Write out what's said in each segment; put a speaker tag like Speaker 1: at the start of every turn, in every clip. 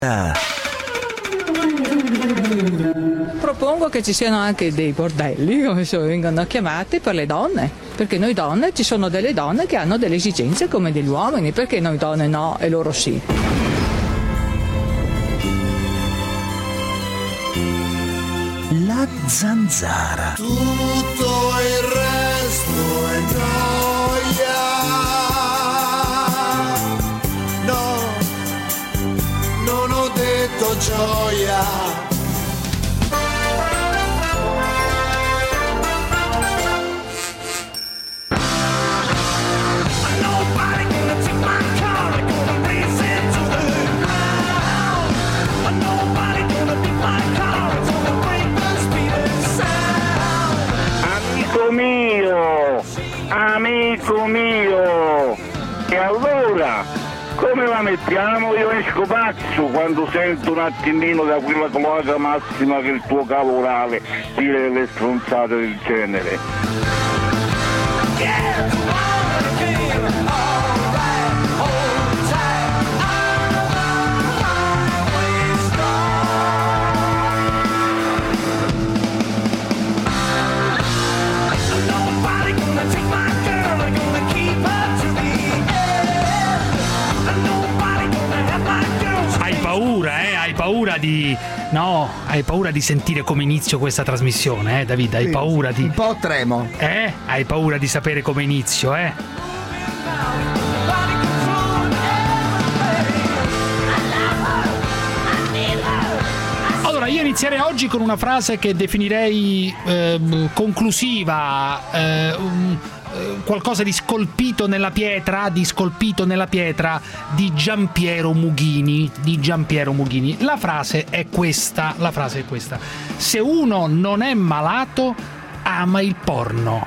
Speaker 1: Propongo che ci siano anche dei bordelli, come vengono chiamati, per le donne, perché noi donne, ci sono delle donne che hanno delle esigenze come degli uomini, perché noi donne no e loro sì?
Speaker 2: La zanzara.
Speaker 3: Tutto il resto è noia. No, non ho detto gioia.
Speaker 4: Amico mio, e allora come la mettiamo? Io esco pazzo quando sento un attimino da quella cloaca massima che il tuo cavo orale tira delle stronzate del genere.
Speaker 5: Hai paura di... No, hai paura di sentire come inizio questa trasmissione, David? Hai paura di...
Speaker 2: Un po' tremo.
Speaker 5: Hai paura di sapere come inizio, Allora, io inizierei oggi con una frase che definirei conclusiva, qualcosa di scolpito nella pietra, di Giampiero Mughini, La frase è questa. Se uno non è malato, ama il porno.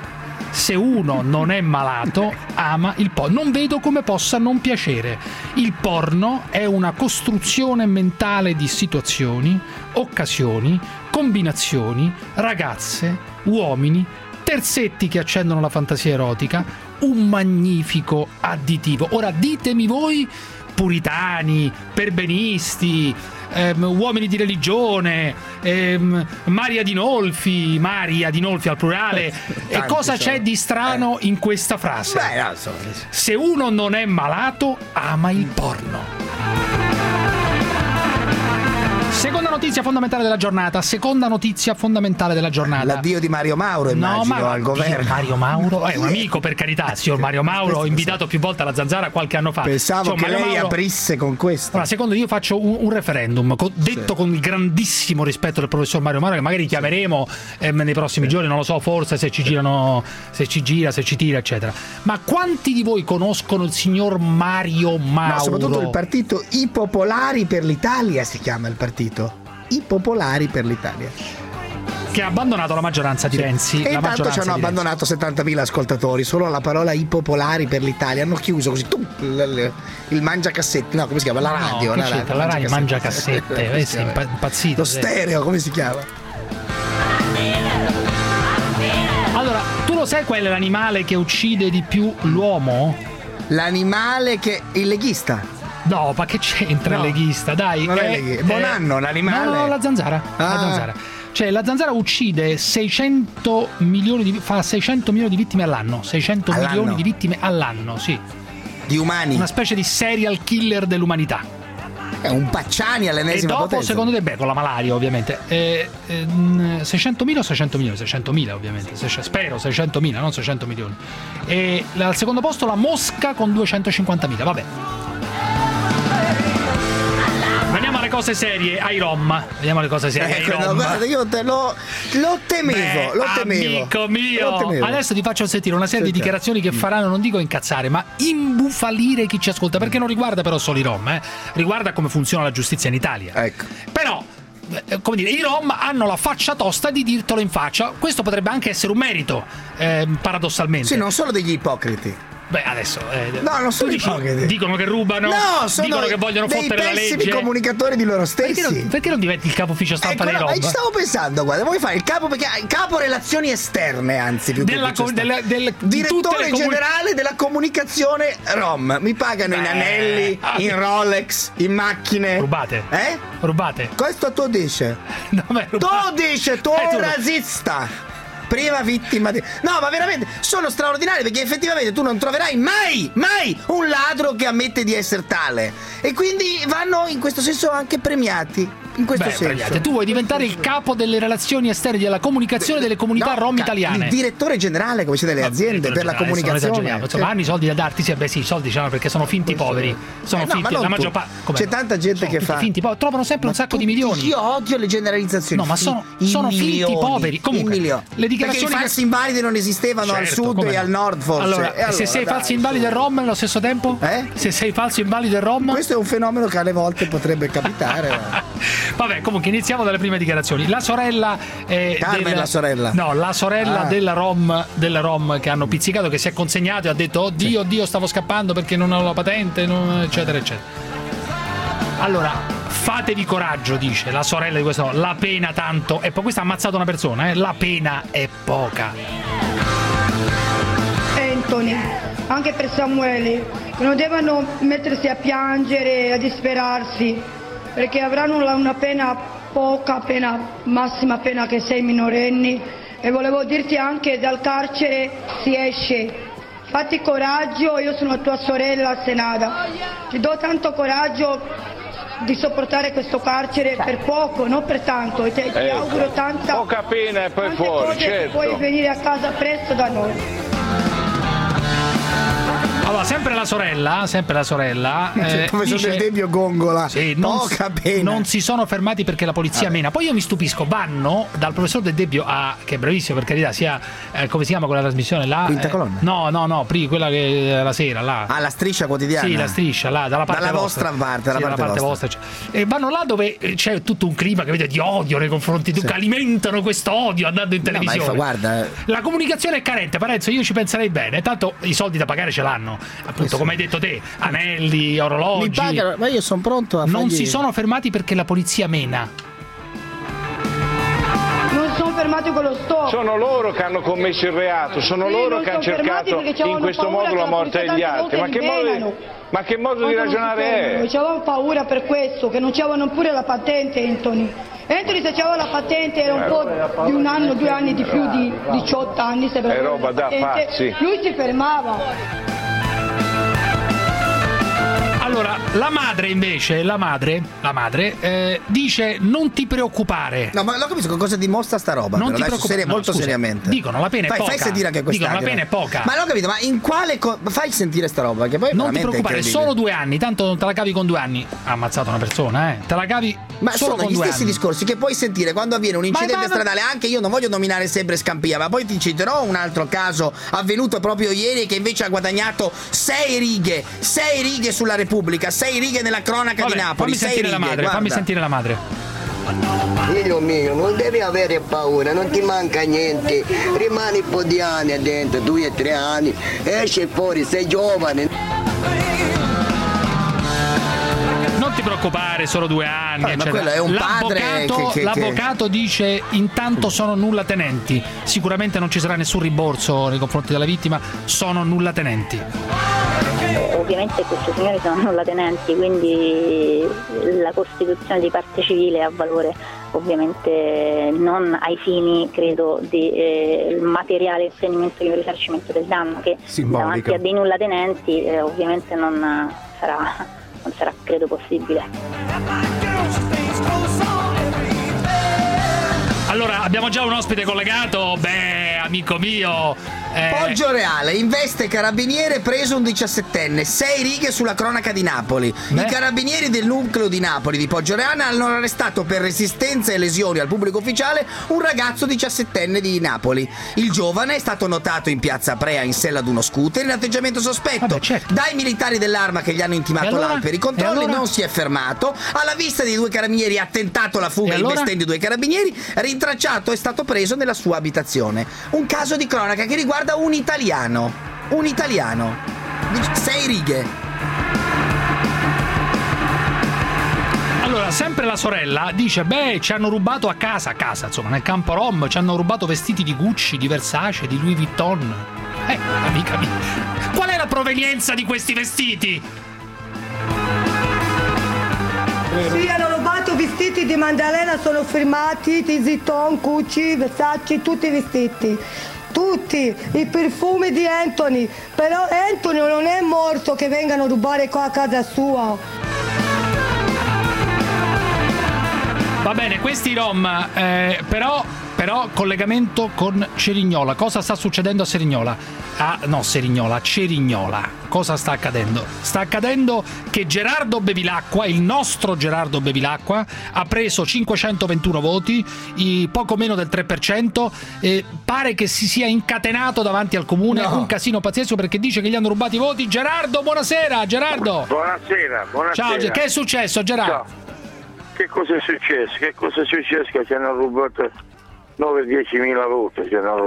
Speaker 5: Non vedo come possa non piacere. Il porno è una costruzione mentale di situazioni, occasioni, combinazioni, ragazze, uomini, terzetti che accendono la fantasia erotica, un magnifico additivo. Ora ditemi voi, puritani, perbenisti, uomini di religione, Maria Dinolfi al plurale, e cosa c'è di strano in questa frase? Se uno non è malato, ama il porno. Seconda notizia fondamentale della giornata.
Speaker 2: L'addio di Mario Mauro, immagino, al governo.
Speaker 5: Mario Mauro è un amico, per carità, signor Mario Mauro, ho invitato più volte alla Zanzara qualche anno fa.
Speaker 2: Pensavo che
Speaker 5: Mario
Speaker 2: lei
Speaker 5: Mauro...
Speaker 2: aprisse con questo.
Speaker 5: Allora, secondo io faccio un referendum, detto con il grandissimo rispetto del professor Mario Mauro, che magari chiameremo nei prossimi giorni, non lo so, forse se ci tira, eccetera. Ma quanti di voi conoscono il signor Mario Mauro?
Speaker 2: No, soprattutto il partito I Popolari per l'Italia si chiama il partito. I Popolari per l'Italia,
Speaker 5: che ha abbandonato la maggioranza di Renzi.
Speaker 2: E intanto ci hanno abbandonato 70.000 ascoltatori solo alla parola I Popolari per l'Italia. Hanno chiuso così il mangiacassette, no, come si chiama? La radio,
Speaker 5: la radio mangiacassette. Sei impazzito.
Speaker 2: Lo stereo, come si chiama?
Speaker 5: Allora, tu lo sai qual è l'animale che uccide di più l'uomo?
Speaker 2: L'animale che... il leghista.
Speaker 5: No, ma che c'entra il leghista? Dai,
Speaker 2: Bonanno, l'animale.
Speaker 5: No, la zanzara. La zanzara. Cioè, la zanzara uccide 600 milioni di vittime all'anno. 600 milioni di vittime all'anno, sì.
Speaker 2: Di umani.
Speaker 5: Una specie di serial killer dell'umanità.
Speaker 2: È un Pacciani all'ennesima
Speaker 5: potenza. E dopo,
Speaker 2: potenza.
Speaker 5: secondo te, con la malaria, ovviamente. 600.000 o 600.000? 600.000, ovviamente. Spero 600.000, non 600 milioni. E al secondo posto la mosca con 250.000. Vabbè. Veniamo alle cose serie, ai Rom. Vediamo le cose serie, ai Rom.
Speaker 2: No, guarda, io lo temevo.
Speaker 5: Amico mio, adesso ti faccio sentire una serie di dichiarazioni che faranno, non dico incazzare, ma imbufalire chi ci ascolta, perché non riguarda però solo i Rom, riguarda come funziona la giustizia in Italia.
Speaker 2: Ecco.
Speaker 5: Però, come dire, i Rom hanno la faccia tosta di dirtelo in faccia. Questo potrebbe anche essere un merito, paradossalmente.
Speaker 2: Sì, non solo degli ipocriti.
Speaker 5: Beh, adesso
Speaker 2: No, non sono
Speaker 5: tu dici,
Speaker 2: ipocriti.
Speaker 5: Dicono che rubano,
Speaker 2: No, sono
Speaker 5: dicono che vogliono
Speaker 2: dei
Speaker 5: fottere la
Speaker 2: pessimi
Speaker 5: legge.
Speaker 2: comunicatori di loro stessi.
Speaker 5: Perché non diventi il capo ufficio stampa dei Rom?
Speaker 2: Ci stavo pensando, guarda, vuoi fare il capo, perché il capo relazioni esterne, anzi, più
Speaker 5: Della
Speaker 2: che ufficio stampa.
Speaker 5: di tutte
Speaker 2: Direttore
Speaker 5: le
Speaker 2: generale della comunicazione Rom. Mi pagano in anelli, in Rolex, in macchine.
Speaker 5: Rubate. Rubate.
Speaker 2: Questo tu dici.
Speaker 5: No, beh,
Speaker 2: Tu dici, tu
Speaker 5: tu-
Speaker 2: razzista. Prima vittima di... No, ma veramente sono straordinari, perché effettivamente tu non troverai mai un ladro che ammette di essere tale. E quindi vanno in questo senso anche premiati. In questo senso.
Speaker 5: Premiate. Tu vuoi diventare il capo delle relazioni esterne, della comunicazione delle comunità rom italiane.
Speaker 2: Il direttore generale, come siete delle aziende, per la comunicazione.
Speaker 5: Insomma, hanno i soldi da darti, sì, beh sì, i soldi ce l'hanno perché sono finti poveri. Sono
Speaker 2: no,
Speaker 5: finti,
Speaker 2: ma non
Speaker 5: la maggior
Speaker 2: tu.
Speaker 5: parte.
Speaker 2: C'è tanta gente che fa.
Speaker 5: Finti poveri, trovano sempre un sacco di milioni.
Speaker 2: Io odio le generalizzazioni.
Speaker 5: No, ma sono finti poveri. Comunque, le dichiarazioni
Speaker 2: perché i falsi invalidi non esistevano al sud e al nord, forse.
Speaker 5: Allora, se sei falso invalido del rom allo stesso tempo? Se sei falso invalido del rom?
Speaker 2: Questo è un fenomeno che alle volte potrebbe capitare.
Speaker 5: Vabbè, comunque iniziamo dalle prime dichiarazioni. La sorella
Speaker 2: Carmen, la sorella.
Speaker 5: No, la sorella della Rom che hanno pizzicato, che si è consegnato e ha detto oddio, stavo scappando perché non ho la patente, eccetera eccetera. Allora, fatevi coraggio, dice la sorella di questo. La pena tanto, e poi questa ha ammazzato una persona, la pena è poca.
Speaker 6: Anthony, anche per Samuele, non devono mettersi a piangere, a disperarsi, perché avranno una pena poca, massima pena, che 6 minorenni. E volevo dirti anche, dal carcere si esce. Fatti coraggio, io sono tua sorella Senada, ti do tanto coraggio di sopportare questo carcere per poco, non per tanto, e ti auguro tanta
Speaker 4: poca pena e poi fuori, certo.
Speaker 6: Puoi venire a casa presto da noi.
Speaker 5: Allora, sempre la sorella
Speaker 2: il professor
Speaker 5: dice,
Speaker 2: Del Debbio gongola.
Speaker 5: Sì,
Speaker 2: poca pena.
Speaker 5: Non si sono fermati perché la polizia mena. Poi io mi stupisco, vanno dal professor Del Debbio che è bravissimo, per carità, sia come si chiama quella trasmissione là?
Speaker 2: Quinta colonna?
Speaker 5: No, quella che la sera là.
Speaker 2: La striscia quotidiana.
Speaker 5: Sì, la striscia là, dalla parte vostra.
Speaker 2: Dalla parte vostra.
Speaker 5: E vanno là dove c'è tutto un clima, capite, di odio nei confronti che alimentano questo odio andando in televisione.
Speaker 2: Guarda,
Speaker 5: la comunicazione è carente, Parenzo, io ci penserei bene, tanto i soldi da pagare ce l'hanno, appunto, come hai detto te, anelli, orologi.
Speaker 2: Mi pagano, ma io sono pronto a
Speaker 5: non si sono fermati perché la polizia mena.
Speaker 6: Non sono fermati con lo stop.
Speaker 4: Sono loro che hanno commesso il reato, sono loro che hanno cercato in questo modo la morte degli altri. Ma che modo di ragionare è?
Speaker 6: Ci avevamo paura per questo, che non c'avevano pure la patente, Anthony. Anthony, se c'aveva la patente era un po' di 1 anno, 2 anni di più di 18 anni. Se
Speaker 4: è roba da pazzi.
Speaker 6: Lui si fermava.
Speaker 5: Allora, la madre invece, dice non ti preoccupare.
Speaker 2: No, ma non capisco cosa dimostra sta roba.
Speaker 5: Non ti preoccupare,
Speaker 2: molto seriamente.
Speaker 5: Dicono la pena è poca.
Speaker 2: Fai sentire anche questa.
Speaker 5: Dicono la pena è poca.
Speaker 2: Ma non ho capito, ma in quale fai sentire sta roba? Che poi
Speaker 5: non ti preoccupare, solo 2 anni, tanto non te la cavi con 2 anni. Ha ammazzato una persona, te la cavi
Speaker 2: ma
Speaker 5: solo
Speaker 2: sono
Speaker 5: con
Speaker 2: gli
Speaker 5: 2
Speaker 2: stessi
Speaker 5: anni.
Speaker 2: discorsi che puoi sentire quando avviene un incidente stradale. Anche io non voglio nominare sempre Scampia, ma poi ti citerò un altro caso avvenuto proprio ieri, che invece ha guadagnato 6 righe sulla Repubblica, 6 righe nella cronaca di Napoli.
Speaker 5: Fammi sentire la madre.
Speaker 7: Figlio mio, non devi avere paura, non ti manca niente, rimani un po' di anni dentro, 2 o 3 anni, esci fuori, sei giovane.
Speaker 5: Non ti preoccupare, solo 2 anni.
Speaker 2: Ma quello è un padre
Speaker 5: l'avvocato dice intanto sono nullatenenti. Sicuramente non ci sarà nessun rimborso nei confronti della vittima, sono nullatenenti.
Speaker 8: Ovviamente questi signori sono nullatenenti, quindi la costituzione di parte civile ha valore ovviamente non ai fini, credo, di materiale ottenimento di un risarcimento del danno, che davanti a dei nullatenenti ovviamente non sarà credo possibile.
Speaker 5: Allora, abbiamo già un ospite collegato, amico mio.
Speaker 2: Poggioreale, investe carabiniere, preso un 17enne, 6 righe sulla cronaca di Napoli. I carabinieri del nucleo di Napoli di Poggioreale hanno arrestato per resistenza e lesioni al pubblico ufficiale un ragazzo 17enne di Napoli. Il giovane è stato notato in piazza Prea in sella ad uno scooter in atteggiamento sospetto. Dai militari dell'Arma che gli hanno intimato l'AL per i controlli non si è fermato. Alla vista dei 2 carabinieri ha tentato la fuga investendo i 2 carabinieri, rintracciato e stato preso nella sua abitazione. Un caso di cronaca che riguarda un italiano. 6 righe.
Speaker 5: Allora, sempre la sorella dice: beh, ci hanno rubato a casa, insomma, nel campo Rom, ci hanno rubato vestiti di Gucci, di Versace, di Louis Vuitton. Amica mia, qual è la provenienza di questi vestiti?
Speaker 6: Sì, hanno rubato vestiti di Maddalena, sono firmati di Vuitton, Gucci, Versace, tutti i vestiti. Tutti, i perfumi di Anthony. Però Anthony non è morto che vengano a rubare qua a casa sua.
Speaker 5: Va bene, questi rom, però collegamento con Cerignola. Cosa sta succedendo a Cerignola? Cerignola. Cosa sta accadendo? Sta accadendo che Gerardo Bevilacqua, il nostro Gerardo Bevilacqua, ha preso 521 voti, poco meno del 3%, pare che si sia incatenato davanti al comune, un casino pazzesco perché dice che gli hanno rubato i voti. Gerardo, buonasera, Gerardo.
Speaker 4: Buonasera.
Speaker 5: Ciao, che è successo, Gerardo?
Speaker 4: Ciao. Che cosa è successo? Che ci hanno rubato 9-10 mila voti.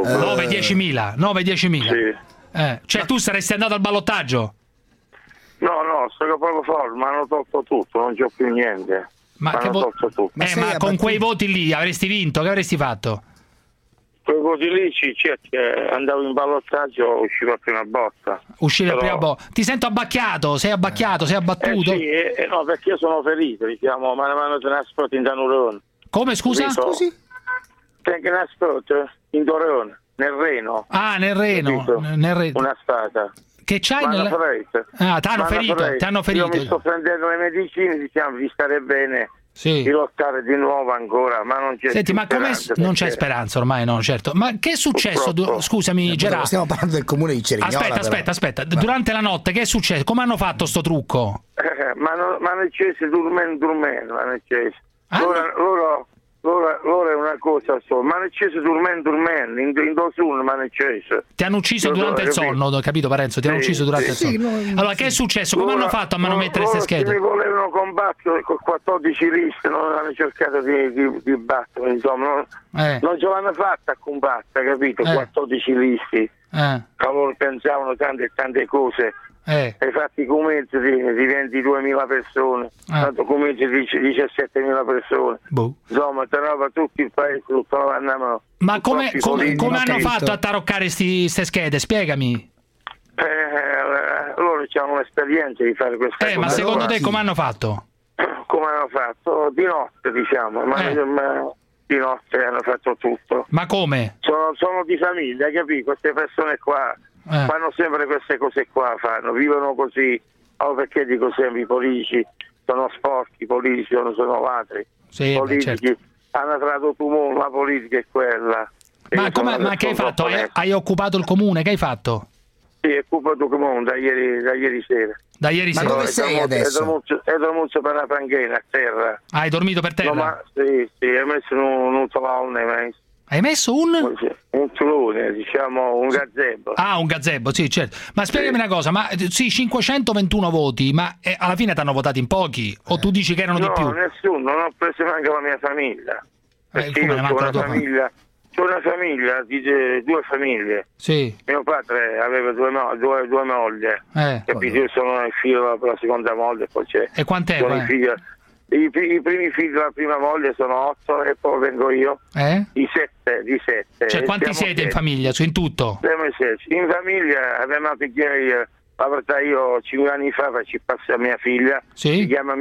Speaker 5: 9-10 mila?
Speaker 4: Sì.
Speaker 5: Cioè tu saresti andato al ballottaggio?
Speaker 4: No, sto poco fuori, mi hanno tolto tutto, non c'ho più niente.
Speaker 5: Ma con quei voti lì avresti vinto? Che avresti fatto?
Speaker 4: Quei voti lì andavo in ballottaggio, uscivo a prima botta.
Speaker 5: A prima botta. Ti sento abbacchiato, sei abbattuto?
Speaker 4: Sì, no, perché io sono ferito, diciamo, ma mi hanno trasportato in Danurone.
Speaker 5: Come, scusa?
Speaker 2: Scusi?
Speaker 4: Trasporto in Dorone, nel Reno.
Speaker 5: Ah, nel Reno.
Speaker 4: Una stata.
Speaker 5: Che c'hai nel... ti hanno ferito.
Speaker 4: Io mi sto prendendo le medicine, diciamo, di stare bene.
Speaker 5: Sì.
Speaker 4: Di lottare di nuovo ancora, ma non c'è speranza.
Speaker 5: Non c'è speranza ormai, no, certo. Ma che è successo? Scusami, Gerardo.
Speaker 2: Stiamo parlando del comune di Cerignola.
Speaker 5: Aspetta. Durante la notte che è successo? Come hanno fatto sto trucco?
Speaker 4: Ma non c'è dormendo, ma non c'è. Loro è una cosa solo, ma non c'è dormendo, in dosun, ma non c'è.
Speaker 5: Ti hanno ucciso durante il sonno, capito Parenzo? Ti hanno ucciso durante il sonno. Allora, che è successo? Come hanno fatto a manomettere queste schede?
Speaker 4: Mi volevano combattere con 14 liste, non hanno cercato di battere, insomma, non ce l'hanno fatta a combattere, capito? 14 listi. Loro pensavano tante cose. Infatti i comizzi di 22.000 persone, tanto comizzi di 17.000 persone. Insomma, trovava tutto il paese, tutto andavano.
Speaker 5: Ma come hanno fatto a taroccare queste schede? Spiegami.
Speaker 4: Loro hanno un'esperienza di fare queste cose.
Speaker 5: Ma secondo te come hanno fatto?
Speaker 4: Come hanno fatto? Di notte, diciamo, ma di notte hanno fatto tutto.
Speaker 5: Ma come?
Speaker 4: Sono di famiglia, capito? Queste persone qua fanno sempre queste cose qua, vivono così. Perché dico sempre i politici sono sporchi, i politici sono ladri.
Speaker 5: Sì,
Speaker 4: politici
Speaker 5: certo.
Speaker 4: Hanno tradotto un mondo, la politica è quella.
Speaker 5: Ma che hai fatto? Hai occupato il comune? Che hai fatto?
Speaker 4: Sì, ho occupato il comune da ieri sera.
Speaker 5: Da ieri sera?
Speaker 2: Ma dove sei adesso?
Speaker 4: È dormito per la panchina a terra.
Speaker 5: Hai dormito per terra?
Speaker 4: No, ma sì, hai messo un tolone.
Speaker 5: Hai messo un
Speaker 4: tulone, diciamo, un gazebo.
Speaker 5: Ah, un gazebo, sì, certo. Ma spiegami una cosa, ma sì, 521 voti, ma alla fine ti hanno votati in pochi? O tu dici che erano di più?
Speaker 4: No, nessuno, non ho preso neanche la mia famiglia. Perché io ho una famiglia. C'ho una famiglia di 2 famiglie. Sì. Mio padre aveva due mogli. Capito? Io sono il figlio della seconda moglie, poi c'è.
Speaker 5: E quant'è?
Speaker 4: I primi figli della prima moglie sono 8 e poi vengo io. Di 7.
Speaker 5: Cioè quanti siete in famiglia? In tutto?
Speaker 4: In famiglia abbiamo la verità, io 5 anni fa faccio passare a mia figlia. Sì? Si chiama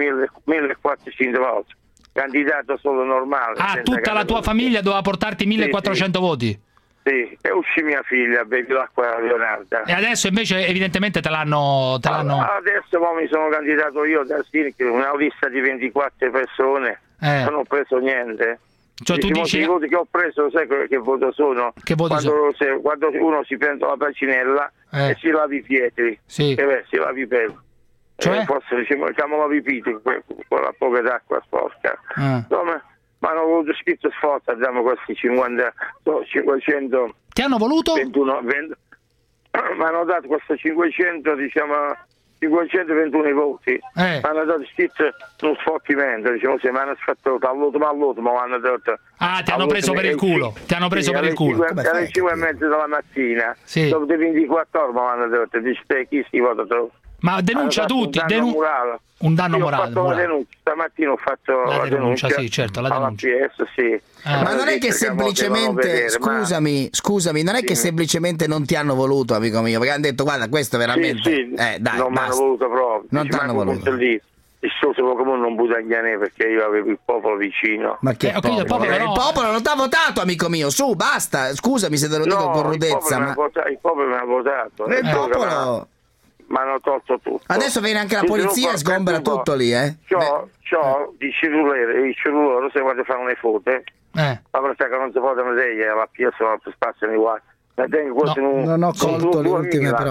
Speaker 4: 1400 volte. Candidato solo normale.
Speaker 5: Tutta la tua famiglia doveva portarti 1400 voti?
Speaker 4: Sì, e uscì mia figlia, Bevilacqua Leonarda.
Speaker 5: E adesso invece evidentemente te l'hanno...
Speaker 4: Adesso mi sono candidato io da Sinic, una lista di 24 persone, non ho preso niente.
Speaker 5: Cioè tu dici...
Speaker 4: I voti che ho preso, sai che voto sono?
Speaker 5: Che voto
Speaker 4: quando uno si prende la bacinella e si lava i piedi. Sì. Si lava i peli.
Speaker 5: Cioè?
Speaker 4: Forse diciamo lavi i piedi con la poca d'acqua sporca. Insomma, ma hanno voluto scritto sforzo, abbiamo questi 500.
Speaker 5: Ti hanno voluto?
Speaker 4: 21, mi hanno dato questo 500, diciamo, 521 voti, mi hanno dato scritto un sfottimento, diciamo, se mi hanno fatto all'ultimo, ma hanno detto...
Speaker 5: Ah, ti hanno preso per il culo, ti hanno preso per il culo.
Speaker 4: Alle 5:30 della mattina, dopo le 24 ore mi hanno detto, dice, chi si vota troppo?
Speaker 5: Ma denuncia tutti, un danno morale.
Speaker 4: Ho fatto la denuncia, stamattina ho fatto la denuncia,
Speaker 5: sì, certo, la denuncia.
Speaker 4: Alla PS, sì.
Speaker 2: Ma non è che semplicemente, scusami, non è che semplicemente non ti hanno voluto, amico mio, perché hanno detto guarda, questo veramente dai,
Speaker 4: non mi hanno voluto proprio.
Speaker 2: Non ti hanno voluto.
Speaker 4: Lì. Il suo comune non buttagliane perché io avevo il popolo vicino.
Speaker 2: Ma che
Speaker 5: il
Speaker 2: popolo non ti ha votato, amico mio, su, basta, scusami se te lo dico con rudezza.
Speaker 4: Il popolo mi ha votato.
Speaker 2: Il popolo...
Speaker 4: Mi hanno tolto tutto.
Speaker 2: Adesso viene anche la polizia e sgombera tutto lì,
Speaker 4: C'ho il cellulare, se vuoi fare le foto, la cosa che non si può vedere, la PS non si spazio nei guai.
Speaker 2: Non ho colto le ultime, però.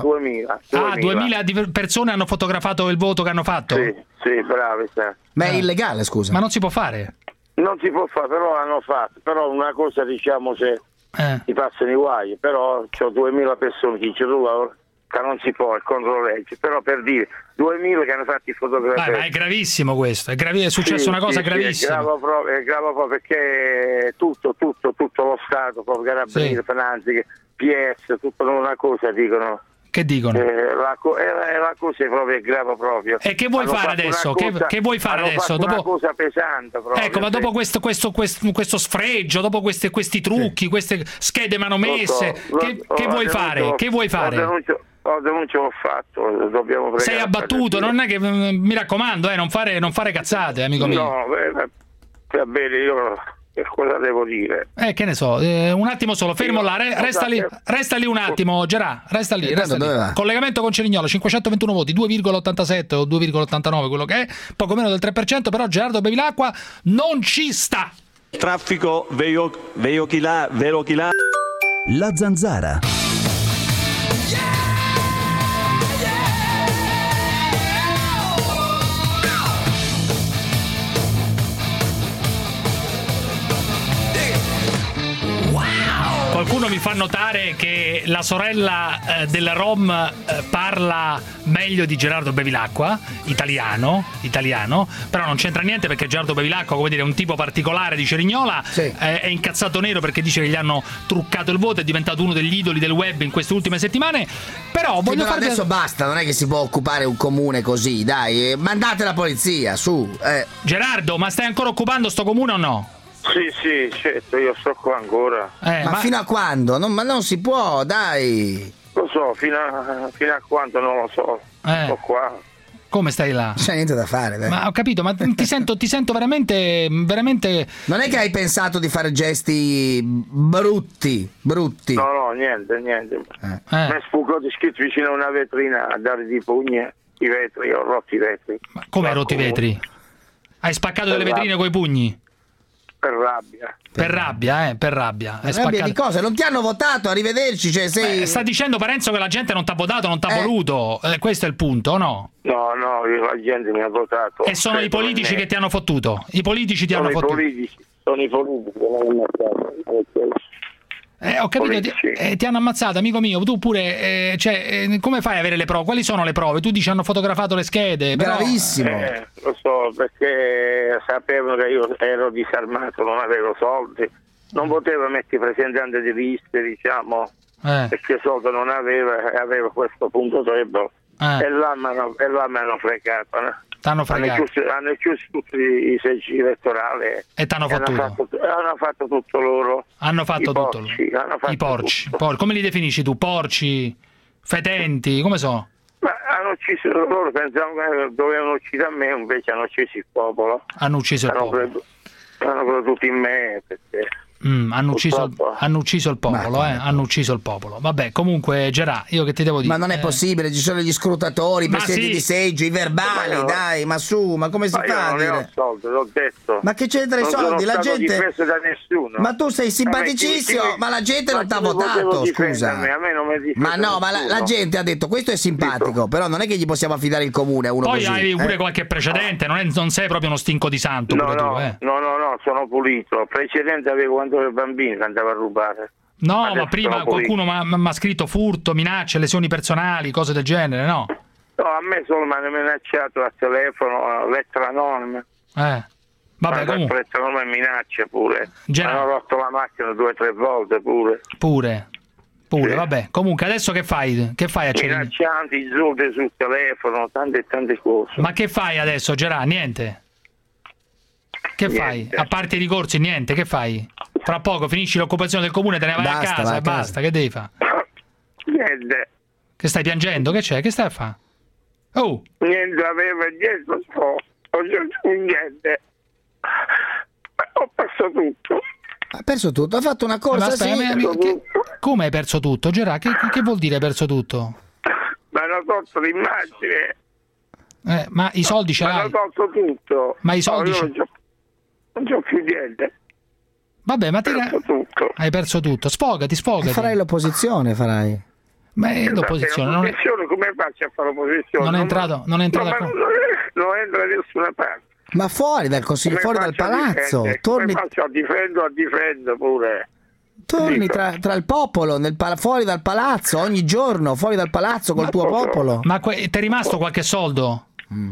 Speaker 5: 2000 persone hanno fotografato il voto che hanno fatto?
Speaker 4: Sì, bravi.
Speaker 2: Ma è illegale, scusa.
Speaker 5: Ma non si può fare?
Speaker 4: Non si può fare, però hanno fatto. Però una cosa, diciamo, se ti passano i guai, però c'ho 2000 persone che ci lavorano, che non si può, è contro legge, però per dire 2000 che hanno fatto i fotografi.
Speaker 5: Ma è gravissimo questo, è successa una cosa gravissima.
Speaker 4: È grave proprio perché tutto lo Stato, proprio Carabinieri, Finanze, PS, tutta una cosa dicono.
Speaker 5: Che dicono?
Speaker 4: La cosa è proprio grave proprio.
Speaker 5: E che vuoi fare adesso? Che vuoi fare adesso?
Speaker 4: Dopo... Una cosa pesante proprio.
Speaker 5: Ecco, ma dopo questo sfregio, dopo questi trucchi, queste schede manomesse, che vuoi fare? Che vuoi fare?
Speaker 4: La denuncia l'ho fatto, dobbiamo pregare.
Speaker 5: Sei abbattuto, non è che mi raccomando, non fare cazzate, amico mio.
Speaker 4: No, va bene, io cosa devo dire?
Speaker 5: Che ne so, un attimo solo, fermo là, resta lì un attimo, Gerà, resta lì. Collegamento con Cerignola, 521 voti, 2,87 o 2,89 quello che è, poco meno del 3%, però Gerardo Bevilacqua non ci sta.
Speaker 9: Traffico veicolare,
Speaker 10: La Zanzara.
Speaker 5: Qualcuno mi fa notare che la sorella della Rom parla meglio di Gerardo Bevilacqua, italiano, però non c'entra niente perché Gerardo Bevilacqua, come dire, è un tipo particolare di Cerignola, è incazzato nero perché dice che gli hanno truccato il voto, è diventato uno degli idoli del web in queste ultime settimane, però voglio farvi...
Speaker 2: adesso basta, non è che si può occupare un comune così, dai, mandate la polizia, su.
Speaker 5: Gerardo, ma stai ancora occupando sto comune o no?
Speaker 4: Sì, certo, io sto qua ancora.
Speaker 2: Ma fino a quando? Ma non si può, dai.
Speaker 4: Lo so, fino a quando non lo so. Sto qua.
Speaker 5: Come stai là?
Speaker 2: Non c'è niente da fare, dai.
Speaker 5: Ma ho capito, ma ti sento veramente.
Speaker 2: Non è che hai pensato di fare gesti brutti?
Speaker 4: No, niente. Mi è sfugato scritto vicino a una vetrina a dare di pugni i vetri, ho rotto i vetri.
Speaker 5: Ma come hai rotto i vetri? Hai spaccato delle vetrine coi pugni?
Speaker 4: Per rabbia.
Speaker 5: Per rabbia.
Speaker 2: Rabbia di cosa? Non ti hanno votato, arrivederci. Cioè,
Speaker 5: sta dicendo Parenzo che la gente non ti ha votato, non ti ha voluto. Questo è il punto, o no?
Speaker 4: No, la gente mi ha votato.
Speaker 5: E sono i politici che ti hanno fottuto. I politici ti hanno fottuto.
Speaker 4: Sono i politici che mi hanno ammazzato.
Speaker 5: Ho capito, ti hanno ammazzato, amico mio. Tu pure, come fai a avere le prove? Quali sono le prove? Tu dici hanno fotografato le schede.
Speaker 2: Bravissimo.
Speaker 4: Lo so, perché sapevano che io ero disarmato, non avevo soldi, non potevo mettere presentante di liste, diciamo, perché soldi non aveva e aveva questo punto debole. E là mi hanno fregato, no?
Speaker 5: Hanno
Speaker 4: chiuso tutti i seggi elettorali
Speaker 5: e t'hanno fottuto.
Speaker 4: Hanno fatto tutto loro.
Speaker 5: Hanno fatto tutto loro. I porci. Come li definisci tu? Porci? Fetenti? Come so?
Speaker 4: Ma hanno ucciso loro, pensavano che dovevano uccidere me, invece hanno ucciso il popolo.
Speaker 5: Hanno ucciso il popolo.
Speaker 4: Hanno creduto in me perché...
Speaker 5: hanno ucciso il popolo, hanno ucciso il popolo. Vabbè, comunque Gerà, io che ti devo dire?
Speaker 2: Ma non è possibile, ci sono gli scrutatori, i presidenti di seggio, i verbali, dai, ma su, ma come si fa a dire?
Speaker 4: Non ho soldi, l'ho detto.
Speaker 2: Ma che c'entra i soldi? La gente
Speaker 4: da nessuno.
Speaker 2: Ma tu sei simpaticissimo, ma la gente non ti ha votato, scusa.
Speaker 4: A me non mi
Speaker 2: ma no, ma la gente ha detto questo è simpatico, però non è che gli possiamo affidare il comune a uno
Speaker 5: poi
Speaker 2: così.
Speaker 5: Poi hai pure qualche precedente, non sei proprio uno stinco di santo pure tu,
Speaker 4: No, sono pulito. Precedente avevo quando ero bambino che andava a rubare.
Speaker 5: No, ma prima qualcuno mi ha scritto furto, minacce, lesioni personali, cose del genere, no?
Speaker 4: No, a me solo mi hanno minacciato al telefono, lettera anonima.
Speaker 5: Vabbè, comunque.
Speaker 4: Lettera anonima e minaccia pure.
Speaker 5: Gerardo.
Speaker 4: Hanno rotto la macchina 2 o 3 volte pure.
Speaker 5: Pure,
Speaker 4: Sì.
Speaker 5: vabbè. Comunque adesso che fai? Che fai a Cerini?
Speaker 4: Minaccianti, insulti sul telefono, tante cose.
Speaker 5: Ma che fai adesso, Gerardo? Niente? Che fai? A parte i ricorsi, niente, che fai? Fra poco finisci l'occupazione del comune, te ne vai a casa e basta, che devi fare?
Speaker 4: Niente.
Speaker 5: Che stai piangendo? Che c'è? Che stai a fare? Oh!
Speaker 4: Niente, aveva dietro niente. Ho perso tutto.
Speaker 2: Ha perso tutto, ha fatto una corsa,
Speaker 5: Come hai perso tutto, Gerardo? Che vuol dire hai perso tutto?
Speaker 4: Mi hanno tolto l'immagine.
Speaker 5: Ma i soldi ce l'hai?
Speaker 4: Mi hanno tolto tutto.
Speaker 5: Ma i soldi
Speaker 4: non c'ho più niente.
Speaker 5: Vabbè, ma
Speaker 4: tutto.
Speaker 5: Hai perso tutto. Sfogati.
Speaker 2: Farai l'opposizione, farai.
Speaker 5: Ma è l'opposizione.
Speaker 4: Come faccio a fare l'opposizione?
Speaker 5: Non è entrato.
Speaker 4: Non entra da nessuna parte.
Speaker 2: Ma fuori dal consiglio, fuori dal palazzo. Torni.
Speaker 4: Come faccio a difendere pure?
Speaker 2: Torni tra il popolo, fuori dal palazzo, ogni giorno, fuori dal palazzo col tuo popolo.
Speaker 5: Ma ti è rimasto qualche soldo?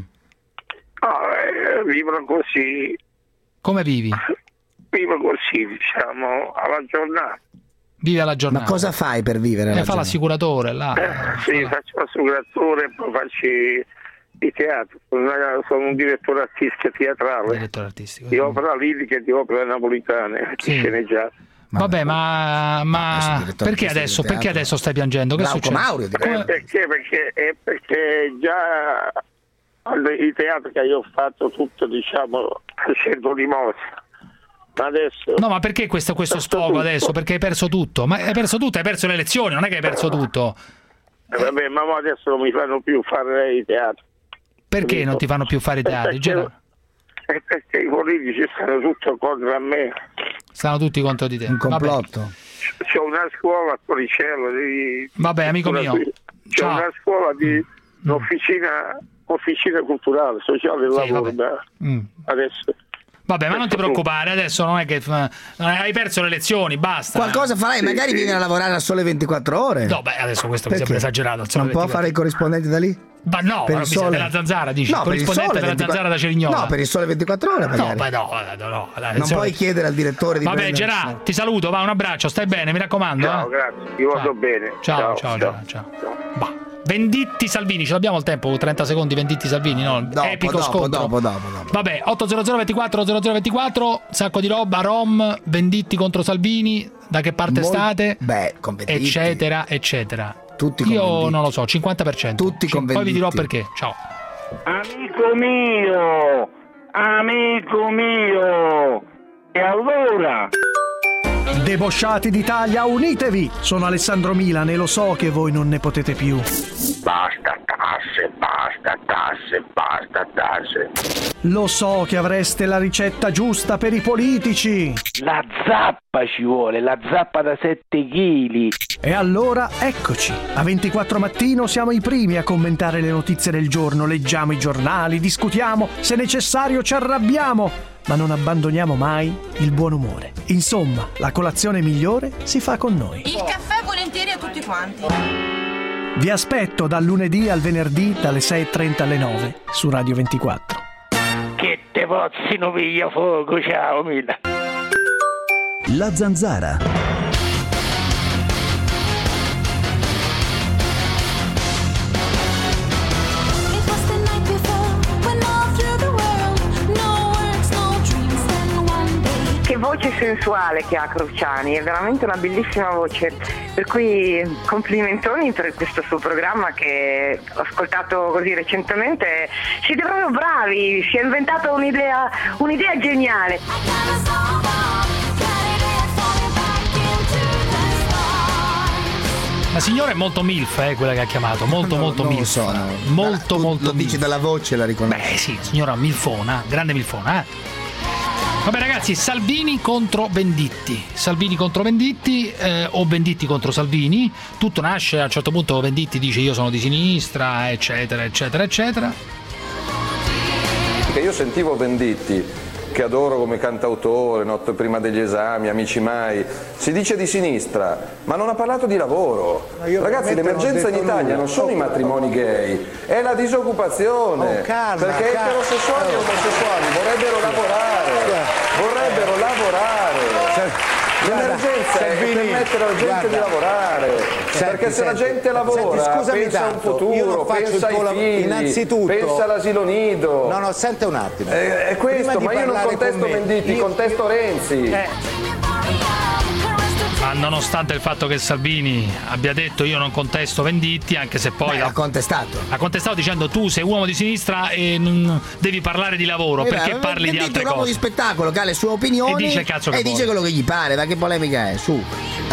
Speaker 4: Vivono così.
Speaker 5: Come vivi?
Speaker 4: Vivo così, diciamo, alla giornata.
Speaker 5: Vivi alla giornata.
Speaker 2: Ma cosa fai per vivere?
Speaker 5: Fa l'assicuratore là.
Speaker 4: Sì, faccio l'assicuratore e poi faccio il teatro. Sono un direttore artistico teatrale.
Speaker 5: Direttore artistico.
Speaker 4: Di opera lirica e di opera napoletane, di sceneggiato.
Speaker 5: Vabbè, ma perché adesso stai piangendo? Che succede?
Speaker 2: Maurio,
Speaker 4: perché già il teatro che io ho fatto tutto, diciamo, facendo rimorso. Adesso
Speaker 5: no, ma perché questo sfogo adesso? Perché hai perso tutto? Ma hai perso tutto, hai perso le elezioni, non è che hai perso tutto.
Speaker 4: Vabbè, ma adesso non mi fanno più fare i teatri.
Speaker 5: Perché non ti fanno più fare i teatri?
Speaker 4: Perché i politici stanno tutto contro me.
Speaker 5: Stanno tutti contro di te.
Speaker 2: Un complotto.
Speaker 4: C'è una scuola a Torricello di...
Speaker 5: Vabbè, amico mio.
Speaker 4: C'è una scuola di officina culturale, sociale del lavoro. Adesso.
Speaker 5: Vabbè, ma non ti preoccupare, adesso non è che hai perso le elezioni, basta.
Speaker 2: Qualcosa farai, magari vieni a lavorare a Sole 24 ore.
Speaker 5: No, beh, adesso questo mi sembra esagerato.
Speaker 2: Non può fare i corrispondenti da lì?
Speaker 5: Ma no, per il Sole della Zanzara, dici?
Speaker 2: No,
Speaker 5: corrispondente della Zanzara da Cerignola.
Speaker 2: No, per il Sole 24 ore magari.
Speaker 5: No, dai,
Speaker 2: non puoi chiedere al direttore di
Speaker 5: Vabbè, Gerard, ti saluto, va, un abbraccio, stai bene, mi raccomando.
Speaker 4: Ciao, grazie, ti voglio bene.
Speaker 5: Ciao. Va. Venditti Salvini, ce l'abbiamo il tempo? 30 secondi, Venditti Salvini, no? Epico scontro.
Speaker 2: Dopo.
Speaker 5: Vabbè, 800 24 0024, sacco di roba, Rom, Venditti contro Salvini, da che parte state?
Speaker 2: Beh, con Venditti.
Speaker 5: Eccetera.
Speaker 2: Tutti
Speaker 5: io non lo so, 50%.
Speaker 2: Tutti con Venditti.
Speaker 5: Poi vi dirò perché. Ciao.
Speaker 4: Amico mio. E allora?
Speaker 11: Debosciati d'Italia, unitevi! Sono Alessandro Milan e lo so che voi non ne potete più.
Speaker 4: Basta tasse.
Speaker 11: Lo so che avreste la ricetta giusta per i politici.
Speaker 12: La zappa ci vuole, la zappa da 7 kg.
Speaker 11: E allora eccoci. A 24 Mattino siamo i primi a commentare le notizie del giorno, leggiamo i giornali, discutiamo, se necessario ci arrabbiamo. Ma non abbandoniamo mai il buon umore. Insomma, la colazione migliore si fa con noi.
Speaker 13: Il caffè volentieri a tutti quanti.
Speaker 11: Vi aspetto dal lunedì al venerdì dalle 6:30 alle 9 su Radio 24.
Speaker 12: Che te pozzino piglia fuoco, ciao Mila.
Speaker 10: La Zanzara.
Speaker 14: Che voce sensuale che ha Cruciani, è veramente una bellissima voce, per cui complimentoni per questo suo programma che ho ascoltato così recentemente. Siete proprio bravi, si è inventato un'idea geniale.
Speaker 5: La signora è molto milf, quella che ha chiamato, molto milf. Molto.
Speaker 2: Lo dici dalla voce, la riconosci?
Speaker 5: Beh sì, signora milfona, grande milfona, Vabbè ragazzi, Salvini contro Venditti. Salvini contro Venditti o Venditti contro Salvini. Tutto nasce, a un certo punto Venditti dice io sono di sinistra, eccetera.
Speaker 15: Io sentivo Venditti che adoro come cantautore, Notte prima degli esami, Amici mai, si dice di sinistra, ma non ha parlato di lavoro. Ragazzi, l'emergenza in Italia non sono i matrimoni gay, è la disoccupazione, perché eterosessuali e omosessuali vorrebbero lavorare. L'emergenza è permettere alla gente di lavorare, perché se la gente lavora pensa a un futuro, pensa ai figli,
Speaker 16: innanzitutto,
Speaker 15: pensa all'asilo nido.
Speaker 16: No, sente un attimo.
Speaker 15: È questo, ma io non contesto Venditti, contesto Renzi.
Speaker 5: Ma nonostante il fatto che Salvini abbia detto io non contesto Venditti, anche se poi
Speaker 2: l'ha contestato.
Speaker 5: Ha contestato dicendo tu sei uomo di sinistra e non devi parlare di lavoro, perché parli di altre
Speaker 2: cose. È un uomo di spettacolo che ha le sue opinioni
Speaker 5: e dice il cazzo che
Speaker 2: dice quello che gli pare, ma che polemica è? Su.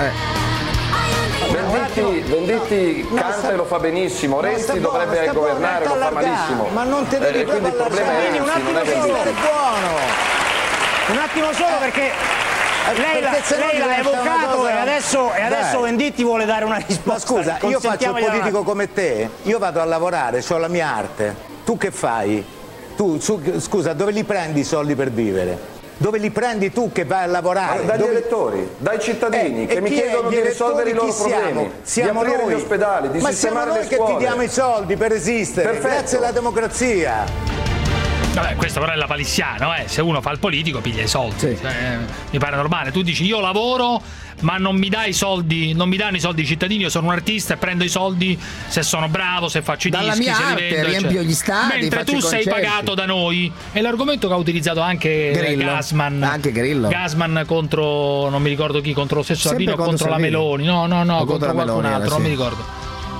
Speaker 15: Venditti canta e lo fa benissimo, Renzi dovrebbe governare, lo fa malissimo.
Speaker 16: Ma non te devi
Speaker 15: quindi il problema è Renzi, non è Venditti.
Speaker 17: Un attimo solo, perché lei l'ha evocato e adesso Venditti vuole dare una risposta.
Speaker 16: Ma scusa, io faccio il politico come te, io vado a lavorare, ho la mia arte. Tu che fai? Scusa, dove li prendi i soldi per vivere? Dove li prendi tu che vai a lavorare?
Speaker 15: Dagli elettori, dai cittadini che mi chiedono di risolvere i loro problemi, di aprire gli ospedali, di sistemare le scuole.
Speaker 16: Ma siamo noi che ti diamo i soldi per esistere,
Speaker 15: perfetto,
Speaker 16: grazie alla democrazia.
Speaker 5: Vabbè, questo però è la palissiano, se uno fa il politico piglia i soldi, mi pare normale. Tu dici io lavoro ma non mi dai i soldi, non mi danno i soldi i cittadini, io sono un artista e prendo i soldi se sono bravo, se faccio i dischi,
Speaker 2: mia
Speaker 5: se li
Speaker 2: arte,
Speaker 5: vendo,
Speaker 2: riempio gli stadi,
Speaker 5: mentre tu sei pagato da noi. È l'argomento che ha utilizzato anche Gassman.
Speaker 2: Anche Grillo.
Speaker 5: Gassman contro non mi ricordo chi, contro lo stesso Salvini o contro la Meloni. No, contro qualcun altro, non mi ricordo.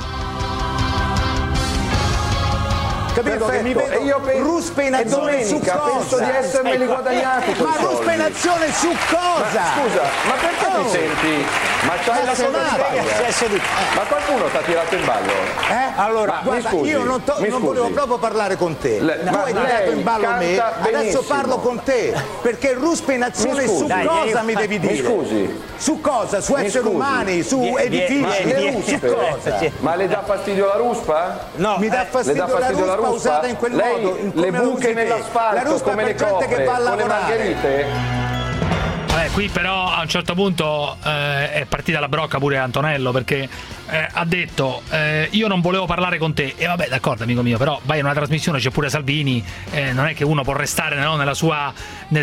Speaker 16: Capito? Che mi vedo,
Speaker 15: e io
Speaker 16: ruspe in azione su cosa?
Speaker 15: Penso di essermeli guadagnati.
Speaker 16: Ma ruspe in azione su cosa?
Speaker 15: Ma scusa, ma perché ti senti? Ma c'hai la soddisfazione? Ma qualcuno ti ha tirato in ballo?
Speaker 16: Allora, guarda, io non volevo proprio parlare con te. Tu hai tirato in ballo me, adesso parlo con te. Perché ruspe in azione su cosa mi devi dire?
Speaker 15: Mi scusi.
Speaker 16: Su cosa? Su esseri umani, su edifici, su cosa?
Speaker 15: Ma le dà fastidio la ruspa?
Speaker 16: No, mi dà fastidio la ruspa usata in quel modo.
Speaker 15: Le buche nell'asfalto come le copre, con le margherite?
Speaker 5: Vabbè, qui però a un certo punto è partita la brocca pure Antonello, perché ha detto io non volevo parlare con te, e vabbè d'accordo amico mio, però vai in una trasmissione, c'è pure Salvini, non è che uno può restare nella sua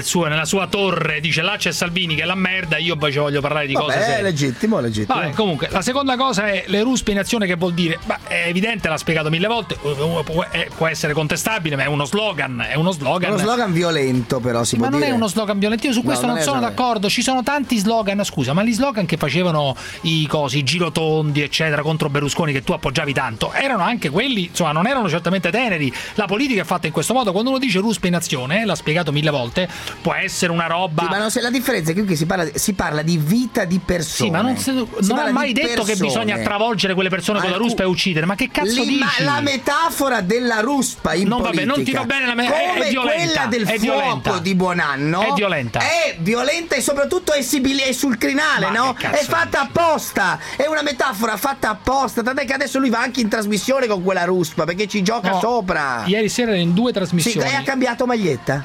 Speaker 5: torre, dice là c'è Salvini che è la merda, io poi voglio parlare di cose serie.
Speaker 2: È legittimo.
Speaker 5: Vabbè, comunque la seconda cosa è le ruspe in azione, che vuol dire? È evidente, l'ha spiegato 1000 volte, può essere contestabile, ma è uno slogan. È uno slogan
Speaker 2: violento, però si può dire.
Speaker 5: Ma non è uno slogan violento, io su questo non sono d'accordo. Ci sono tanti slogan, scusa, ma gli slogan che facevano i girotondi eccetera contro Berlusconi, che tu appoggiavi tanto, erano anche quelli, insomma, non erano certamente teneri. La politica è fatta in questo modo. Quando uno dice ruspe in azione, l'ha spiegato 1000 volte, può essere una roba.
Speaker 2: Sì, ma non, se la differenza è che qui si parla di vita di persone.
Speaker 5: Sì, ma non ha mai detto che bisogna travolgere quelle persone con la ruspa e uccidere. Ma che cazzo dici?
Speaker 2: La metafora della ruspa in politica,
Speaker 5: vabbè, non ti va bene come
Speaker 2: è violenta, quella del fuoco di Buonanno,
Speaker 5: è violenta
Speaker 2: e soprattutto è sul crinale, no? È fatta apposta, è una metafora fatta apposta, tant'è che adesso lui va anche in trasmissione con quella ruspa perché ci gioca sopra.
Speaker 5: Ieri sera era in 2 trasmissioni.
Speaker 2: Sì, e ha cambiato maglietta.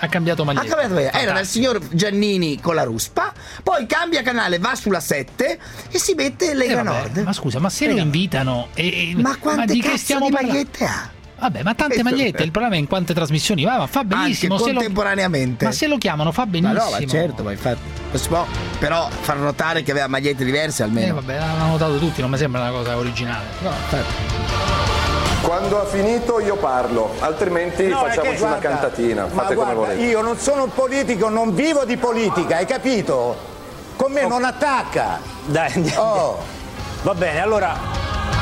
Speaker 2: Era dal signor Giannini con la ruspa, poi cambia canale, va sulla 7 e si mette Lega Nord.
Speaker 5: Ma scusa, ma se lo invitano
Speaker 2: ma quante
Speaker 5: di che stiamo
Speaker 2: di magliette ha?
Speaker 5: Vabbè, ma tante magliette, il problema è in quante trasmissioni va, ma fa benissimo.
Speaker 2: Anche contemporaneamente.
Speaker 5: Ma se lo chiamano fa benissimo.
Speaker 2: Ma no, ma certo, ma infatti si può però far notare che aveva magliette diverse almeno.
Speaker 5: Vabbè, l'hanno notato tutti, non mi sembra una cosa originale.
Speaker 2: No, infatti.
Speaker 15: Quando ha finito io parlo, altrimenti facciamoci una cantatina. Fate come volete.
Speaker 16: Io non sono un politico, non vivo di politica, hai capito? Con me non attacca.
Speaker 17: Dai, andiamo. Va bene, allora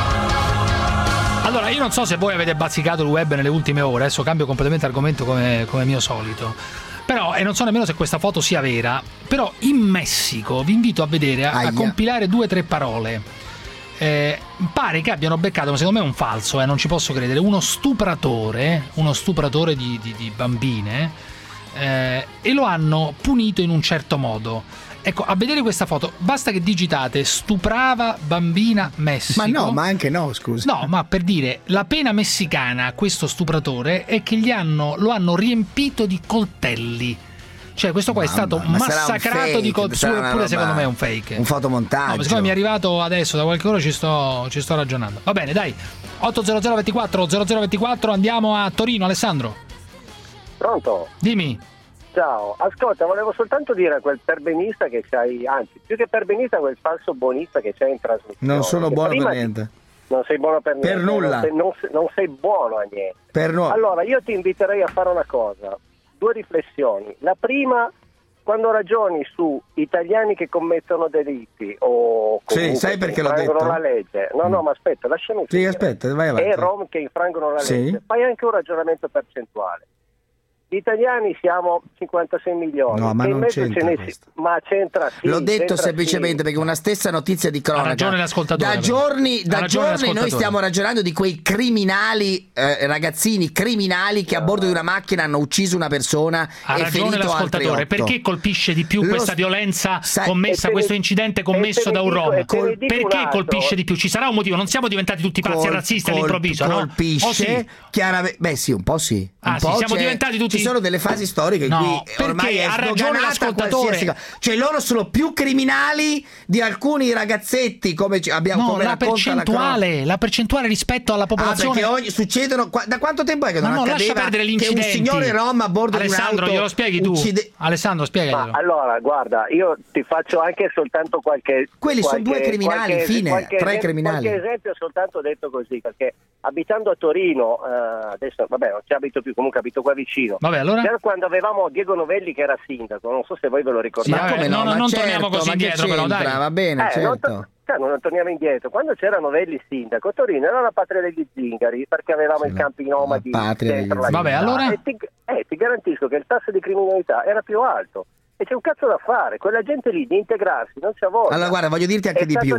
Speaker 5: io non so se voi avete bazzicato il web nelle ultime ore, adesso cambio completamente argomento come mio solito, però, e non so nemmeno se questa foto sia vera, però in Messico vi invito a vedere, a compilare 2 o 3 parole. Pare che abbiano beccato, ma secondo me è un falso, non ci posso credere, uno stupratore di bambine, e lo hanno punito in un certo modo. Ecco, a vedere questa foto basta che digitate stuprava bambina Messico.
Speaker 2: Ma no, ma anche no, scusa.
Speaker 5: No, ma per dire, la pena messicana a questo stupratore è che lo hanno riempito di coltelli. Cioè, questo qua è stato massacrato di pure secondo me è un fake.
Speaker 2: Un fotomontaggio.
Speaker 5: No, siccome mi è arrivato adesso da qualche ora ci sto ragionando. Va bene, dai. 80024 andiamo a Torino. Alessandro.
Speaker 18: Pronto?
Speaker 5: Dimmi.
Speaker 18: Ciao, ascolta, volevo soltanto dire a quel perbenista che c'hai, anzi, più che perbenista, quel falso buonista che c'hai in trasmissione.
Speaker 2: Non sono buono per niente.
Speaker 18: Non sei buono per niente.
Speaker 2: Per nulla.
Speaker 18: Non sei buono a niente.
Speaker 2: Per nulla.
Speaker 18: Allora, io ti inviterei a fare una cosa, 2 riflessioni. La prima, quando ragioni su italiani che commettono delitti o
Speaker 2: sì, sai perché l'ho detto?
Speaker 18: la legge. No, ma aspetta, lasciami
Speaker 2: finire. Sì, aspetta, vai avanti.
Speaker 18: E rom che infrangono la legge. Fai anche un ragionamento percentuale. Gli italiani siamo 56 milioni.
Speaker 2: No, ma non c'entra
Speaker 18: ma c'entra sì.
Speaker 2: L'ho detto semplicemente perché una stessa notizia di cronaca.
Speaker 5: Ha ragione l'ascoltatore.
Speaker 2: Da giorni noi stiamo ragionando di quei criminali, ragazzini criminali che a bordo di una macchina hanno ucciso una persona e ferito altri 8.
Speaker 5: Perché colpisce di più questa violenza commessa, questo incidente commesso da un rom? Perché colpisce di più? Ci sarà un motivo? Non siamo diventati tutti pazzi e razzisti all'improvviso, no?
Speaker 2: Colpisce chiaramente. Beh sì, un po' sì.
Speaker 5: Siamo diventati tutti.
Speaker 2: Ci sono delle fasi storiche in cui ormai è sdoganata qualsiasi cosa. Cioè loro sono più criminali di alcuni ragazzetti, come abbiamo come
Speaker 5: la percentuale rispetto alla popolazione.
Speaker 2: Perché succedono da quanto tempo è che non accadeva
Speaker 5: lascia perdere gli incidenti.
Speaker 2: Che un signore rom a bordo di un'auto.
Speaker 5: Alessandro, glielo spieghi tu. Alessandro, spiegaglielo.
Speaker 18: Allora, guarda, io ti faccio anche soltanto
Speaker 2: quelli sono 2 criminali, fine, 3 criminali.
Speaker 18: Qualche esempio soltanto detto così, perché abitando a Torino, adesso vabbè non ci abito più, comunque abito qua vicino.
Speaker 5: Vabbè, allora?
Speaker 18: Quando avevamo Diego Novelli che era sindaco, non so se voi ve lo ricordate.
Speaker 5: Non torniamo così indietro, però dai.
Speaker 2: Va bene, certo.
Speaker 18: Non torniamo indietro. Quando c'era Novelli sindaco, Torino era la patria degli zingari, perché avevamo i campi nomadi dentro la città.
Speaker 5: Vabbè, allora?
Speaker 18: Ti garantisco che il tasso di criminalità era più alto. E c'è un cazzo da fare, quella gente lì di integrarsi non c'ha voglia.
Speaker 2: Allora guarda, voglio dirti anche di più.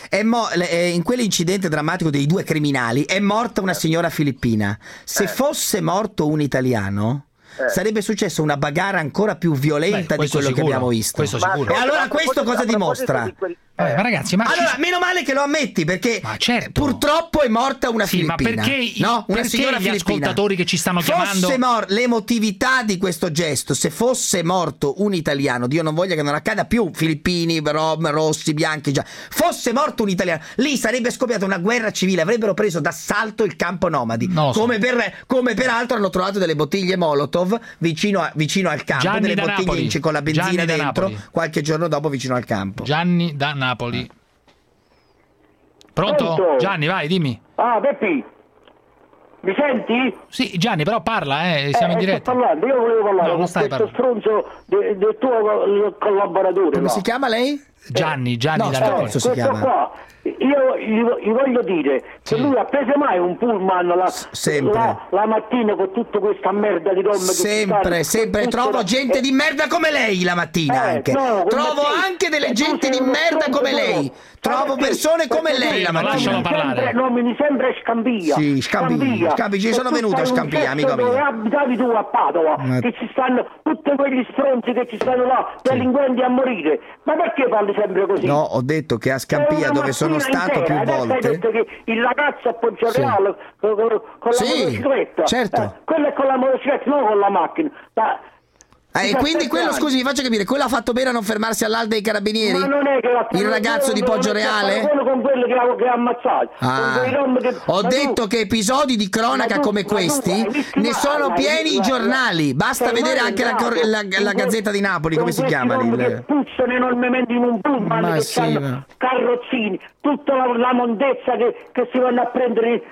Speaker 2: In quell'incidente drammatico dei 2 criminali è morta una signora filippina. Se fosse morto un italiano sarebbe successa una bagarre ancora più violenta di quello che abbiamo visto. E allora questo cosa dimostra?
Speaker 5: Ma ragazzi,
Speaker 2: allora meno male che lo ammetti, perché purtroppo è morta una filippina.
Speaker 5: Ma perché, una signora gli ascoltatori che ci stanno chiamando
Speaker 2: l'emotività di questo gesto, se fosse morto un italiano, Dio non voglia che non accada più, filippini, rom, rossi, bianchi, già fosse morto un italiano, lì sarebbe scoppiata una guerra civile, avrebbero preso d'assalto il campo nomadi, come peraltro hanno trovato delle bottiglie Molotov vicino al campo,
Speaker 5: Gianni
Speaker 2: delle bottiglie
Speaker 5: Napoli.
Speaker 2: con la benzina dentro, qualche giorno dopo vicino al campo.
Speaker 5: Gianni da Napoli. Pronto? Gianni, vai, dimmi.
Speaker 19: Peppi, mi senti?
Speaker 5: Sì, Gianni, però parla, siamo in diretta.
Speaker 19: Sto parlando, io volevo parlare con questo stronzo del tuo collaboratore.
Speaker 2: Come si chiama lei?
Speaker 5: Gianni da Napoli.
Speaker 19: Si chiama. Qua, io gli voglio dire che lui ha preso mai un pullman la mattina con tutta questa merda di rom.
Speaker 2: Sempre trovo gente di merda come lei la mattina anche. Trovo anche delle gente di merda come lei. Trovo persone come lei la mattina.
Speaker 19: Mi sembra Scampia.
Speaker 2: Sì, Scampia, ci sono venuto a Scampia, amico mio.
Speaker 19: Dove abitavi tu a Padova, che ci stanno tutti quegli stronzi che ci stanno là, delinquenti a morire. Ma perché parli sempre così?
Speaker 2: No, ho detto che a Scampia, dove sono stato più volte.
Speaker 19: Hai detto che il ragazzo a Poggioreale con la motocicletta.
Speaker 2: Certo.
Speaker 19: Quello è con la motocicletta, non con la macchina.
Speaker 2: E quindi quello, scusi, mi faccio capire, quello ha fatto bene a non fermarsi all'Alda dei Carabinieri?
Speaker 19: Ma non è che
Speaker 2: il ragazzo di Poggioreale?
Speaker 19: Quello con quello che ha ammazzato.
Speaker 2: Ho detto che episodi di cronaca come questi ne sono pieni i giornali. Basta vedere anche la Gazzetta di Napoli, come si chiama lì?
Speaker 19: Che puzzano enormemente in un pullman, che hanno carrozzini, tutta la mondezza che si vanno a prendere.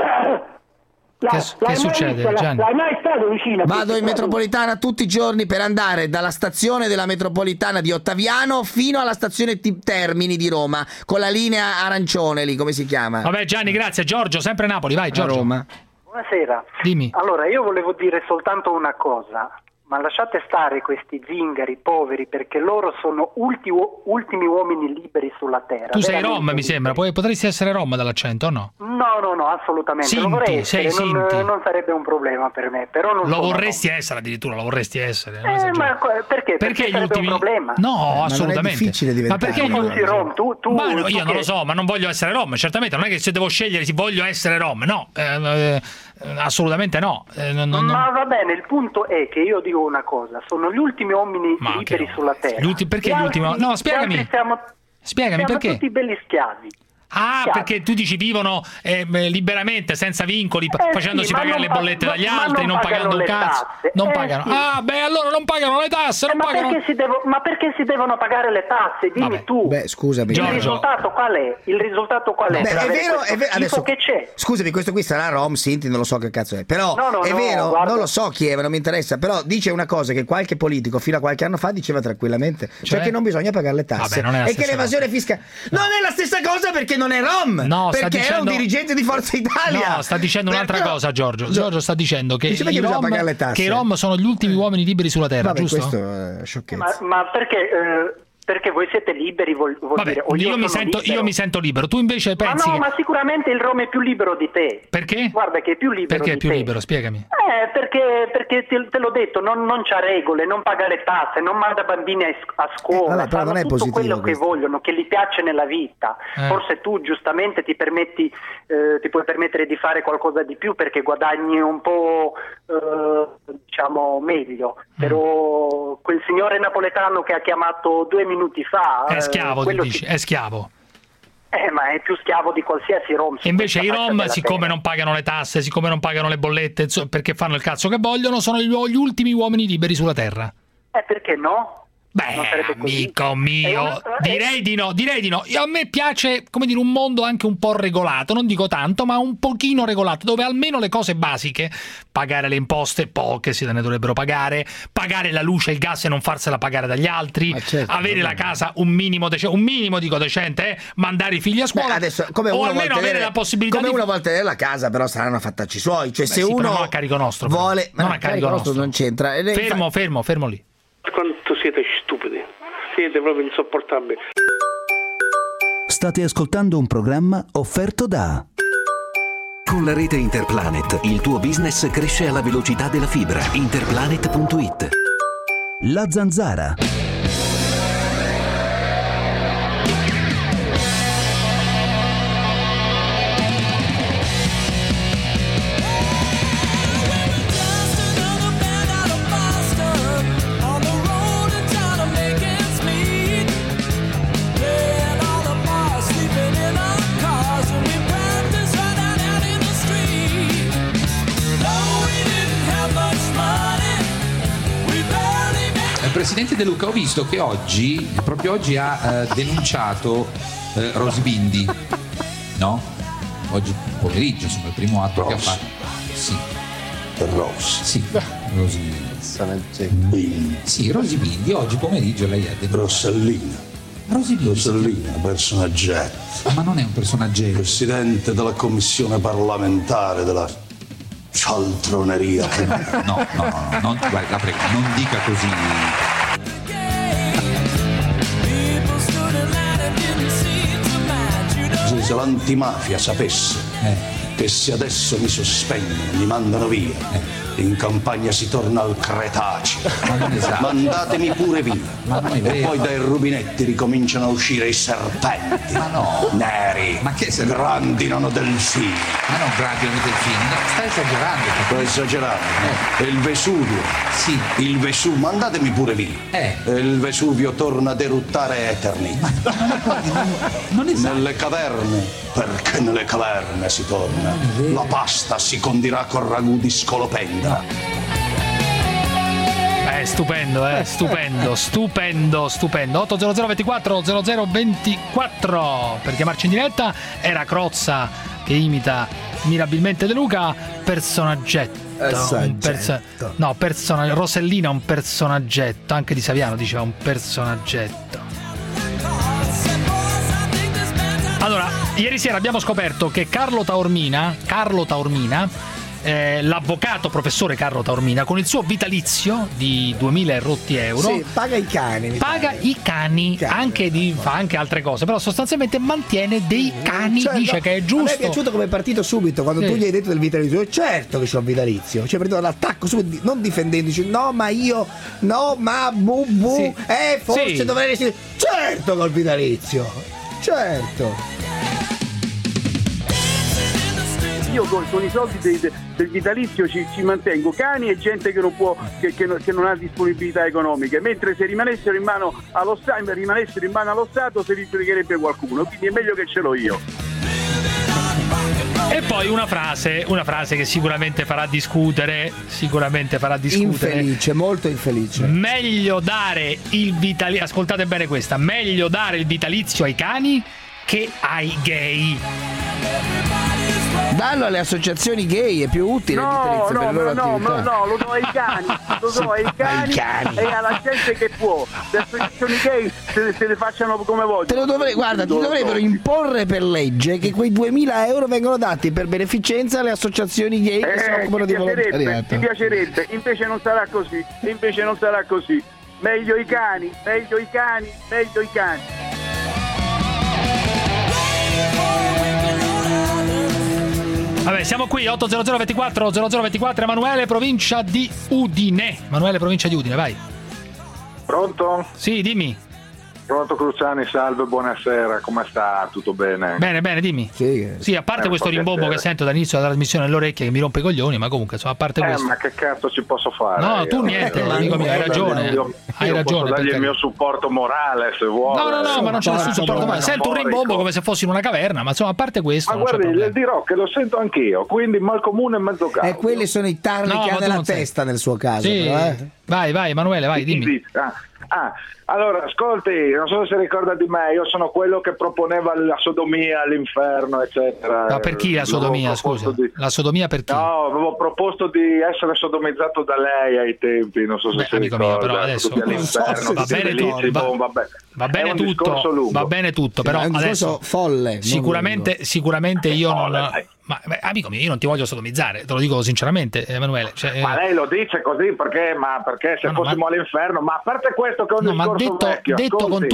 Speaker 5: Che succede, Gianni?
Speaker 19: L'hai mai stato vicino?
Speaker 2: Vado in metropolitana tutti i giorni per andare dalla stazione della metropolitana di Ottaviano fino alla stazione Termini di Roma, con la linea arancione lì, come si chiama?
Speaker 5: Vabbè Gianni, grazie. Giorgio, sempre Napoli, vai Giorgio.
Speaker 2: Roma.
Speaker 20: Buonasera.
Speaker 5: Dimmi.
Speaker 20: Allora, io volevo dire soltanto una cosa. Ma lasciate stare questi zingari poveri, perché loro sono ultimi uomini liberi sulla terra.
Speaker 5: Tu sei rom, mi sembra. Potresti essere rom dall'accento o no?
Speaker 20: No, assolutamente.
Speaker 5: Sinti,
Speaker 20: lo vorrei essere,
Speaker 5: Sinti.
Speaker 20: Non sarebbe un problema per me. Però non
Speaker 5: lo vorresti essere, addirittura lo vorresti essere.
Speaker 20: Ma perché? Perché
Speaker 5: gli ultimi...
Speaker 20: un problema?
Speaker 5: No, assolutamente.
Speaker 2: Ma non è difficile diventare.
Speaker 5: Ma perché
Speaker 20: rom?
Speaker 5: Io non lo so, ma non voglio essere rom. Certamente non è che se devo scegliere se voglio essere rom. No, assolutamente no.
Speaker 20: Ma va bene, il punto è che io dico una cosa, sono gli ultimi uomini liberi sulla terra.
Speaker 5: Perché gli ultimi? No, spiegami. Spiegami perché.
Speaker 20: Siamo tutti belli schiavi.
Speaker 5: Ah, perché tu dici vivono liberamente, senza vincoli, facendosi pagare le bollette dagli altri, non pagando un cazzo. Non pagano. Ah, beh, allora non pagano le tasse, non pagano.
Speaker 20: Ma perché si devono pagare le tasse? Dimmi tu.
Speaker 2: Beh, scusami.
Speaker 20: Il risultato qual è? Il risultato qual è?
Speaker 2: Beh, è vero, adesso
Speaker 20: che c'è.
Speaker 2: Scusami, questo qui sarà Rom, Sinti, non lo so che cazzo è. Però è vero,
Speaker 20: guarda.
Speaker 2: non lo so chi è, non mi interessa, però dice una cosa che qualche politico fino a qualche anno fa diceva tranquillamente, cioè che non bisogna pagare le tasse.
Speaker 5: Vabbè,
Speaker 2: e che l'evasione fiscale non è la stessa cosa perché non è Rom.
Speaker 5: No,
Speaker 2: perché era un dirigente di Forza Italia.
Speaker 5: No, sta dicendo un'altra cosa, Giorgio. Giorgio sta dicendo che
Speaker 2: i
Speaker 5: Rom sono gli ultimi uomini liberi sulla terra, giusto?
Speaker 2: Questo è sciocchezza.
Speaker 20: Ma perché voi siete liberi, vuol dire.
Speaker 5: Io mi sento libero. Tu invece pensi
Speaker 20: ma sicuramente il Rom è più libero di te.
Speaker 5: Perché?
Speaker 20: Guarda che è più libero.
Speaker 5: Perché è più libero? Spiegami.
Speaker 20: Perché te l'ho detto, non c'ha regole, non paga le tasse, non manda bambini a scuola,
Speaker 2: però non è
Speaker 20: tutto quello
Speaker 2: questo.
Speaker 20: che vogliono, che gli piace nella vita. Forse tu giustamente ti puoi permettere di fare qualcosa di più perché guadagni un po' diciamo meglio. Però quel signore napoletano che ha chiamato 2 minuti fa
Speaker 5: è schiavo, dici, è schiavo.
Speaker 20: Ma è più schiavo di qualsiasi Rom.
Speaker 5: E invece i Rom, siccome non pagano le tasse, siccome non pagano le bollette, perché fanno il cazzo che vogliono, sono gli ultimi uomini liberi sulla terra.
Speaker 20: Perché no?
Speaker 5: Beh, amico mio, direi di no. A me piace, come dire, un mondo anche un po' regolato, non dico tanto, ma un pochino regolato, dove almeno le cose basiche, pagare le imposte, poche se ne dovrebbero pagare la luce e il gas e non farsela pagare dagli altri, avere la casa un minimo decente, mandare i figli a scuola, o almeno avere la possibilità
Speaker 2: come una volta avere la casa, però saranno fattacci suoi, cioè se uno
Speaker 5: non a carico nostro,
Speaker 2: vuole,
Speaker 5: non a carico nostro,
Speaker 2: non c'entra.
Speaker 5: Fermo lì.
Speaker 21: Quanto siete stupidi, siete proprio insopportabili.
Speaker 10: State ascoltando un programma offerto da... Con la rete Interplanet il tuo business cresce alla velocità della fibra. Interplanet.it. La Zanzara.
Speaker 22: Il presidente De Luca, ho visto che proprio oggi ha denunciato Rosy Bindi, no? Oggi pomeriggio, insomma, il primo atto che ha fatto. Sì. Rosy Bindi. Sì, Rosy Bindi, oggi pomeriggio lei ha denunciato. Rossellina,
Speaker 3: personaggetto.
Speaker 22: Ma non è un personaggetto.
Speaker 3: Presidente della commissione parlamentare della cialtroneria.
Speaker 22: No, guarda, la prego, non dica così.
Speaker 3: Se l'antimafia sapesse che se adesso mi sospendono, mi mandano via, in campagna si torna al Cretaceo. Mandatemi pure via. E poi dai rubinetti ricominciano a uscire i serpenti. Neri.
Speaker 22: Ma che
Speaker 3: grandinano delfini.
Speaker 22: Ma non grandinano delfini, stai esagerando.
Speaker 3: Sto esagerando. E il Vesuvio.
Speaker 22: Sì.
Speaker 3: Il Vesuvio, mandatemi pure via. E il Vesuvio torna ad eruttare eterni.
Speaker 22: Non esatto.
Speaker 3: Nelle caverne, perché nelle caverne si torna. La pasta si condirà con ragù di scolopendra.
Speaker 5: Stupendo, stupendo. 800 24 00 24 per chiamarci in diretta. Era Crozza che imita mirabilmente De Luca. Rosellina un personaggetto, anche Di Saviano diceva un personaggetto. Allora, ieri sera abbiamo scoperto che Carlo Taormina, l'avvocato professore Carlo Taormina, con il suo vitalizio di 2000 e rotti euro,
Speaker 2: paga i cani.
Speaker 5: Fa anche altre cose, però sostanzialmente mantiene dei cani, dice che è giusto.
Speaker 2: A me è piaciuto come è partito subito quando tu gli hai detto del vitalizio. Certo che c'ho il vitalizio, cioè partito dall'attacco subito, non difendendoci, forse dovrei essere. Certo col vitalizio, certo.
Speaker 1: io con i soldi del vitalizio ci mantengo cani e gente che non può, che non ha disponibilità economiche, mentre se rimanessero in mano allo Stato se li fregherebbe qualcuno, quindi è meglio che ce l'ho io.
Speaker 5: E poi una frase che sicuramente farà discutere.
Speaker 2: Infelice, molto infelice.
Speaker 5: Meglio dare il vitalizio, ascoltate bene questa, meglio dare il vitalizio ai cani che ai gay.
Speaker 2: Dallo alle associazioni gay, è più utile
Speaker 1: no, lo do ai cani, e alla gente che può. Le associazioni gay se le facciano come vogliono.
Speaker 2: Ti dovrebbero imporre per legge che quei 2.000 euro vengono dati per beneficenza alle associazioni gay che si occupano di volontariato.
Speaker 1: Mi piacerebbe, invece non sarà così. Meglio i cani.
Speaker 5: Vabbè, siamo qui 800 24 0024. Emanuele, provincia di Udine, vai.
Speaker 7: Pronto?
Speaker 5: Sì, dimmi.
Speaker 7: Pronto Cruciani, salve, buonasera, come sta? Tutto bene?
Speaker 5: Bene, dimmi. Sì, a parte questo rimbombo che sento dall'inizio della trasmissione nelle orecchie che mi rompe i coglioni, ma comunque, insomma, a parte questo.
Speaker 7: Ma che cazzo ci posso fare?
Speaker 5: No, tu niente, amico mio, hai ragione.
Speaker 7: Io posso dargli il mio supporto morale, se vuole.
Speaker 5: No, ma non c'è nessun supporto morale. Sento un rimbombo come se fossi in una caverna, ma insomma, a parte questo.
Speaker 7: Ma guardi, le dirò che lo sento anch'io, quindi mal comune e mezzo cauto.
Speaker 2: E quelli sono i tarli che ha nella testa nel suo caso.
Speaker 5: Sì.
Speaker 2: Però,
Speaker 5: Vai, Emanuele, vai, dimmi.
Speaker 7: Allora, ascolti, non so se si ricorda di me, io sono quello che proponeva la sodomia, l'inferno, eccetera.
Speaker 5: Ma per chi la sodomia, scusa? La sodomia per chi?
Speaker 7: No, avevo proposto di essere sodomizzato da lei ai tempi, non so se si ricorda. Mio, però adesso
Speaker 5: va bene tutto, però
Speaker 2: è un
Speaker 5: adesso
Speaker 2: folle.
Speaker 5: Sicuramente io non... Ma amico mio, io non ti voglio sodomizzare, te lo dico sinceramente, Emanuele.
Speaker 7: Ma lei lo dice così perché se fossimo all'inferno, ma a parte questo che è un discorso vecchio,
Speaker 5: detto con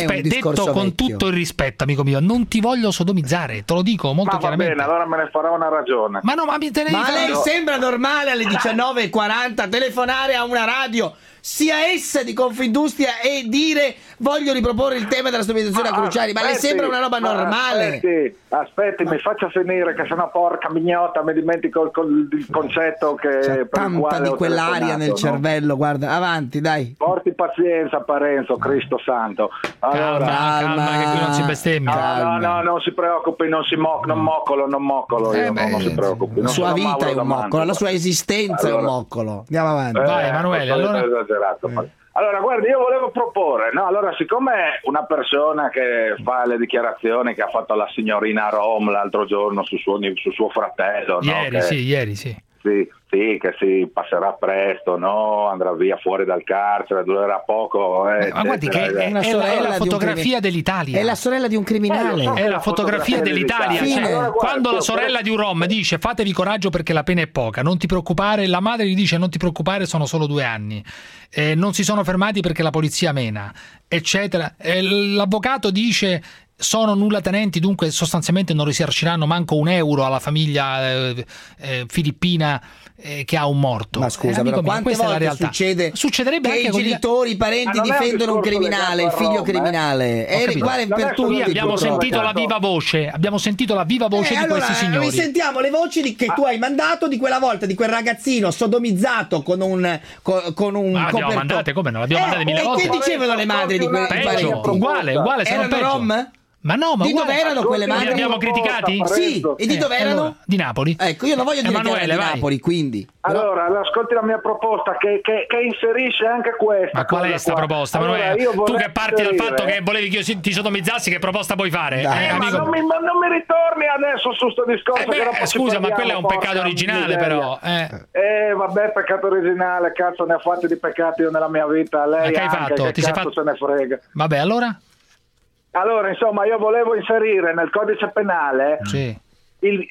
Speaker 5: tutto il rispetto, amico mio, non ti voglio sodomizzare, te lo dico molto chiaramente.
Speaker 7: Va bene, allora me ne farò una ragione.
Speaker 2: Ma lei sembra normale alle 19:40 telefonare a una radio, sia essa di Confindustria, e dire voglio riproporre il tema della sodomizzazione a Cruciani, ma le sembra una roba normale?
Speaker 7: Aspetti, mi faccia finire che sennò porca mignota mi dimentico il concetto che
Speaker 2: c'è
Speaker 7: per il quale
Speaker 2: di quell'aria nel cervello, guarda, avanti, dai.
Speaker 7: Porti pazienza, Parenzo, Cristo santo. Allora,
Speaker 5: calma, che qui non si bestemmia.
Speaker 7: No, non si preoccupi, non moccolo io, non si preoccupi.
Speaker 2: La sua vita è un moccolo, la sua esistenza è un moccolo. Andiamo avanti.
Speaker 5: Vai, Emanuele, allora.
Speaker 7: Allora, guardi, io volevo proporre, allora, siccome una persona che fa le dichiarazioni che ha fatto la signorina Rom l'altro giorno su suo fratello,
Speaker 5: ieri,
Speaker 7: sì, che si passerà presto, no? Andrà via fuori dal carcere, durerà poco.
Speaker 5: Ma guardi che è la fotografia dell'Italia.
Speaker 2: È la sorella di un criminale.
Speaker 5: È la fotografia dell'Italia. Cioè, quando la sorella di un rom dice fatevi coraggio perché la pena è poca, non ti preoccupare, la madre gli dice non ti preoccupare, sono solo 2 anni. Non si sono fermati perché la polizia mena, eccetera. L'avvocato dice sono nullatenenti, dunque sostanzialmente non risarciranno manco un euro alla famiglia filippina che ha un morto.
Speaker 2: Ma scusa, però quante volte succederebbe che i genitori, i parenti difendono un criminale, il figlio criminale? Per tutti.
Speaker 5: Abbiamo sentito la viva voce, di questi signori.
Speaker 2: Risentiamo le voci che tu hai mandato di quella volta, di quel ragazzino sodomizzato con un
Speaker 5: abbiamo mandate, come no? L'abbiamo mandate 1000 volte.
Speaker 2: E che dicevano le madri di quei parenti?
Speaker 5: Uguale,
Speaker 2: erano rom?
Speaker 5: Ma no, ma
Speaker 2: di dove erano quelle madri?
Speaker 5: Li abbiamo criticati?
Speaker 2: Sì, e di dove erano?
Speaker 5: Allora, di Napoli.
Speaker 2: Ecco, io non voglio dire
Speaker 5: Emanuele,
Speaker 2: di Napoli, quindi.
Speaker 7: Allora, ascolti la mia proposta che inserisce anche questa.
Speaker 5: Ma qual è sta proposta, Emanuele? Tu che parti dal fatto che volevi che io ti sodomizzassi, che proposta puoi fare?
Speaker 7: Ma non mi ritorni adesso su sto discorso.
Speaker 5: Scusa, ma quello è un peccato originale, però.
Speaker 7: Vabbè, peccato originale, cazzo, ne ho fatti di peccati io nella mia vita. Lei
Speaker 5: che hai fatto?
Speaker 7: Ti sei fatto? Se ne frega.
Speaker 5: Vabbè, allora?
Speaker 7: Allora, insomma, io volevo inserire nel codice penale il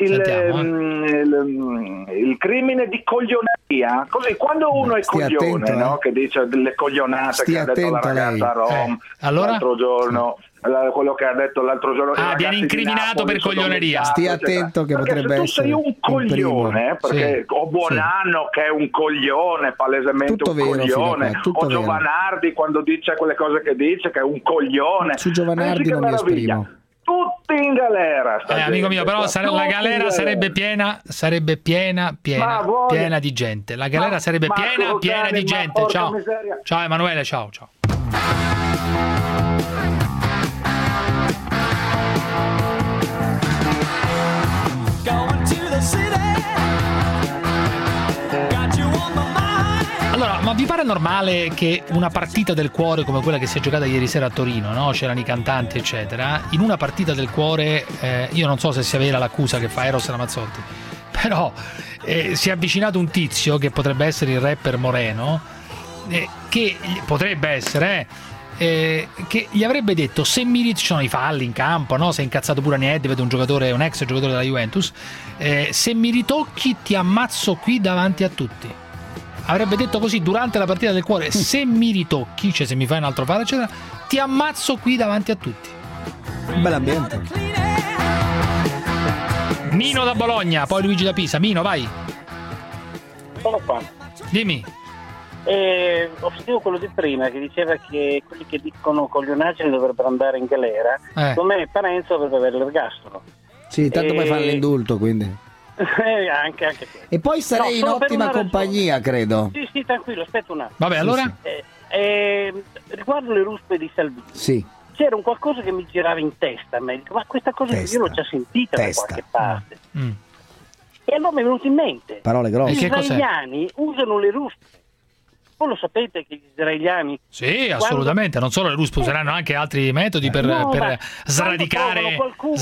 Speaker 7: crimine di coglioneria. Così, quando uno è coglione, attento, no? Che dice delle coglionate che ha detto la ragazza Rom l'altro giorno, quello che ha detto l'altro giorno.
Speaker 5: Viene incriminato per coglioneria.
Speaker 2: Stia attento che potrebbe essere.
Speaker 7: Se tu sei un coglione, perché o Buonanno che è un coglione, palesemente
Speaker 2: tutto
Speaker 7: un
Speaker 2: vero,
Speaker 7: coglione, o Giovanardi quando dice quelle cose che dice che è un coglione.
Speaker 2: Su Giovanardi non mi esprimo.
Speaker 7: Tutte tutti in galera.
Speaker 5: Amico mio, però la galera sarebbe piena di gente. La galera sarebbe piena di gente. Ciao. Ciao Emanuele, ciao. Allora, ma vi pare normale che una partita del cuore come quella che si è giocata ieri sera a Torino, no? C'erano i cantanti eccetera, in una partita del cuore, io non so se sia vera l'accusa che fa Eros Ramazzotti, però si è avvicinato un tizio che potrebbe essere il rapper Moreno, che potrebbe essere che gli avrebbe detto: se ci sono i falli in campo, no? Si è incazzato pure Nedved, un ex giocatore della Juventus, se mi ritocchi ti ammazzo qui davanti a tutti. Avrebbe detto così durante la partita del cuore: se mi ritocchi, cioè se mi fai un altro fallo eccetera, ti ammazzo qui davanti a tutti.
Speaker 2: Un bel ambiente.
Speaker 5: Mino da Bologna, poi Luigi da Pisa. Mino, vai.
Speaker 6: Sono qua.
Speaker 5: Dimmi.
Speaker 6: Ho sentito quello di prima che diceva che quelli che dicono coglionaggini dovrebbero andare in galera. Come Parenzo dovrebbe avere l'ergastolo.
Speaker 2: Sì, tanto poi fanno l'indulto, quindi.
Speaker 6: Anche questo.
Speaker 2: E poi sarei in ottima compagnia, credo.
Speaker 6: Sì, tranquillo, aspetta un attimo.
Speaker 5: Vabbè, allora?
Speaker 6: Riguardo le ruspe di Salvini.
Speaker 2: Sì.
Speaker 6: C'era un qualcosa che mi girava in testa, ma questa cosa io l'ho già sentita da qualche parte. E allora mi è venuto in mente.
Speaker 2: Parole grosse.
Speaker 6: Gli israeliani usano le ruspe. Voi lo sapete che gli israeliani...
Speaker 5: Sì, assolutamente, non solo le ruspe, useranno anche altri metodi per sradicare...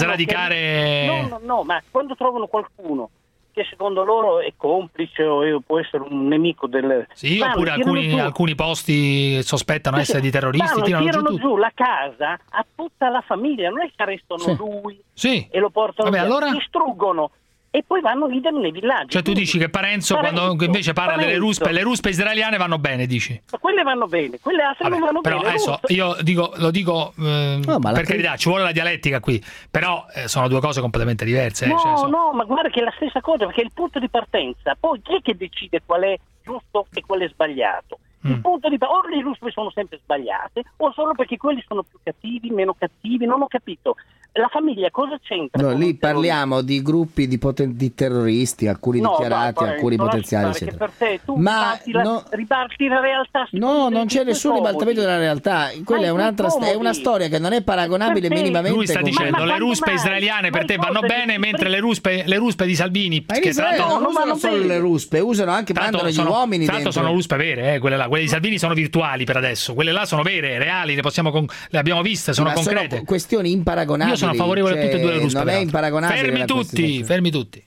Speaker 6: No, ma quando trovano qualcuno che secondo loro è complice o può essere un nemico del...
Speaker 5: Sì, oppure alcuni posti sospettano essere di terroristi,
Speaker 6: tirano giù la casa a tutta la famiglia, non è che arrestano lui e lo portano via,
Speaker 5: allora...
Speaker 6: distruggono. E poi vanno lì nei villaggi.
Speaker 5: Cioè tu dici che Parenzo quando invece parla delle ruspe, le ruspe israeliane vanno bene, dici?
Speaker 6: Ma quelle vanno bene, quelle altre non vanno
Speaker 5: però
Speaker 6: bene.
Speaker 5: Però adesso io lo dico per carità, ci vuole la dialettica qui, però sono due cose completamente diverse.
Speaker 6: No, ma guarda che è la stessa cosa, perché è il punto di partenza. Poi chi è che decide qual è giusto e qual è sbagliato? Il punto di o le ruspe sono sempre sbagliate o solo perché quelli sono più cattivi, meno cattivi, non ho capito. La famiglia cosa c'entra?
Speaker 2: No, lì parliamo di gruppi di terroristi, alcuni dichiarati, alcuni potenziali, eccetera.
Speaker 6: Per te, tu ribalti la realtà.
Speaker 2: No, non c'è nessun ribaltamento della realtà. Quella è una storia che non è paragonabile minimamente.
Speaker 5: Lui sta dicendo le ruspe israeliane per te vanno bene, mentre le ruspe di Salvini, che
Speaker 2: non usano solo le ruspe, usano anche, mandano gli uomini dentro.
Speaker 5: Tanto sono ruspe vere, quelle là. Quelle di Salvini sono virtuali per adesso, quelle là sono vere, reali, le abbiamo viste, sono concrete.
Speaker 2: Sono questioni imparagonabili.
Speaker 5: Io sono favorevole a tutte e due le ruspe.
Speaker 2: Non è imparagonabile.
Speaker 5: Fermi tutti.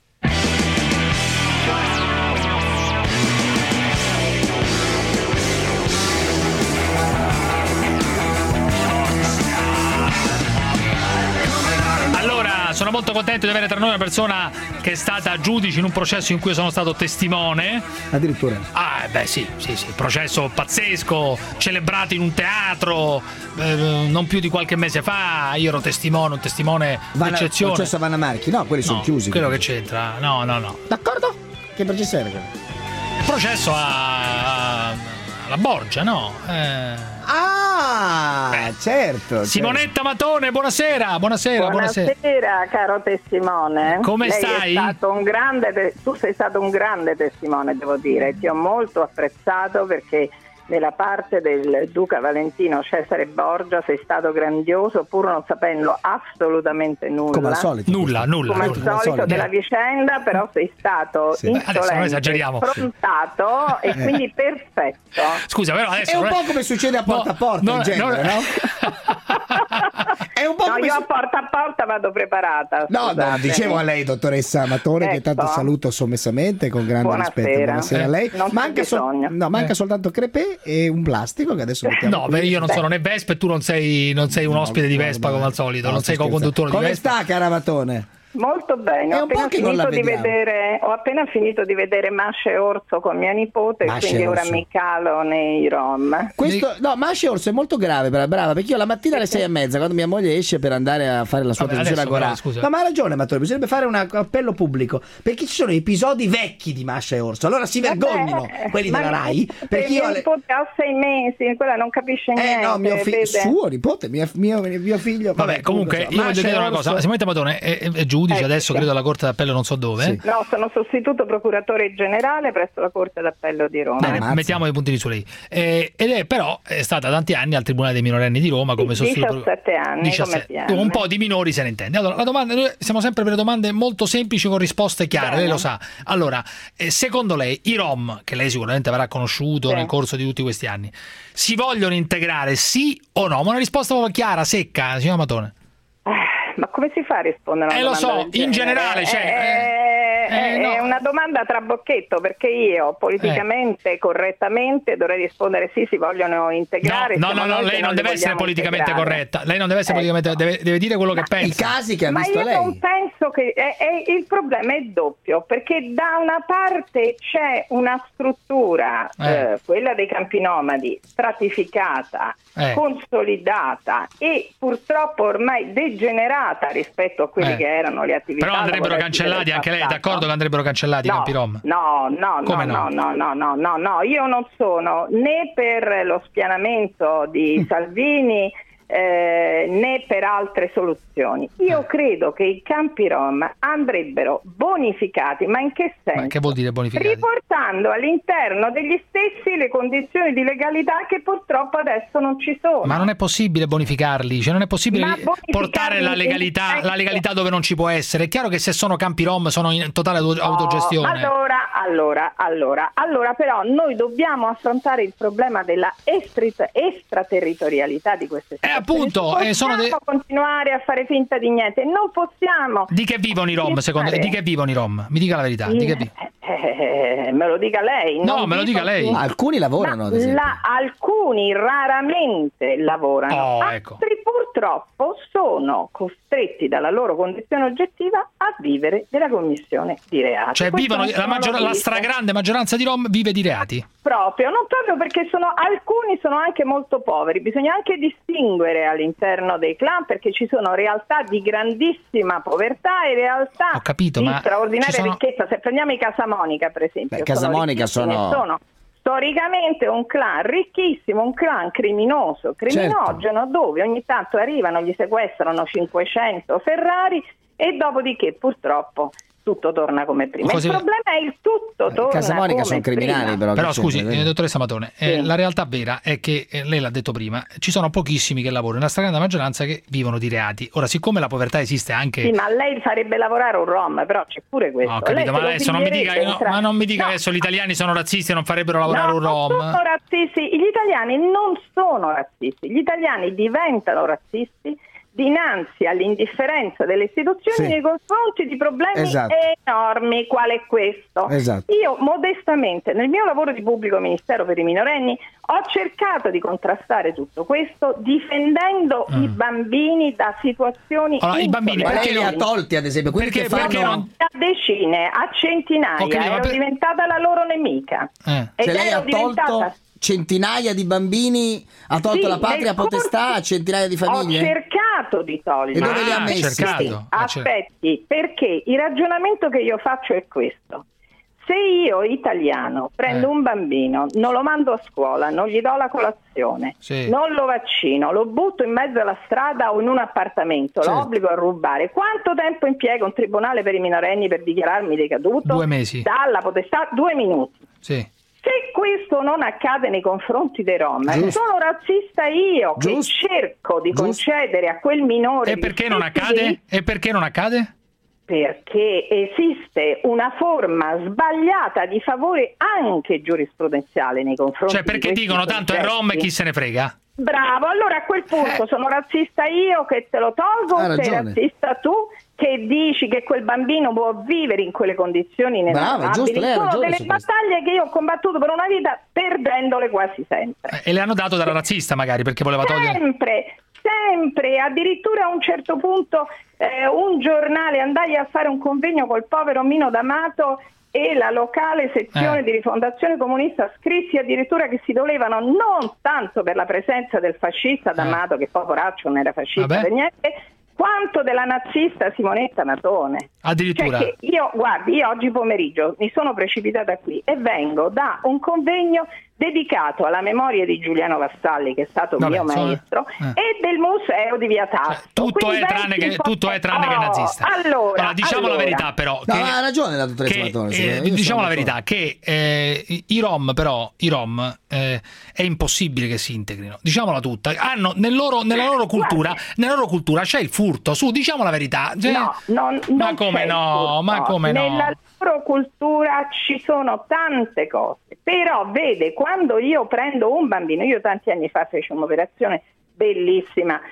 Speaker 5: Sono molto contento di avere tra noi una persona che è stata giudice in un processo in cui sono stato testimone.
Speaker 2: Addirittura.
Speaker 5: Sì, processo pazzesco, celebrato in un teatro non più di qualche mese fa. Io ero testimone, un testimone d'eccezione.
Speaker 2: Processo a Vanna Marchi? No, quelli sono chiusi.
Speaker 5: Quello che c'entra. No.
Speaker 2: D'accordo? Che processo era?
Speaker 5: Il processo alla Borgia, no?
Speaker 2: Certo.
Speaker 5: Simonetta Matone, buonasera.
Speaker 14: Buonasera, caro testimone.
Speaker 5: Come stai?
Speaker 14: Tu sei stato un grande testimone, devo dire. Ti ho molto apprezzato perché nella parte del Duca Valentino Cesare Borgia sei stato grandioso, pur non sapendo assolutamente nulla.
Speaker 2: Come al solito.
Speaker 5: Nulla.
Speaker 14: Come al solito della vicenda, però sei stato insolente, affrontato e quindi perfetto.
Speaker 5: Scusa, però adesso
Speaker 2: è un po' come succede a porta a porta in genere, no? È un po' come
Speaker 14: io a porta vado preparata.
Speaker 2: No, dicevo a lei, dottoressa Matone, che tanto saluto sommessamente con grande rispetto. Buonasera a lei. Manca soltanto Crepè e un plastico che adesso mettiamo.
Speaker 5: No, io non sono né Vespa e tu non sei un ospite di Vespa come al solito, non sei co-conduttore di Vespa.
Speaker 2: Come sta, cara Matone?
Speaker 14: Molto bene, ho appena finito di vedere Masha e Orso con mia nipote, quindi ora mi calo nei rom.
Speaker 2: Masha e Orso è molto grave, brava, perché io la mattina alle 6:30, quando mia moglie esce per andare a fare la sua trasmissione a Gorà, no, ma ha ragione Matteo, bisognerebbe fare un appello pubblico, perché ci sono episodi vecchi di Masha e Orso, allora si vergognino quelli della Rai, perché io
Speaker 14: nipote ha 6 mesi, quella non capisce niente.
Speaker 2: No, suo nipote, mio figlio.
Speaker 5: Vabbè, comunque io voglio dire una cosa, Simonetta Matone è giudice adesso, credo alla Corte d'Appello, non so dove.
Speaker 14: Sì. No, sono sostituto procuratore generale presso la Corte d'Appello di Roma.
Speaker 5: Bene, mettiamo i puntini su lei. Però è stata tanti anni al Tribunale dei minorenni di Roma come sostituto.
Speaker 14: 17 anni.
Speaker 5: 17. Un po' di minori se ne intende. Allora, la domanda, noi siamo sempre per domande molto semplici con risposte chiare, lei lo sa. Allora, secondo lei i Rom, che lei sicuramente avrà conosciuto nel corso di tutti questi anni, si vogliono integrare sì o no? Ma una risposta proprio chiara, secca, signora Matone.
Speaker 14: Ma come si fa a rispondere a una domanda
Speaker 5: lo so, in generale,
Speaker 14: è una domanda trabocchetto, perché io politicamente correttamente dovrei rispondere sì, si vogliono integrare.
Speaker 5: No, lei non deve essere politicamente corretta. Lei non deve essere politicamente, deve dire quello che pensa.
Speaker 2: I casi che ha visto lei.
Speaker 14: Ma io non penso che il problema è doppio, perché da una parte c'è una struttura, quella dei campi nomadi, stratificata, consolidata e purtroppo ormai degenerata rispetto a quelli che erano le attività.
Speaker 5: Però andrebbero cancellati, anche lei è d'accordo che andrebbero cancellati i campi rom?
Speaker 14: No, io non sono né per lo spianamento di Salvini né per altre soluzioni. Io credo che i campi rom andrebbero bonificati, ma in che senso?
Speaker 5: Ma che vuol dire bonificati?
Speaker 14: Riportando all'interno degli stessi le condizioni di legalità che purtroppo adesso non ci sono.
Speaker 5: Ma non è possibile bonificarli, cioè non è possibile portare la legalità dove non ci può essere. È chiaro che se sono campi rom sono in totale autogestione.
Speaker 14: Allora però noi dobbiamo affrontare il problema della extraterritorialità di queste situazioni.
Speaker 5: Appunto,
Speaker 14: possiamo continuare a fare finta di niente, non possiamo.
Speaker 5: Di che vivono i rom, secondo te? Di che vivono i rom? Mi dica la verità.
Speaker 14: Me lo dica lei.
Speaker 5: No, me lo dica lei.
Speaker 2: Alcuni lavorano, ad esempio.
Speaker 14: Alcuni raramente lavorano. Altri purtroppo sono costretti dalla loro condizione oggettiva a vivere della commissione di reati.
Speaker 5: Cioè vivono, la stragrande maggioranza di rom vive di reati?
Speaker 14: Non proprio perché alcuni sono anche molto poveri, bisogna anche distinguere all'interno dei clan, perché ci sono realtà di grandissima povertà e realtà di straordinaria ricchezza. Se prendiamo i Casamonica per esempio,
Speaker 2: Casamonica
Speaker 14: sono storicamente un clan ricchissimo, un clan criminogeno, dove ogni tanto arrivano, gli sequestrano 500 Ferrari e dopodiché purtroppo tutto torna come prima. Il problema è il tutto torna
Speaker 2: Casamonica
Speaker 14: come
Speaker 2: sono criminali,
Speaker 14: prima.
Speaker 5: Però scusi, dottoressa Matone, la realtà vera è che lei l'ha detto prima, ci sono pochissimi che lavorano, una stragrande maggioranza che vivono di reati. Ora, siccome la povertà esiste anche...
Speaker 14: Sì, ma lei farebbe lavorare un rom, però c'è pure questo.
Speaker 5: Ho capito, ma adesso non mi dica che adesso gli italiani sono razzisti e non farebbero lavorare un rom.
Speaker 14: Non sono razzisti, gli italiani non sono razzisti, gli italiani diventano razzisti dinanzi all'indifferenza delle istituzioni nei confronti di problemi enormi quale questo. Io modestamente nel mio lavoro di pubblico ministero per i minorenni ho cercato di contrastare tutto questo difendendo i bambini da situazioni
Speaker 5: i bambini
Speaker 2: perché li ha tolti, ad esempio,
Speaker 5: perché
Speaker 14: a decine, a centinaia, ero diventata la loro nemica ed
Speaker 2: lei ha tolto centinaia di bambini, ha tolto la patria potestà a centinaia di famiglie?
Speaker 14: Ho cercato di togliere.
Speaker 2: E dove li ha messi?
Speaker 14: Aspetti, perché il ragionamento che io faccio è questo. Se io, italiano, prendo un bambino, non lo mando a scuola, non gli do la colazione, non lo vaccino, lo butto in mezzo alla strada o in un appartamento, lo obbligo a rubare, quanto tempo impiega un tribunale per i minorenni per dichiararmi decaduto?
Speaker 5: 2 mesi.
Speaker 14: Dalla potestà 2 minuti. Se questo non accade nei confronti dei rom, sono razzista io che cerco di concedere a quel minore.
Speaker 5: E perché non accade?
Speaker 14: Perché esiste una forma sbagliata di favore anche giurisprudenziale nei confronti
Speaker 5: di perché dicono tanto è rom e chi se ne frega?
Speaker 14: Bravo, allora a quel punto sono razzista io che te lo tolgo, sei razzista tu che dici che quel bambino può vivere in quelle condizioni inenarrabili. Sono delle battaglie che io ho combattuto per una vita perdendole quasi sempre.
Speaker 5: E le hanno dato dalla razzista magari perché voleva togliere?
Speaker 8: sempre, addirittura a un certo punto un giornale, andai a fare un convegno col povero Mino D'Amato e la locale sezione di Rifondazione Comunista scrissi addirittura che si dolevano non tanto per la presenza del fascista D'Amato, che poveraccio non era fascista per niente, quanto della nazista Simonetta Natone.
Speaker 5: Addirittura.
Speaker 8: Cioè che io oggi pomeriggio mi sono precipitata qui e vengo da un convegno dedicato alla memoria di Giuliano Vassalli, che è stato mio maestro, e del museo di Via Tasso.
Speaker 5: Tutto è tranne che nazista.
Speaker 8: Allora,
Speaker 5: diciamo la verità, però.
Speaker 2: No, ha ragione la dottoressa Matone.
Speaker 5: Diciamo la verità, che i Rom è impossibile che si integrino. Diciamola tutta. Hanno nella loro cultura c'è il furto. Su, diciamo la verità.
Speaker 8: Ma come no? Nella loro cultura ci sono tante cose. Però vede, quando io prendo un bambino, io tanti anni fa feci un'operazione bellissima,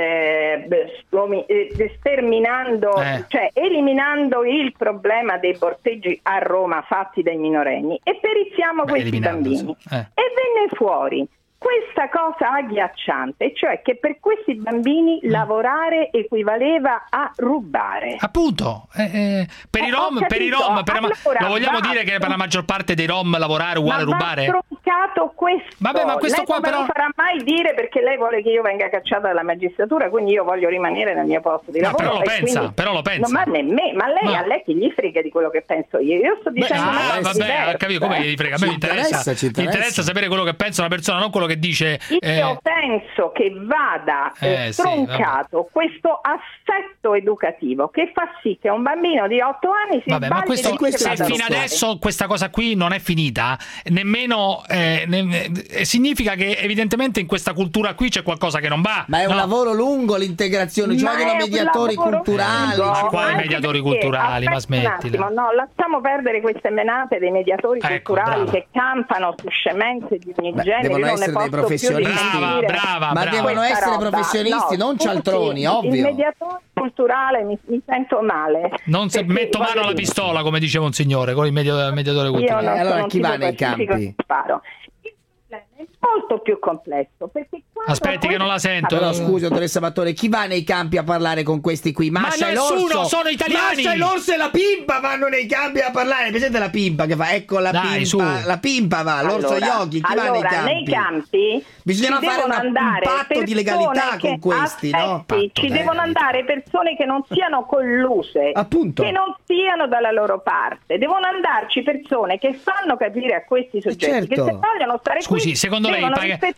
Speaker 8: sterminando, cioè eliminando il problema dei borteggi a Roma fatti dai minorenni, e periziamo questi bambini. E venne fuori questa cosa agghiacciante, cioè che per questi bambini lavorare equivaleva a rubare.
Speaker 5: Appunto, per i Rom, allora, lo vogliamo dire che per la maggior parte dei Rom lavorare uguale a rubare?
Speaker 8: Ma troncato questo.
Speaker 5: Vabbè, ma questo
Speaker 8: lei
Speaker 5: qua
Speaker 8: non me lo farà mai dire, perché lei vuole che io venga cacciata dalla magistratura, quindi io voglio rimanere nel mio posto di lavoro.
Speaker 5: Però lo pensa.
Speaker 8: No, ma nemmeno, ma lei a lei che gli frega di quello che penso io? Io sto dicendo
Speaker 5: vabbè, capito come gli frega? A me mi interessa sapere quello che pensa una persona, non quello che dice.
Speaker 8: Io penso che vada troncato questo assetto educativo che fa sì che un bambino di 8 anni si sbagli.
Speaker 5: Ma questo fino adesso questa cosa qui non è finita, nemmeno significa che evidentemente in questa cultura qui c'è qualcosa che non va.
Speaker 2: Ma è un lavoro lungo l'integrazione, ci vogliono mediatori culturali.
Speaker 5: Ma quali mediatori culturali? Ma smettila.
Speaker 8: No, lasciamo perdere queste menate dei mediatori culturali che campano su scemenze di ogni genere.
Speaker 2: Devono essere dei professionisti.
Speaker 5: Brava.
Speaker 2: Devono essere professionisti, non cialtroni, ovvio.
Speaker 8: Il mediatore culturale mi sento male.
Speaker 5: Non se metto mano alla pistola, come diceva un signore, con il mediatore culturale.
Speaker 2: Allora chi va nei campi?
Speaker 8: Sparo. È molto più complesso, perché
Speaker 5: aspetti che non la sento.
Speaker 2: Però scusi, dottoressa Mattone, chi va nei campi a parlare con questi qui? Mascia
Speaker 5: e l'orso, sono italiani.
Speaker 2: Mascia e l'orso e la pimpa vanno nei campi a parlare. Presente la pimpa che fa? Ecco la pimpa. La pimpa va, l'orso Yogi, chi va nei campi?
Speaker 8: Nei campi
Speaker 2: bisogna fare un patto di legalità con questi, no?
Speaker 8: Ci devono andare persone che non siano colluse,
Speaker 2: appunto,
Speaker 8: che non siano dalla loro parte. Devono andarci persone che fanno capire a questi soggetti che se vogliono stare qui.
Speaker 5: Scusi, secondo lei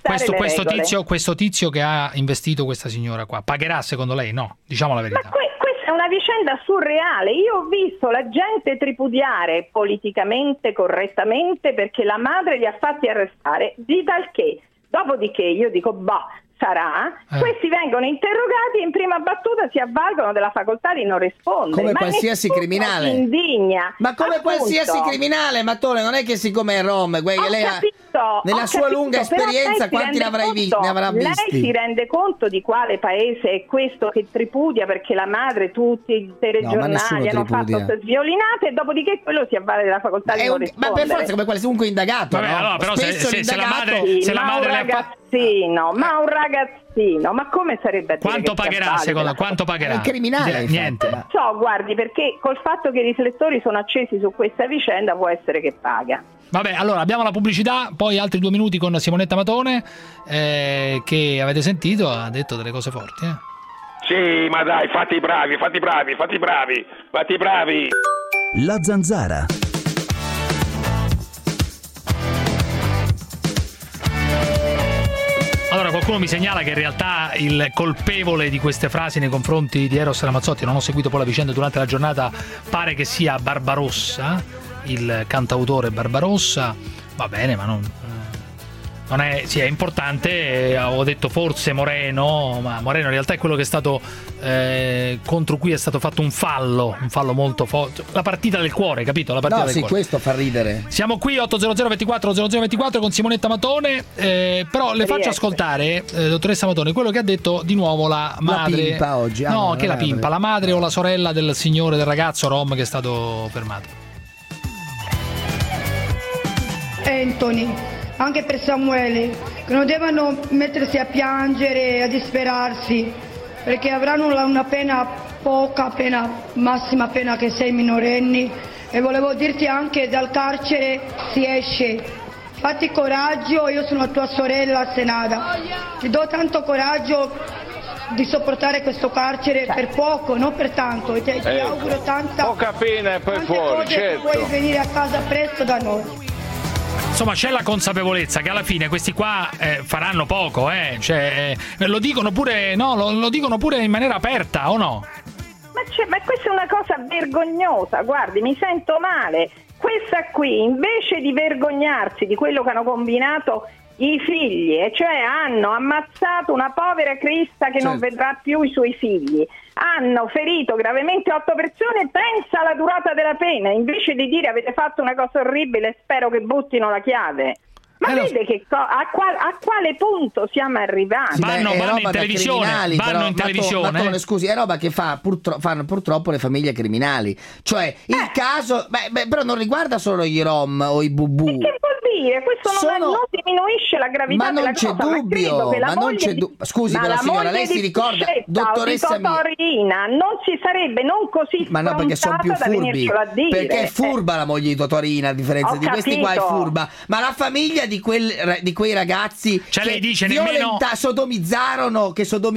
Speaker 5: questo tizio che ha investito questa signora qua pagherà, secondo lei? No, diciamo la verità.
Speaker 8: Ma questa è una vicenda surreale. Io ho visto la gente tripudiare politicamente correttamente perché la madre li ha fatti arrestare, di tal che dopodiché io dico sarà, questi vengono interrogati e in prima battuta si avvalgono della facoltà di non rispondere.
Speaker 2: Come qualsiasi criminale.
Speaker 8: Indigna.
Speaker 2: Ma come
Speaker 8: appunto,
Speaker 2: qualsiasi criminale, Mattone, non è che siccome è rom, lei nella sua lunga esperienza quanti ne avrà visti?
Speaker 8: Lei si rende conto di quale paese è questo che tripudia perché la madre, tutti i telegiornali hanno fatto sviolinate e dopodiché quello si avvale della facoltà di non rispondere.
Speaker 2: Ma per forza come qualunque indagato.
Speaker 5: Vabbè, allora, però se la
Speaker 8: ragazzino, ma come sarebbe?
Speaker 5: Quanto pagherà secondo? Quanto pagherà?
Speaker 2: È criminale,
Speaker 5: niente.
Speaker 8: Non so, guardi, perché col fatto che i riflettori sono accesi su questa vicenda può essere che paga.
Speaker 5: Vabbè, allora abbiamo la pubblicità, poi altri 2 minuti con Simonetta Matone, che avete sentito, ha detto delle cose forti.
Speaker 21: Sì, ma dai, fatti i bravi.
Speaker 10: La Zanzara.
Speaker 5: Allora qualcuno mi segnala che in realtà il colpevole di queste frasi nei confronti di Eros Ramazzotti, non ho seguito poi la vicenda durante la giornata, pare che sia Barbarossa, il cantautore Barbarossa. Va bene, ma non è, sì, è importante, ho detto forse Moreno, ma Moreno in realtà è quello che è stato contro cui è stato fatto un fallo molto forte, la partita del cuore, capito? La partita del cuore.
Speaker 2: Questo fa ridere.
Speaker 5: Siamo qui 800 24 0024 con Simonetta Matone, però le faccio ascoltare, dottoressa Matone, quello che ha detto di nuovo la madre.
Speaker 2: La pimpa oggi.
Speaker 5: La pimpa, la madre o la sorella del signore, del ragazzo rom che è stato fermato.
Speaker 9: Anthony,
Speaker 4: anche per Samuele, che non devono mettersi a piangere, a disperarsi, perché avranno una pena poca, massima pena che 6 minorenni. E volevo dirti anche dal carcere si esce. Fatti coraggio, io sono tua sorella Senada. Ti do tanto coraggio di sopportare questo carcere per poco, non per tanto. E ti auguro tanta
Speaker 9: poca pena e poi fuori, certo.
Speaker 4: Puoi venire a casa presto da noi.
Speaker 5: Insomma, c'è la consapevolezza che alla fine questi qua faranno poco, cioè, lo dicono pure, no, lo dicono pure in maniera aperta, o no?
Speaker 8: Ma questa è una cosa vergognosa, guardi, mi sento male. Questa qui, invece di vergognarsi di quello che hanno combinato i figli, e cioè hanno ammazzato una povera Crista che non vedrà più i suoi figli, hanno ferito gravemente 8 persone, pensa alla durata della pena, invece di dire avete fatto una cosa orribile, spero che buttino la chiave. Ma vede che a quale punto siamo arrivati?
Speaker 5: Vanno in televisione, vanno in televisione.
Speaker 2: Mattone, scusi, è roba che fanno purtroppo le famiglie criminali. Cioè, il caso, però non riguarda solo i rom o i bubù.
Speaker 8: Che vuol dire? Questo non diminuisce la gravità della cosa.
Speaker 2: Ma non c'è dubbio. Scusi, però signora, lei si ricorda, dottoressa
Speaker 8: Rina, non si sarebbe così
Speaker 2: ma no, perché sono più furbi. Perché è furba la moglie di Totorina, a differenza di questi qua è furba. Ma la famiglia di quei ragazzi,
Speaker 5: cioè,
Speaker 2: che
Speaker 5: lei dice
Speaker 2: sodomizzarono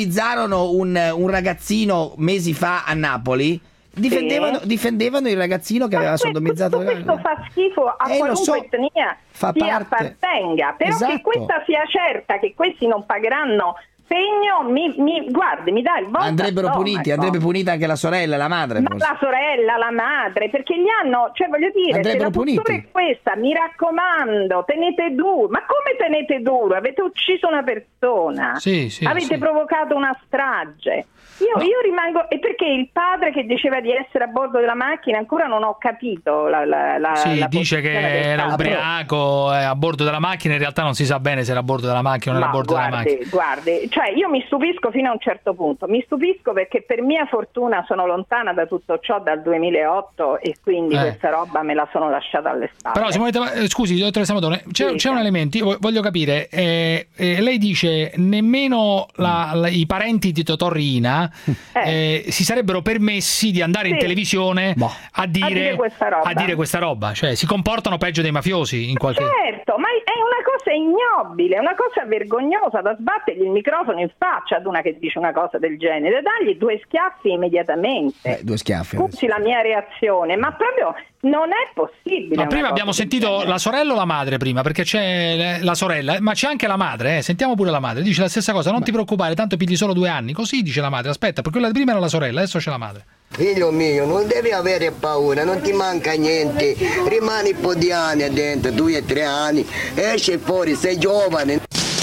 Speaker 2: un ragazzino mesi fa a Napoli. Difendevano il ragazzino che aveva sodomizzato.
Speaker 8: Questo fa schifo a qualunque etnia si appartenga, però che questa sia certa che questi non pagheranno segno, guardi, mi dà il voto.
Speaker 2: Andrebbe punita anche la sorella e la madre.
Speaker 8: Ma la sorella, la madre, perché li hanno, cioè voglio dire, se la postura è questa, mi raccomando, tenete duro. Ma come tenete duro? Avete ucciso una persona, avete provocato una strage. Io rimango, e perché il padre che diceva di essere a bordo della macchina ancora non ho capito la
Speaker 5: dice che era ubriaco a bordo della macchina, in realtà non si sa bene se era a bordo della macchina o non era a bordo della macchina.
Speaker 8: Guardi, cioè io mi stupisco fino a un certo punto, mi stupisco perché per mia fortuna sono lontana da tutto ciò dal 2008 e quindi questa roba me la sono lasciata alle spalle.
Speaker 5: Però scusi, dottoressa Madone, c'è un elemento, io voglio capire, lei dice nemmeno i parenti di Totorina si sarebbero permessi di andare in televisione a dire questa roba, cioè si comportano peggio dei mafiosi in qualche...
Speaker 8: Certo, ma è una cosa ignobile, è una cosa vergognosa da sbattergli il microfono in faccia ad una che dice una cosa del genere, dagli 2 schiaffi immediatamente.
Speaker 2: 2 schiaffi.
Speaker 8: Scusi la mia reazione, ma proprio non è possibile.
Speaker 5: Ma prima abbiamo sentito la sorella o la madre prima, perché c'è la sorella, ma c'è anche la madre, sentiamo pure la madre, dice la stessa cosa, non ti preoccupare, tanto pigli solo 2 anni, così dice la madre, aspetta, perché quella prima era la sorella, adesso c'è la madre.
Speaker 23: Figlio mio, non devi avere paura, non ti manca niente, rimani un po' di anni dentro, 2 o 3 anni, esci fuori, sei giovane.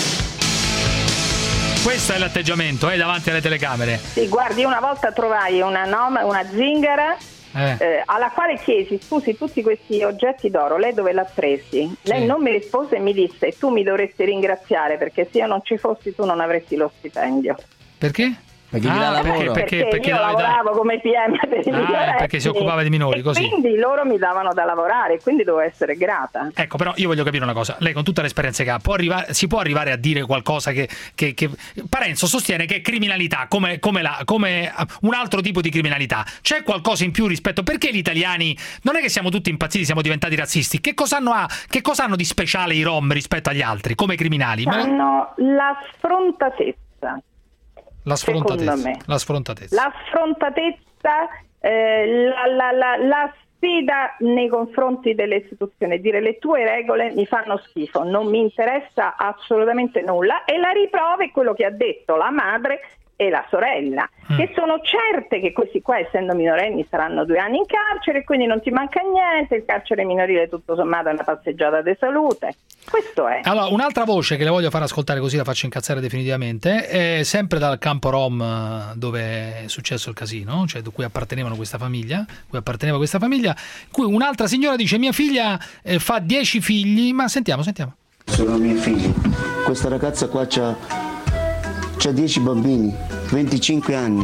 Speaker 5: Questo è l'atteggiamento, davanti alle telecamere.
Speaker 8: Sì, guardi, una volta trovai una zingara alla quale chiesi, scusi, tutti questi oggetti d'oro, lei dove l'ha presi? Lei non mi rispose e mi disse, tu mi dovresti ringraziare perché se io non ci fossi tu non avresti lo stipendio.
Speaker 5: Perché?
Speaker 2: Perché gli dà lavoro.
Speaker 8: Perché io lavoravo come PM per i minorenni,
Speaker 5: perché si occupava di minori, così.
Speaker 8: Quindi loro mi davano da lavorare, quindi dovevo essere grata.
Speaker 5: Ecco, però io voglio capire una cosa. Lei con tutta l'esperienza che ha, si può arrivare a dire qualcosa che Parenzo sostiene che è criminalità, come un altro tipo di criminalità. C'è qualcosa in più rispetto, perché gli italiani non è che siamo tutti impazziti, siamo diventati razzisti. Che cosa hanno di speciale i rom rispetto agli altri come criminali?
Speaker 8: Hanno la sfrontatezza.
Speaker 5: La sfrontatezza,
Speaker 8: la sfida nei confronti delle istituzioni, dire le tue regole mi fanno schifo, non mi interessa assolutamente nulla, e la riprova è quello che ha detto la madre e la sorella, che sono certe che questi qua, essendo minorenni, saranno 2 anni in carcere e quindi non ti manca niente, il carcere minorile tutto sommato è una passeggiata di salute. Questo è.
Speaker 5: Allora, un'altra voce che le voglio far ascoltare, così la faccio incazzare definitivamente, è sempre dal campo rom dove è successo il casino, cioè cui apparteneva questa famiglia, cui un'altra signora dice mia figlia fa 10 figli, ma sentiamo.
Speaker 23: Sono miei figli. Questa ragazza qua c'ha 10 bambini, 25 anni.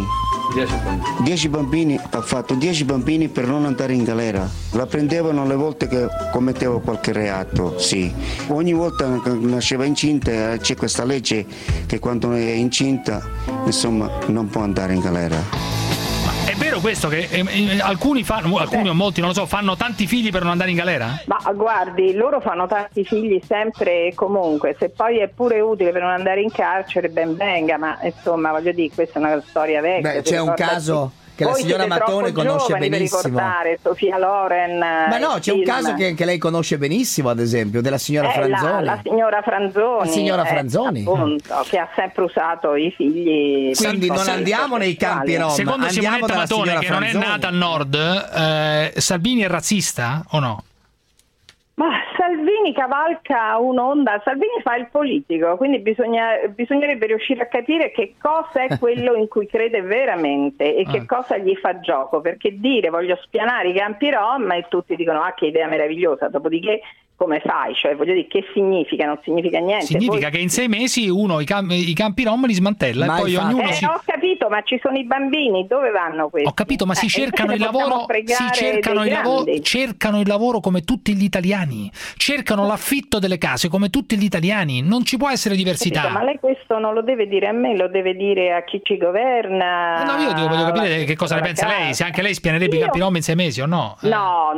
Speaker 23: 10 bambini, ha fatto 10 bambini per non andare in galera. La prendevano alle volte che commetteva qualche reato, sì. Ogni volta che nasceva incinta c'è questa legge che quando è incinta, insomma, non può andare in galera.
Speaker 5: È vero questo che alcuni o molti, non lo so, fanno tanti figli per non andare in galera?
Speaker 8: Ma guardi, loro fanno tanti figli sempre e comunque, se poi è pure utile per non andare in carcere ben venga, ma insomma voglio dire, questa è una storia vecchia.
Speaker 2: Beh, c'è un caso che la signora Mattone conosce benissimo.
Speaker 8: Per ricordare Sofia Loren.
Speaker 2: Ma no, c'è un caso che lei conosce benissimo, ad esempio, della signora Franzoni.
Speaker 8: La signora Franzoni.
Speaker 2: La signora Franzoni.
Speaker 8: Appunto, che ha sempre usato i figli.
Speaker 2: Quindi non andiamo nei campi rom.
Speaker 5: Secondo Simonetta Mattone, che non è nata al nord, Salvini è razzista o no?
Speaker 8: Ma Salvini cavalca un'onda, Salvini fa il politico, quindi bisognerebbe riuscire a capire che cosa è quello in cui crede veramente e che cosa gli fa gioco, perché dire voglio spianare i campi rom e tutti dicono che idea meravigliosa, dopodiché come fai? Cioè voglio dire, che significa? Non significa niente.
Speaker 5: Significa che in 6 mesi uno i campi rom li smantella e poi ognuno
Speaker 8: ho capito, ma ci sono i bambini, dove vanno questi?
Speaker 5: Ho capito, ma si cercano il lavoro, cercano il lavoro come tutti gli italiani, cercano l'affitto delle case come tutti gli italiani, non ci può essere diversità.
Speaker 8: Capito, ma lei questo non lo deve dire a me, lo deve dire a chi ci governa.
Speaker 5: No, io voglio capire che cosa ne pensa lei, se anche lei spianerebbe i campi rom in 6 mesi o no.
Speaker 8: No,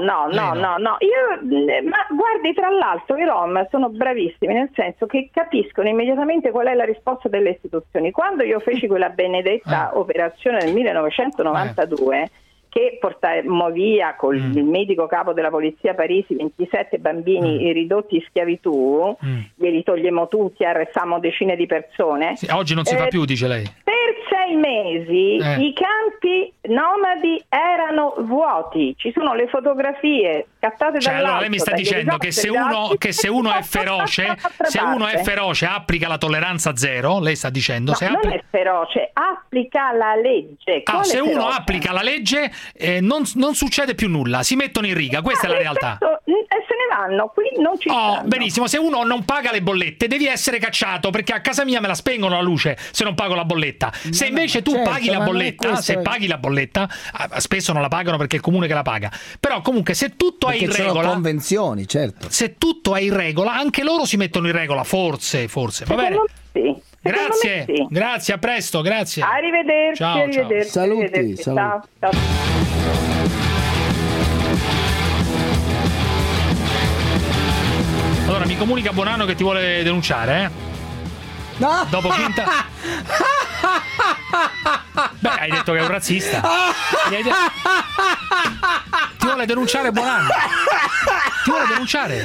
Speaker 8: ma guardi, tra l'altro i rom sono bravissimi, nel senso che capiscono immediatamente qual è la risposta delle istituzioni. Quando io feci quella benedetta operazione nel 1992 che portammo via con il medico capo della polizia Parisi 27 bambini ridotti in schiavitù, glieli togliemo tutti, arrestammo decine di persone.
Speaker 5: Sì, oggi non si fa più, dice lei.
Speaker 8: Per 6 mesi i campi nomadi erano vuoti, ci sono le fotografie scattate dall'alto.
Speaker 5: Allora lei mi sta dicendo che se uno è feroce, applica la tolleranza zero, lei sta dicendo?
Speaker 8: Non è feroce, applica la legge.
Speaker 5: Se uno applica la legge non succede più nulla, si mettono in riga, questa è la realtà.
Speaker 8: E se ne vanno, qui non ci stanno.
Speaker 5: Benissimo, se uno non paga le bollette devi essere cacciato, perché a casa mia me la spengono la luce se non pago la bolletta. Se invece tu paghi la bolletta, paghi la bolletta, spesso non la pagano perché è il comune che la paga, però comunque se tutto è in regola,
Speaker 2: sono convenzioni, certo.
Speaker 5: Se tutto è in regola, anche loro si mettono in regola, forse, va bene?
Speaker 8: Sì.
Speaker 5: Grazie, a presto, grazie.
Speaker 8: Arrivederci,
Speaker 5: ciao.
Speaker 8: Arrivederci.
Speaker 2: Saluti.
Speaker 8: Ciao.
Speaker 5: Allora mi comunica Bonanno che ti vuole denunciare,
Speaker 2: No.
Speaker 5: Dopo quinta. Beh, hai detto che è un razzista. Ti vuole denunciare Bonanno. Ti vuole denunciare.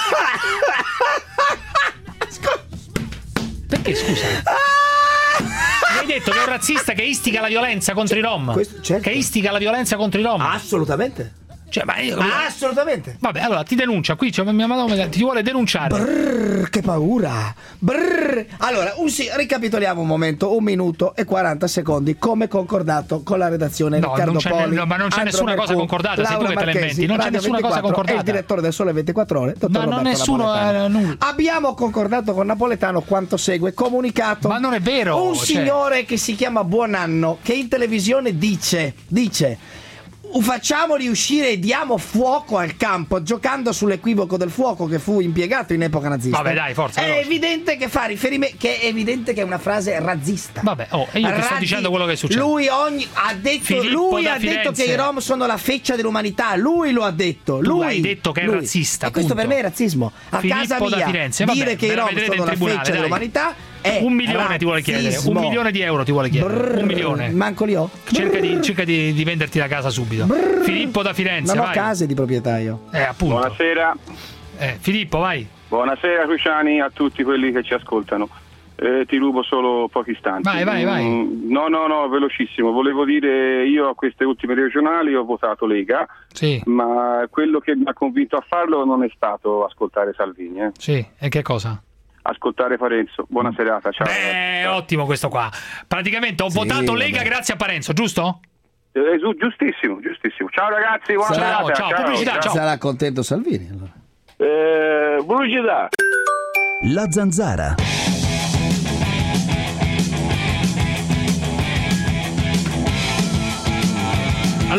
Speaker 5: Perché, scusa? Mi hai detto che è un razzista che istiga la violenza contro i rom.
Speaker 2: Certo.
Speaker 5: Che istiga la violenza contro i rom.
Speaker 2: Assolutamente.
Speaker 5: Cioè,
Speaker 2: assolutamente.
Speaker 5: Vabbè, allora ti denuncia. Qui c'è mia madonna, ti vuole denunciare.
Speaker 2: Che paura. Allora, ricapitoliamo un momento, 1 minuto e 40 secondi, come concordato con la redazione. Riccardo Poli.
Speaker 5: Ma non c'è nessuna cosa concordata, sei tu che te la inventi. Non c'è nessuna cosa concordata.
Speaker 2: È il direttore del Sole 24 Ore, dottor
Speaker 5: Ma non nessuno nulla.
Speaker 2: Abbiamo concordato con Napoletano quanto segue. Comunicato.
Speaker 5: Ma non è vero.
Speaker 2: Un signore che si chiama Buonanno, che in televisione dice facciamoli uscire e diamo fuoco al campo, giocando sull'equivoco del fuoco che fu impiegato in epoca nazista.
Speaker 5: Vabbè, dai, forza.
Speaker 2: È evidente che fa riferimento, che è evidente che è una frase razzista.
Speaker 5: Vabbè, io ti sto dicendo quello che succede.
Speaker 2: Lui ha detto che i rom sono la feccia dell'umanità. Lui lo ha detto.
Speaker 5: Lui hai detto che è razzista.
Speaker 2: E questo per me è razzismo. A casa mia dire che i rom sono la feccia dell'umanità è
Speaker 5: 1 milione ti vuole chiedere. 1 milione di euro ti vuole chiedere. 1 milione.
Speaker 2: Manco li ho.
Speaker 5: Cerca di venderti la casa subito. Filippo da Firenze.
Speaker 2: Non ho case di proprietario.
Speaker 5: Appunto.
Speaker 1: Buonasera.
Speaker 5: Filippo, vai.
Speaker 1: Buonasera Cruciani, a tutti quelli che ci ascoltano. Ti rubo solo pochi istanti.
Speaker 5: Vai.
Speaker 1: No, velocissimo. Volevo dire, io a queste ultime regionali ho votato Lega,
Speaker 5: sì,
Speaker 1: ma quello che mi ha convinto a farlo non è stato ascoltare Salvini.
Speaker 5: Sì, e che cosa?
Speaker 1: Ascoltare Parenzo. Buona serata, ciao.
Speaker 5: Ottimo questo qua. Praticamente ho votato Lega grazie a Parenzo, giusto?
Speaker 1: Giustissimo. Ciao ragazzi, buona serata.
Speaker 5: Ciao. Pubblicità, ciao.
Speaker 2: Sarà contento Salvini allora.
Speaker 1: Pubblicità.
Speaker 10: La Zanzara.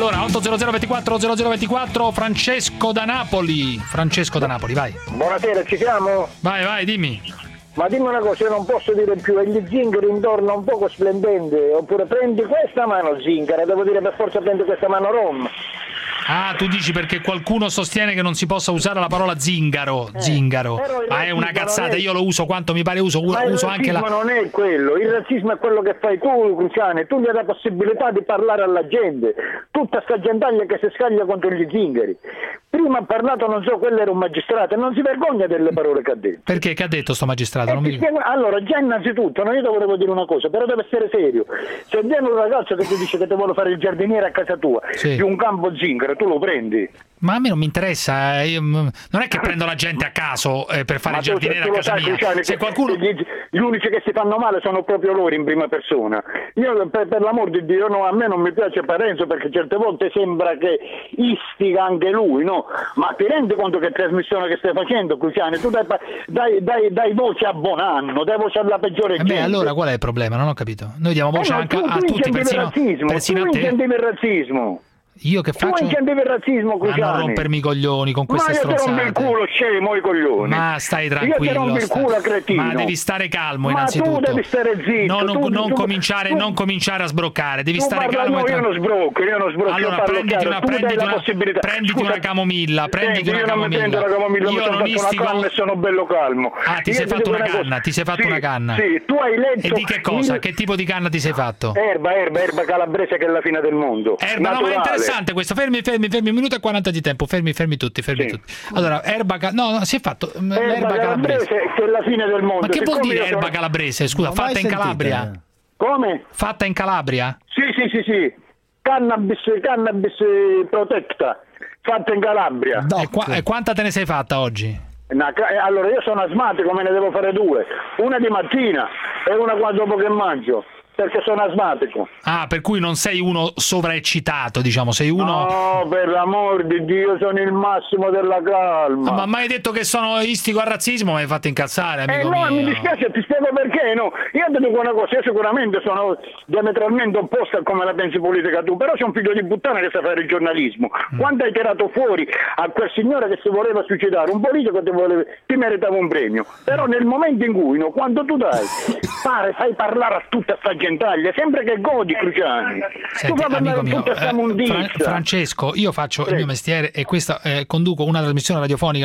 Speaker 5: Allora, 800 24 0024, Francesco da Napoli, vai.
Speaker 11: Buonasera, ci siamo?
Speaker 5: Vai, dimmi.
Speaker 11: Ma dimmi una cosa, io non posso dire più, e gli zingari intorno un poco splendente, oppure prendi questa mano zingara, devo dire per forza prendi questa mano rom.
Speaker 5: Ah, tu dici perché qualcuno sostiene che non si possa usare la parola zingaro. Ma è una cazzata, io lo uso quanto mi pare, uso anche la...
Speaker 11: Ma il razzismo non è quello, il razzismo è quello che fai tu, Cruciani, tu gli dai la possibilità di parlare alla gente, tutta sta gentaglia che si scaglia contro gli zingari. Prima ha parlato, non so, quello era un magistrato, e non si vergogna delle parole che ha detto.
Speaker 5: Perché? Che ha detto sto magistrato?
Speaker 11: Allora, già innanzitutto, io ti volevo dire una cosa, però deve essere serio. Se viene un ragazzo che ti dice che ti vuole fare il giardiniere a casa tua, di un campo zingaro, tu lo prendi.
Speaker 5: Ma a me non mi interessa, non è che prendo la gente a caso per fare il giardiniere a casa mia. Se qualcuno...
Speaker 11: Gli unici che si fanno male sono proprio loro in prima persona. Io per l'amor di Dio, no, a me non mi piace Parenzo, perché certe volte sembra che istiga anche lui, no? Ma ti rendi conto che trasmissione che stai facendo, Cruciani? Tu dai voce a Bonanno, dai voce alla peggiore gente.
Speaker 5: Allora qual è il problema? Non ho capito. Noi diamo voce anche a tutti, persino a te.
Speaker 11: Tu intendevi il razzismo.
Speaker 5: Io che faccio?
Speaker 11: Tu intendevi il razzismo, Cruciani.
Speaker 5: Ma non rompermi i coglioni con queste stronzate.
Speaker 11: Ma io ti rompo il culo, scemo, i coglioni.
Speaker 5: Ma stai tranquillo.
Speaker 11: Io ti rompo il culo, cretino.
Speaker 5: Ma devi stare calmo innanzitutto.
Speaker 11: Ma tu devi stare zitto.
Speaker 5: Non cominciare a sbroccare, devi stare calmo.
Speaker 11: No, io non sbrocco.
Speaker 5: Allora prenditi una camomilla,
Speaker 11: Io non mi prendo la camomilla, mi sono fatto una canna e sono bello calmo.
Speaker 5: Ah, ti sei fatto una canna?
Speaker 11: Sì, tu hai letto.
Speaker 5: E di che cosa? Che tipo di canna ti sei fatto?
Speaker 11: Erba calabrese, che è la fine del mondo.
Speaker 5: Erba, no, ma è interessante questo. Fermi, 1 minuto e 40 di tempo. Fermi tutti. Allora, si è fatto l'erba calabrese,
Speaker 11: che è la fine del mondo.
Speaker 5: Ma che vuol dire erba calabrese? Scusa, fatta in Calabria?
Speaker 11: Come?
Speaker 5: Fatta in Calabria?
Speaker 11: Sì. Cannabis protetta, fatta in Calabria.
Speaker 5: E quanta te ne sei fatta oggi?
Speaker 11: Allora, io sono asmatico, me ne devo fare 2. Una di mattina e una dopo che mangio, perché sono asmatico.
Speaker 5: Ah, per cui non sei uno sovraeccitato, diciamo, sei uno...
Speaker 11: No, per l'amor di Dio, sono il massimo della calma.
Speaker 5: Ma mai detto che sono istico al razzismo? Mi hai fatto incazzare, amico
Speaker 11: no,
Speaker 5: mio.
Speaker 11: Mi dispiace, ti spiego perché, no. Io ti dico una cosa, io sicuramente sono diametralmente opposta a come la pensi politica tu, però c'è un figlio di puttana che sa fare il giornalismo. Quando hai tirato fuori a quel signore che si voleva suicidare, un politico ti meritava un premio. Però nel momento in cui, no, quando tu fai parlare a tutta sta gentaglia, sempre che godi, Cruciani.
Speaker 5: Senti,
Speaker 11: tu fai
Speaker 5: amico mio, Francesco, io faccio il mio mestiere e questa conduco una trasmissione radiofonica,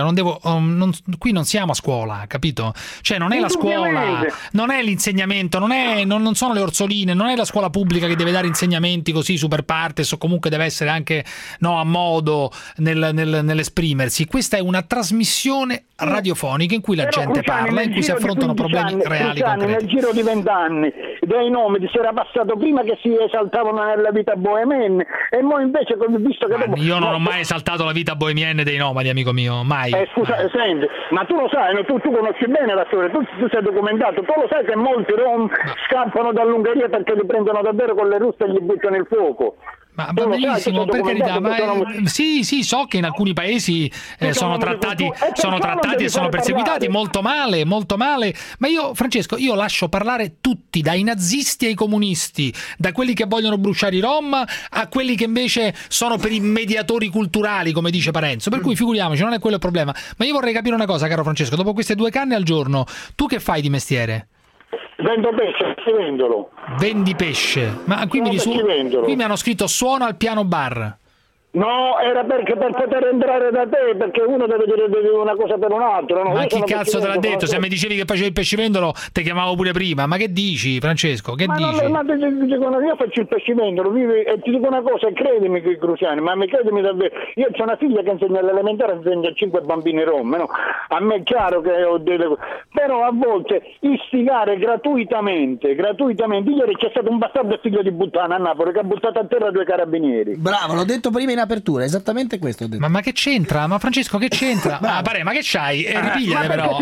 Speaker 5: qui non siamo a scuola, capito? Cioè non è la scuola, non è l'insegnamento, non sono le orsoline, non è la scuola pubblica che deve dare insegnamenti così super partes, o comunque deve essere anche a modo nell'esprimersi. Questa è una trasmissione radiofonica in cui la gente parla, in cui si affrontano problemi reali, concreti.
Speaker 11: Nel giro di 20 anni dei nomi si era passato prima che si esaltavano nella vita bohemienne, e noi invece, visto che
Speaker 5: io non ho mai esaltato la vita bohemienne dei nomadi, amico mio, mai.
Speaker 11: Scusa, senti, ma tu lo sai, tu conosci bene la storia, tu sei documentato, tu lo sai che molti rom scappano dall'Ungheria perché li prendono davvero con le russe e li buttano nel fuoco.
Speaker 5: Ma va benissimo, per carità, sì, so che in alcuni paesi sono trattati e sono perseguitati molto male, ma io, Francesco, lascio parlare tutti, dai nazisti ai comunisti, da quelli che vogliono bruciare i Rom a quelli che invece sono per i mediatori culturali, come dice Parenzo, per cui figuriamoci, non è quello il problema. Ma io vorrei capire una cosa, caro Francesco, dopo queste 2 canne al giorno, tu che fai di mestiere?
Speaker 11: Vendo pesce, vendolo.
Speaker 5: Vendi pesce? Ma qui mi hanno scritto suono al piano bar.
Speaker 11: No, era perché per poter entrare da te, perché uno deve dire una cosa per un altro. No?
Speaker 5: Ma chi cazzo te l'ha detto? Se mi dicevi che facevi il pescivendolo, te chiamavo pure prima. Ma che dici, Francesco? Che dici?
Speaker 11: Ma io faccio il pescivendolo, e ti dico una cosa, credimi, Cruciani, ma credimi davvero. Io ho una figlia che insegna all'elementare, insegna a 5 bambini rom, no? A me è chiaro che ho delle cose, però a volte istigare gratuitamente. Ieri c'è stato un bastardo figlio di puttana a Napoli che ha buttato a terra 2 carabinieri.
Speaker 2: Bravo, l'ho detto prima in apertura, esattamente questo ho detto.
Speaker 5: Ma che c'entra? Ma Francesco, che c'entra? Ma che c'hai? Ripigliate però.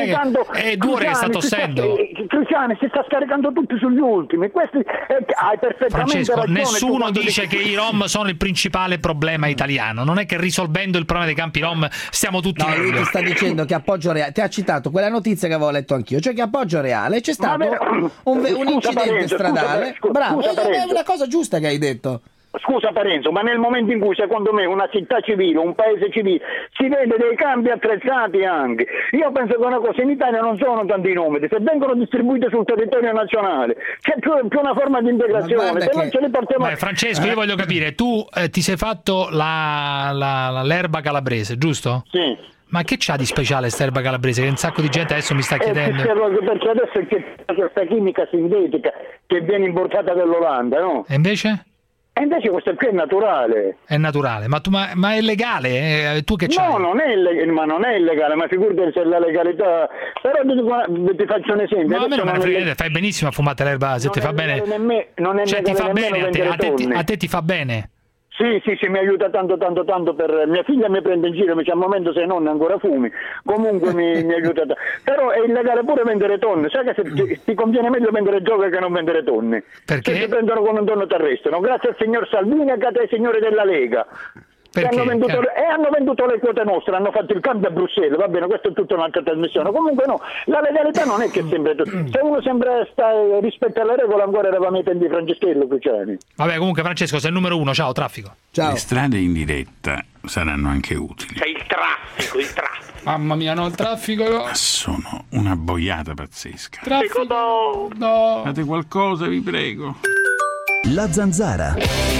Speaker 5: È 2 ore che sta tossendo.
Speaker 11: Cruciani si sta scaricando tutti sugli ultimi. Questi hai perfettamente
Speaker 5: Francesco,
Speaker 11: ragione.
Speaker 5: nessuno dice che i Rom sono il principale problema italiano. Non è che risolvendo il problema dei campi Rom stiamo tutti meglio.
Speaker 2: Lui ti sta dicendo che Appoggio Reale, ti ha citato quella notizia che avevo letto anch'io, cioè che Appoggio Reale c'è stato un incidente stradale. Bravo, è una cosa giusta che hai detto.
Speaker 11: Scusa Parenzo, ma nel momento in cui secondo me una città civile, un paese civile, si vede dei campi attrezzati anche, io penso che una cosa, in Italia non sono tanti nomadi, se vengono distribuiti sul territorio nazionale c'è più una forma di integrazione, se non ce li portiamo...
Speaker 5: Francesco, io voglio capire, tu ti sei fatto l'erba calabrese, giusto?
Speaker 11: Sì.
Speaker 5: Ma che c'ha di speciale sta erba calabrese? Che un sacco di gente adesso mi sta chiedendo.
Speaker 11: Perché adesso c'è questa chimica sintetica che viene importata dall'Olanda, no?
Speaker 5: E invece?
Speaker 11: E invece questo qui è naturale.
Speaker 5: È naturale, ma è legale? Tu che c'hai?
Speaker 11: No, non è illegale, ma figurati se la legalità. Però ti faccio un esempio.
Speaker 5: Ma a me non me ne frega niente, fai benissimo a fumare l'erba se ti fa bene.
Speaker 11: Non è
Speaker 5: cioè ti fa bene a te ti fa bene.
Speaker 11: Sì, mi aiuta tanto per mia figlia mi prende in giro, mi dice al momento sei nonna ancora fumi, comunque mi aiuta tanto. Però è illegale pure vendere tonne, sai che ti conviene meglio vendere gioche che non vendere tonne,
Speaker 5: perché?
Speaker 11: Se ti prendono come un tonno ti arrestano, grazie al signor Salvini e grazie ai signori della Lega. Hanno venduto le quote nostre, hanno fatto il cambio a Bruxelles, va bene, questa è tutta un'altra trasmissione. Comunque no, la legalità non è che sempre se uno sempre rispetta le regole ancora eravamo ai tempi di Franceschello Cruciani.
Speaker 5: Vabbè, comunque Francesco sei il numero 1, ciao traffico.
Speaker 12: Ciao. Le strade in diretta saranno anche utili.
Speaker 6: C'è il traffico.
Speaker 5: Mamma mia, no, il traffico no.
Speaker 12: Ma sono una boiata pazzesca.
Speaker 5: Traffico no.
Speaker 12: Fate qualcosa, vi prego.
Speaker 10: La Zanzara.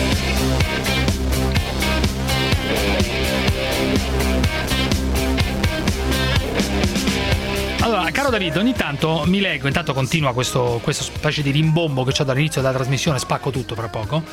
Speaker 5: Allora, caro Davide, ogni tanto mi leggo, intanto continua questo specie di rimbombo che c'ho dall'inizio della trasmissione, spacco tutto fra poco.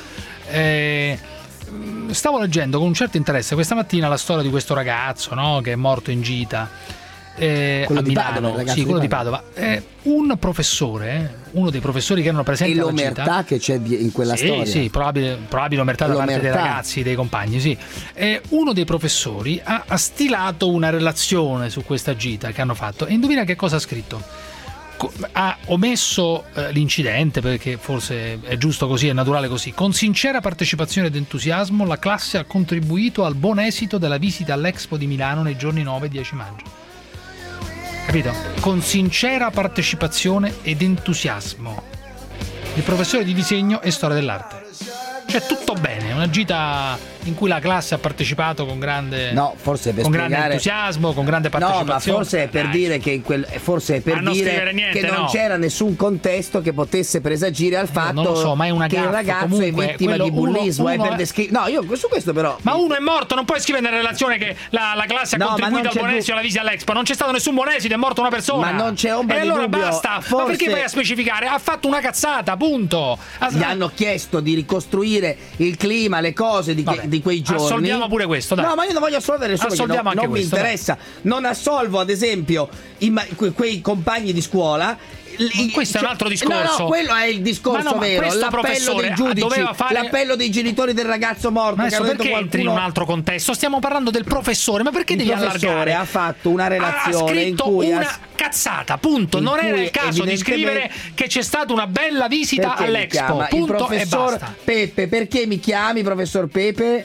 Speaker 5: Stavo leggendo con un certo interesse questa mattina la storia di questo ragazzo, no, che è morto in gita a Milano, quello di Padova. Un professore, uno dei professori che erano presenti alla gita,
Speaker 2: e l'omertà che c'è in quella storia.
Speaker 5: Sì, probabile omertà da parte dei ragazzi, dei compagni, sì. Uno dei professori ha stilato una relazione su questa gita che hanno fatto e indovina che cosa ha scritto? Ha omesso l'incidente perché forse è giusto così, è naturale così. Con sincera partecipazione ed entusiasmo la classe ha contribuito al buon esito della visita all'Expo di Milano nei giorni 9 e 10 maggio. Capito? Con sincera partecipazione ed entusiasmo. Il professore di disegno e storia dell'arte. Cioè tutto bene, una gita in cui la classe ha partecipato con grande grande entusiasmo, con grande partecipazione.
Speaker 2: No, ma forse è per dire che che non c'era nessun contesto che potesse presagire al fatto
Speaker 5: non lo so, ma è una
Speaker 2: che il ragazzo è vittima di bullismo. No, io su questo però.
Speaker 5: Ma uno è morto, non puoi scrivere nella relazione che la classe ha contribuito al buon esito alla visita all'Expo. Non c'è stato nessun buon esito, è morta una persona.
Speaker 2: Ma non c'è ombra di dubbio.
Speaker 5: E allora basta. Ma perché vai a specificare? Ha fatto una cazzata, punto.
Speaker 2: Gli hanno chiesto di ricostruire il clima, le cose di quei giorni.
Speaker 5: Assolviamo pure questo, dai.
Speaker 2: No, ma io non voglio assolvere nessuno, non mi interessa. Non assolvo, ad esempio, quei compagni di scuola.
Speaker 5: Questo è un altro discorso.
Speaker 2: No, quello è il discorso vero. L'appello dei giudici, l'appello dei genitori del ragazzo morto.
Speaker 5: Ma adesso perché entri in un altro contesto? Stiamo parlando del professore, ma perché devi allargare? Il
Speaker 2: professore ha fatto una relazione in cui
Speaker 5: una cazzata, punto. Non era il caso di scrivere che c'è stata una bella visita all'Expo, punto,
Speaker 2: il professor
Speaker 5: e basta.
Speaker 2: Pepe, perché mi chiami professor Pepe?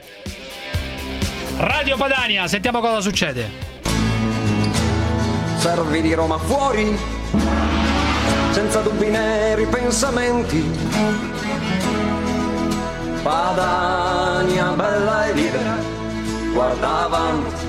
Speaker 5: Radio Padania, sentiamo cosa succede.
Speaker 13: Servi di Roma fuori, senza dubbi né ripensamenti. Padania bella e libera, guarda avanti.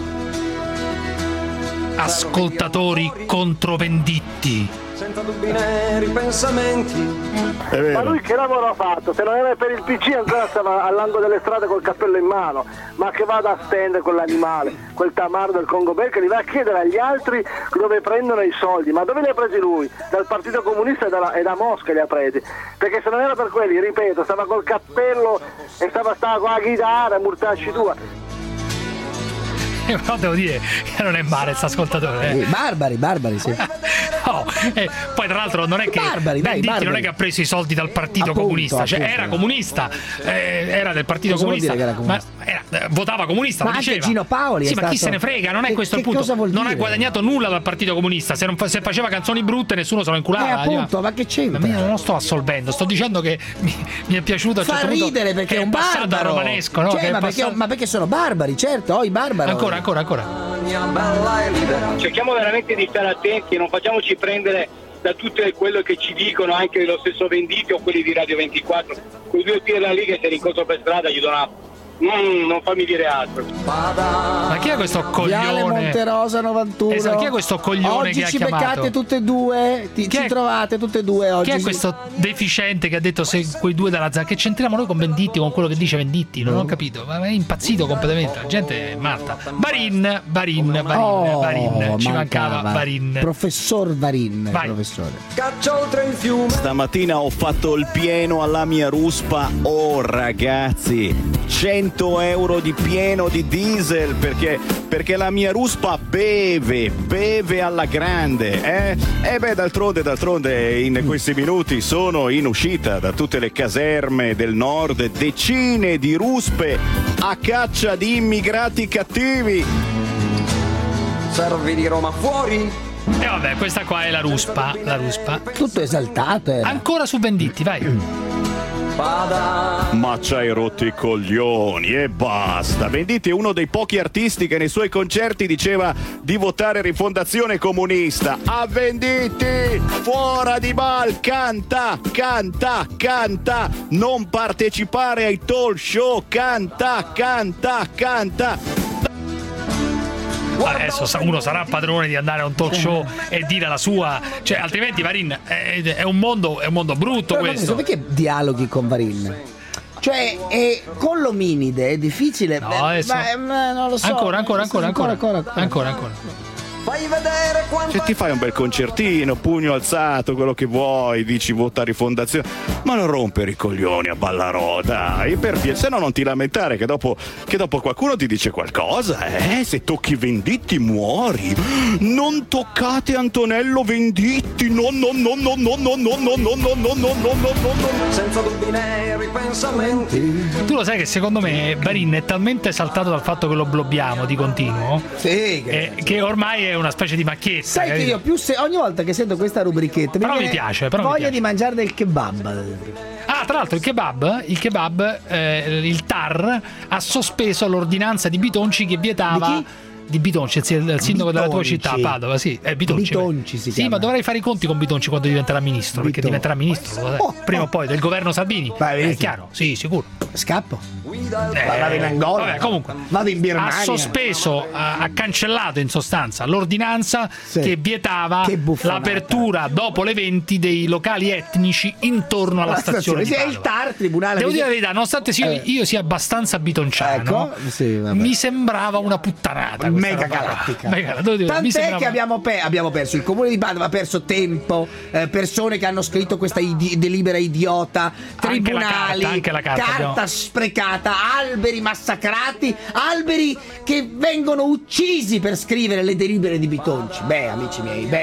Speaker 5: Ascoltatori controvenditti.
Speaker 13: Senza dubbi né ripensamenti.
Speaker 18: Ma lui che lavoro ha fatto? Se non era per il PC ancora stava all'angolo delle strade col cappello in mano. Ma che vada a stendere quell'animale, quel tamarro del Congo Belga, li va a chiedere agli altri dove prendono i soldi. Ma dove li ha presi lui? Dal Partito Comunista e da Mosca li ha presi. Perché se non era per quelli, ripeto, stava col cappello e stava con la chitarra, murtacci tua.
Speaker 5: Però devo dire che non è male questo ascoltatore.
Speaker 2: Barbari, sì.
Speaker 5: Poi tra l'altro non è che Venditti non è che ha preso i soldi dal Partito Comunista, cioè era comunista, era del Partito Comunista, ma votava comunista,
Speaker 2: ma
Speaker 5: lo diceva.
Speaker 2: Anche Gino Paoli
Speaker 5: ma chi se ne frega, non è questo il punto. Non ha guadagnato nulla dal Partito Comunista, se faceva canzoni brutte nessuno se lo inculava.
Speaker 2: Appunto, ma che c'entra?
Speaker 5: Ma io non sto assolvendo, sto dicendo che mi è piaciuto a certo punto.
Speaker 2: Fa ridere perché è un barbaro
Speaker 5: romanesco, no?
Speaker 2: Cioè, ma perché sono barbari, certo, i barbari.
Speaker 5: Ancora.
Speaker 18: Cerchiamo veramente di stare attenti e non facciamoci prendere da tutto quello che ci dicono anche lo stesso Venditti o quelli di Radio 24 quei due piedi lì che sei rincorso per strada gli do una... non fammi dire altro.
Speaker 5: Ma chi è questo coglione?
Speaker 2: Viale Monterosa 91.
Speaker 5: Esatto, chi è questo coglione
Speaker 2: oggi
Speaker 5: che ha
Speaker 2: ci
Speaker 5: chiamato?
Speaker 2: beccate tutte e due, ci trovate tutte e due oggi.
Speaker 5: Chi è questo deficiente che ha detto se quei due dalla Zan? Che c'entriamo noi con Venditti, con quello che dice Venditti? Non ho capito, ma è impazzito completamente, la gente è matta. Varin, ci mancava Varin.
Speaker 2: Professor Varin.
Speaker 5: Vai.
Speaker 2: Professore.
Speaker 13: Caccia oltre il fiume.
Speaker 15: Stamattina ho fatto il pieno alla mia ruspa. Oh ragazzi, 100 euro di pieno di diesel perché la mia ruspa beve alla grande, E beh, d'altronde in questi minuti sono in uscita da tutte le caserme del nord, decine di ruspe a caccia di immigrati cattivi.
Speaker 13: Servi di Roma fuori.
Speaker 5: E vabbè, questa qua è la ruspa.
Speaker 2: Tutto esaltato.
Speaker 5: Ancora su Venditti, vai.
Speaker 15: Ma c'hai rotto i coglioni e basta. Venditti è uno dei pochi artisti che nei suoi concerti diceva di votare Rifondazione Comunista. A Venditti, fuori di bal, canta, non partecipare ai talk show, canta.
Speaker 5: Adesso uno sarà padrone di andare a un talk show e dire la sua, cioè altrimenti Varin è un mondo brutto. Però questo
Speaker 2: perché dialoghi con Varin? Cioè con l'ominide è difficile.
Speaker 5: No, adesso...
Speaker 2: non lo so.
Speaker 5: Ancora.
Speaker 13: Fai vedere quanto.
Speaker 15: Se ti fai un bel concertino, pugno alzato, quello che vuoi, dici vota Rifondazione, ma non rompere i coglioni a Ballarò, dai, se no non ti lamentare che dopo qualcuno ti dice qualcosa, se tocchi Venditti muori. Non toccate Antonello Venditti, no.
Speaker 13: Senza dubbi né ripensamenti.
Speaker 5: Tu lo sai che secondo me Varin è talmente esaltato dal fatto che lo blobbiamo di continuo, che ormai è una specie di macchietta.
Speaker 2: Sai che io ogni volta che sento questa rubrichetta
Speaker 5: mi piace,
Speaker 2: voglia di mangiare del kebab.
Speaker 5: Tra l'altro il kebab il TAR ha sospeso l'ordinanza di Bitonci che vietava di Bitonci, il sindaco della tua città, Padova, Bitonci si chiama. Ma dovrai fare i conti con Bitonci quando diventerà ministro, perché diventerà ministro prima o poi del governo Salvini. È chiaro, sì, sicuro.
Speaker 2: Scappo. Vado in Angola.
Speaker 5: Vabbè, comunque
Speaker 2: vado in Birmania.
Speaker 5: Ha sospeso, ha cancellato in sostanza l'ordinanza che vietava l'apertura dopo le 20 dei locali etnici intorno alla stazione di Padova.
Speaker 2: È il TAR, tribunale.
Speaker 5: Devo dire la verità, nonostante io sia abbastanza bitonciano, mi sembrava una puttanata.
Speaker 2: Mega galattica. Tant'è che abbiamo perso, il comune di Padova ha perso tempo, persone che hanno scritto questa delibera idiota, tribunali,
Speaker 5: anche la carta
Speaker 2: sprecata, alberi massacrati, alberi che vengono uccisi per scrivere le delibere di Bitonci. Amici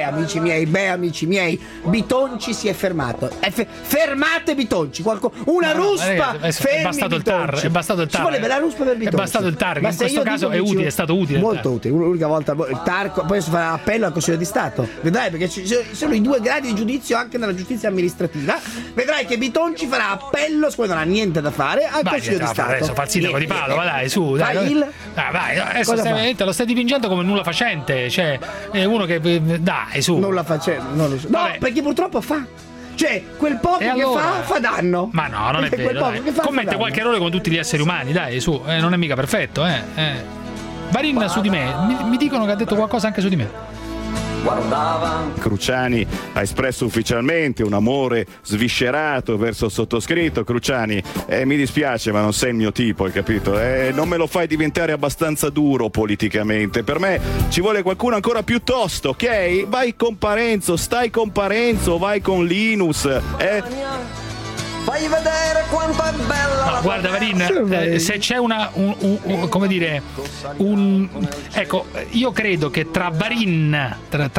Speaker 2: miei, Bitonci si è fermato. Fermate Bitonci, una ruspa.
Speaker 5: È bastato il TAR.
Speaker 2: Ci voleva la ruspa per Bitonci.
Speaker 5: È bastato il TAR, che in questo caso è stato utile.
Speaker 2: Molto utile. L'unica volta il TAR poi si farà appello al Consiglio di Stato. Vedrai, perché ci sono i 2 gradi di giudizio anche nella giustizia amministrativa. Vedrai che Bitonci farà appello, siccome non ha niente da fare, al Consiglio di Stato.
Speaker 5: Adesso fa il sindaco di Padova, dai, su, dai. Vai, adesso lo stai dipingendo come nulla facente, cioè è uno che dai, su.
Speaker 2: Nulla facente, non lo so. No, perché purtroppo fa. Cioè, quel poco che fa danno.
Speaker 5: Ma no, non è vero. Commette qualche errore come tutti gli esseri umani, dai, su, non è mica perfetto, Varin su di me, mi dicono che ha detto qualcosa anche su di me.
Speaker 15: Cruciani ha espresso ufficialmente un amore sviscerato verso il sottoscritto. Cruciani, mi dispiace, ma non sei il mio tipo, hai capito? Non me lo fai diventare abbastanza duro politicamente. Per me ci vuole qualcuno ancora più tosto, ok? Vai con Parenzo, stai con Parenzo, vai con Linus,
Speaker 13: Fai vedere quanto è bella.
Speaker 5: No, guarda Varin, se c'è ecco, io credo che tra Varin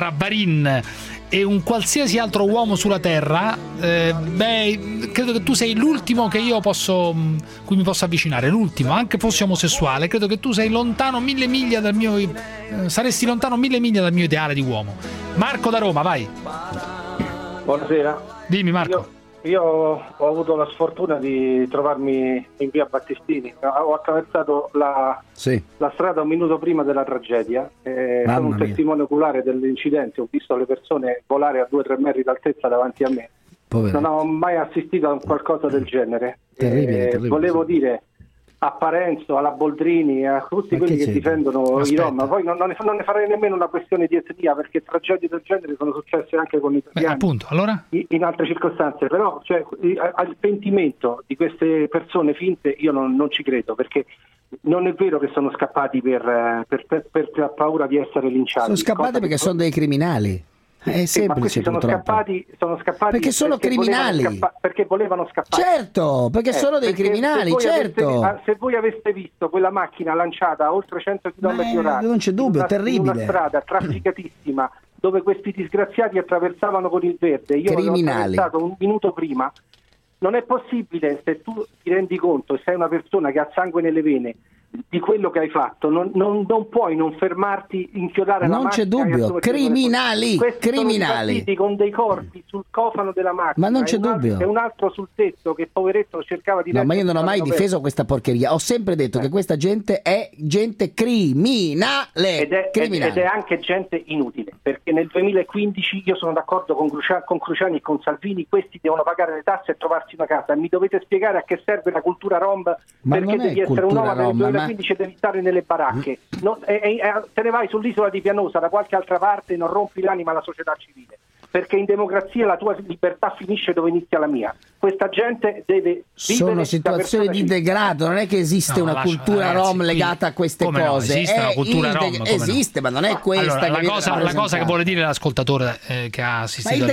Speaker 5: e un qualsiasi altro uomo sulla terra, credo che tu sei l'ultimo che io cui mi posso avvicinare, l'ultimo, anche fossi omosessuale. Credo che tu sei lontano 1000 miglia dal mio, saresti lontano 1000 miglia dal mio ideale di uomo. Marco da Roma, vai.
Speaker 18: Buonasera.
Speaker 5: Dimmi Marco.
Speaker 18: Io ho avuto la sfortuna di trovarmi in via Battistini. Ho attraversato la strada un minuto prima della tragedia. Sono un testimone oculare dell'incidente. Ho visto le persone volare a 2-3 metri d'altezza davanti a me. Non ho mai assistito a qualcosa del genere.
Speaker 2: Terribile.
Speaker 18: Volevo dire a Parenzo, alla Boldrini, a tutti quelli che difendono i Rom, poi non ne farei nemmeno una questione di etnia, perché tragedie del genere sono successe anche con gli italiani.
Speaker 5: Appunto, allora?
Speaker 18: In altre circostanze, però al pentimento di queste persone finte io non ci credo, perché non è vero che sono scappati per paura di essere linciati.
Speaker 2: Sono scappati perché sono dei criminali. È semplice,
Speaker 18: sono scappati
Speaker 2: perché sono criminali,
Speaker 18: perché volevano scappare.
Speaker 2: Certo, perché sono dei criminali, certo.
Speaker 18: Se voi aveste visto quella macchina lanciata a oltre 100 km/h,
Speaker 2: non c'è dubbio, terribile,
Speaker 18: una strada trafficatissima dove questi disgraziati attraversavano con il verde, io l'ho attraversato un minuto prima. Non è possibile, se tu ti rendi conto e sei una persona che ha sangue nelle vene di quello che hai fatto, non puoi non fermarti, inchiodare la macchina.
Speaker 2: Non c'è dubbio, criminali.
Speaker 18: Sono con dei corpi sul cofano della macchina.
Speaker 2: Ma non c'è dubbio.
Speaker 18: E un altro sul tetto che poveretto cercava di...
Speaker 2: No, ma io non ho mai difeso questa porcheria, ho sempre detto che questa gente è gente criminale.
Speaker 18: Ed è anche gente inutile, perché nel 2015 io sono d'accordo con Cruciani e con Salvini, questi devono pagare le tasse e trovarsi una casa. Mi dovete spiegare a che serve la cultura rom, perché devi essere un uomo nel 2015 devi stare nelle baracche, te ne vai sull'isola di Pianosa da qualche altra parte e non rompi l'anima alla società civile, perché in democrazia la tua libertà finisce dove inizia la mia. Questa gente deve vivere.
Speaker 2: Sono situazioni di degrado, non è che esiste una cultura rom legata a queste cose.
Speaker 5: No, esiste una cultura rom,
Speaker 2: esiste, ma non è questa.
Speaker 5: Allora, la cosa che vuole dire l'ascoltatore che ha assistito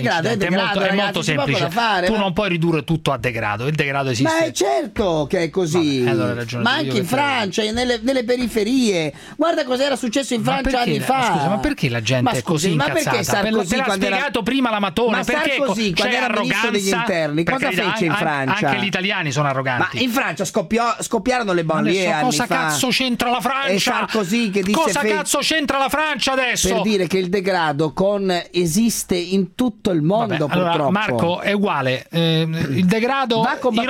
Speaker 2: è
Speaker 5: molto semplice. Tu non puoi ridurre tutto a degrado, il degrado esiste.
Speaker 2: Ma è certo che è così. Ma anche in Francia, nelle periferie. Guarda cos'era successo in Francia anni fa.
Speaker 5: Scusa, ma perché la gente è così incazzata? Te l'ha spiegato prima la Matone,
Speaker 2: ma
Speaker 5: perché
Speaker 2: Sarkozy, quando era ministro degli interni, cosa fece in Francia?
Speaker 5: Anche gli italiani sono arroganti.
Speaker 2: Ma in Francia scoppiarono le banlieue anni
Speaker 5: cosa
Speaker 2: fa.
Speaker 5: Cazzo c'entra la Francia?
Speaker 2: E Sarkozy che disse
Speaker 5: cosa cazzo c'entra la Francia adesso?
Speaker 2: Per dire che il degrado esiste in tutto il mondo.
Speaker 5: Vabbè, allora,
Speaker 2: purtroppo.
Speaker 5: Marco, è uguale. Il degrado,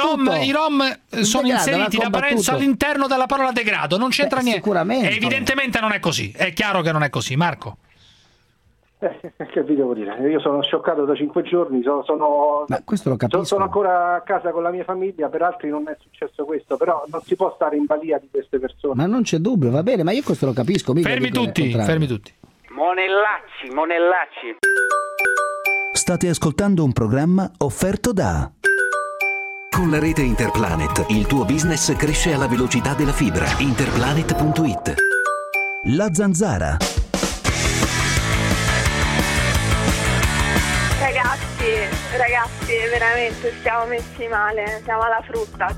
Speaker 5: i rom sono inseriti da Parenzo all'interno della parola degrado. Non c'entra niente.
Speaker 2: Sicuramente.
Speaker 5: Evidentemente non è così. È chiaro che non è così, Marco.
Speaker 18: Che vi devo dire? Io sono scioccato da 5 giorni,
Speaker 2: ma questo lo capisco.
Speaker 18: Sono ancora a casa con la mia famiglia, per altri non è successo questo, però non si può stare in balia di queste persone.
Speaker 2: Ma non c'è dubbio, va bene, ma io questo lo capisco.
Speaker 5: Fermi tutti.
Speaker 6: Monellacci.
Speaker 10: State ascoltando un programma offerto da... Con la rete Interplanet il tuo business cresce alla velocità della fibra. Interplanet.it. La Zanzara.
Speaker 8: Ragazzi, veramente stiamo messi male, siamo alla frutta.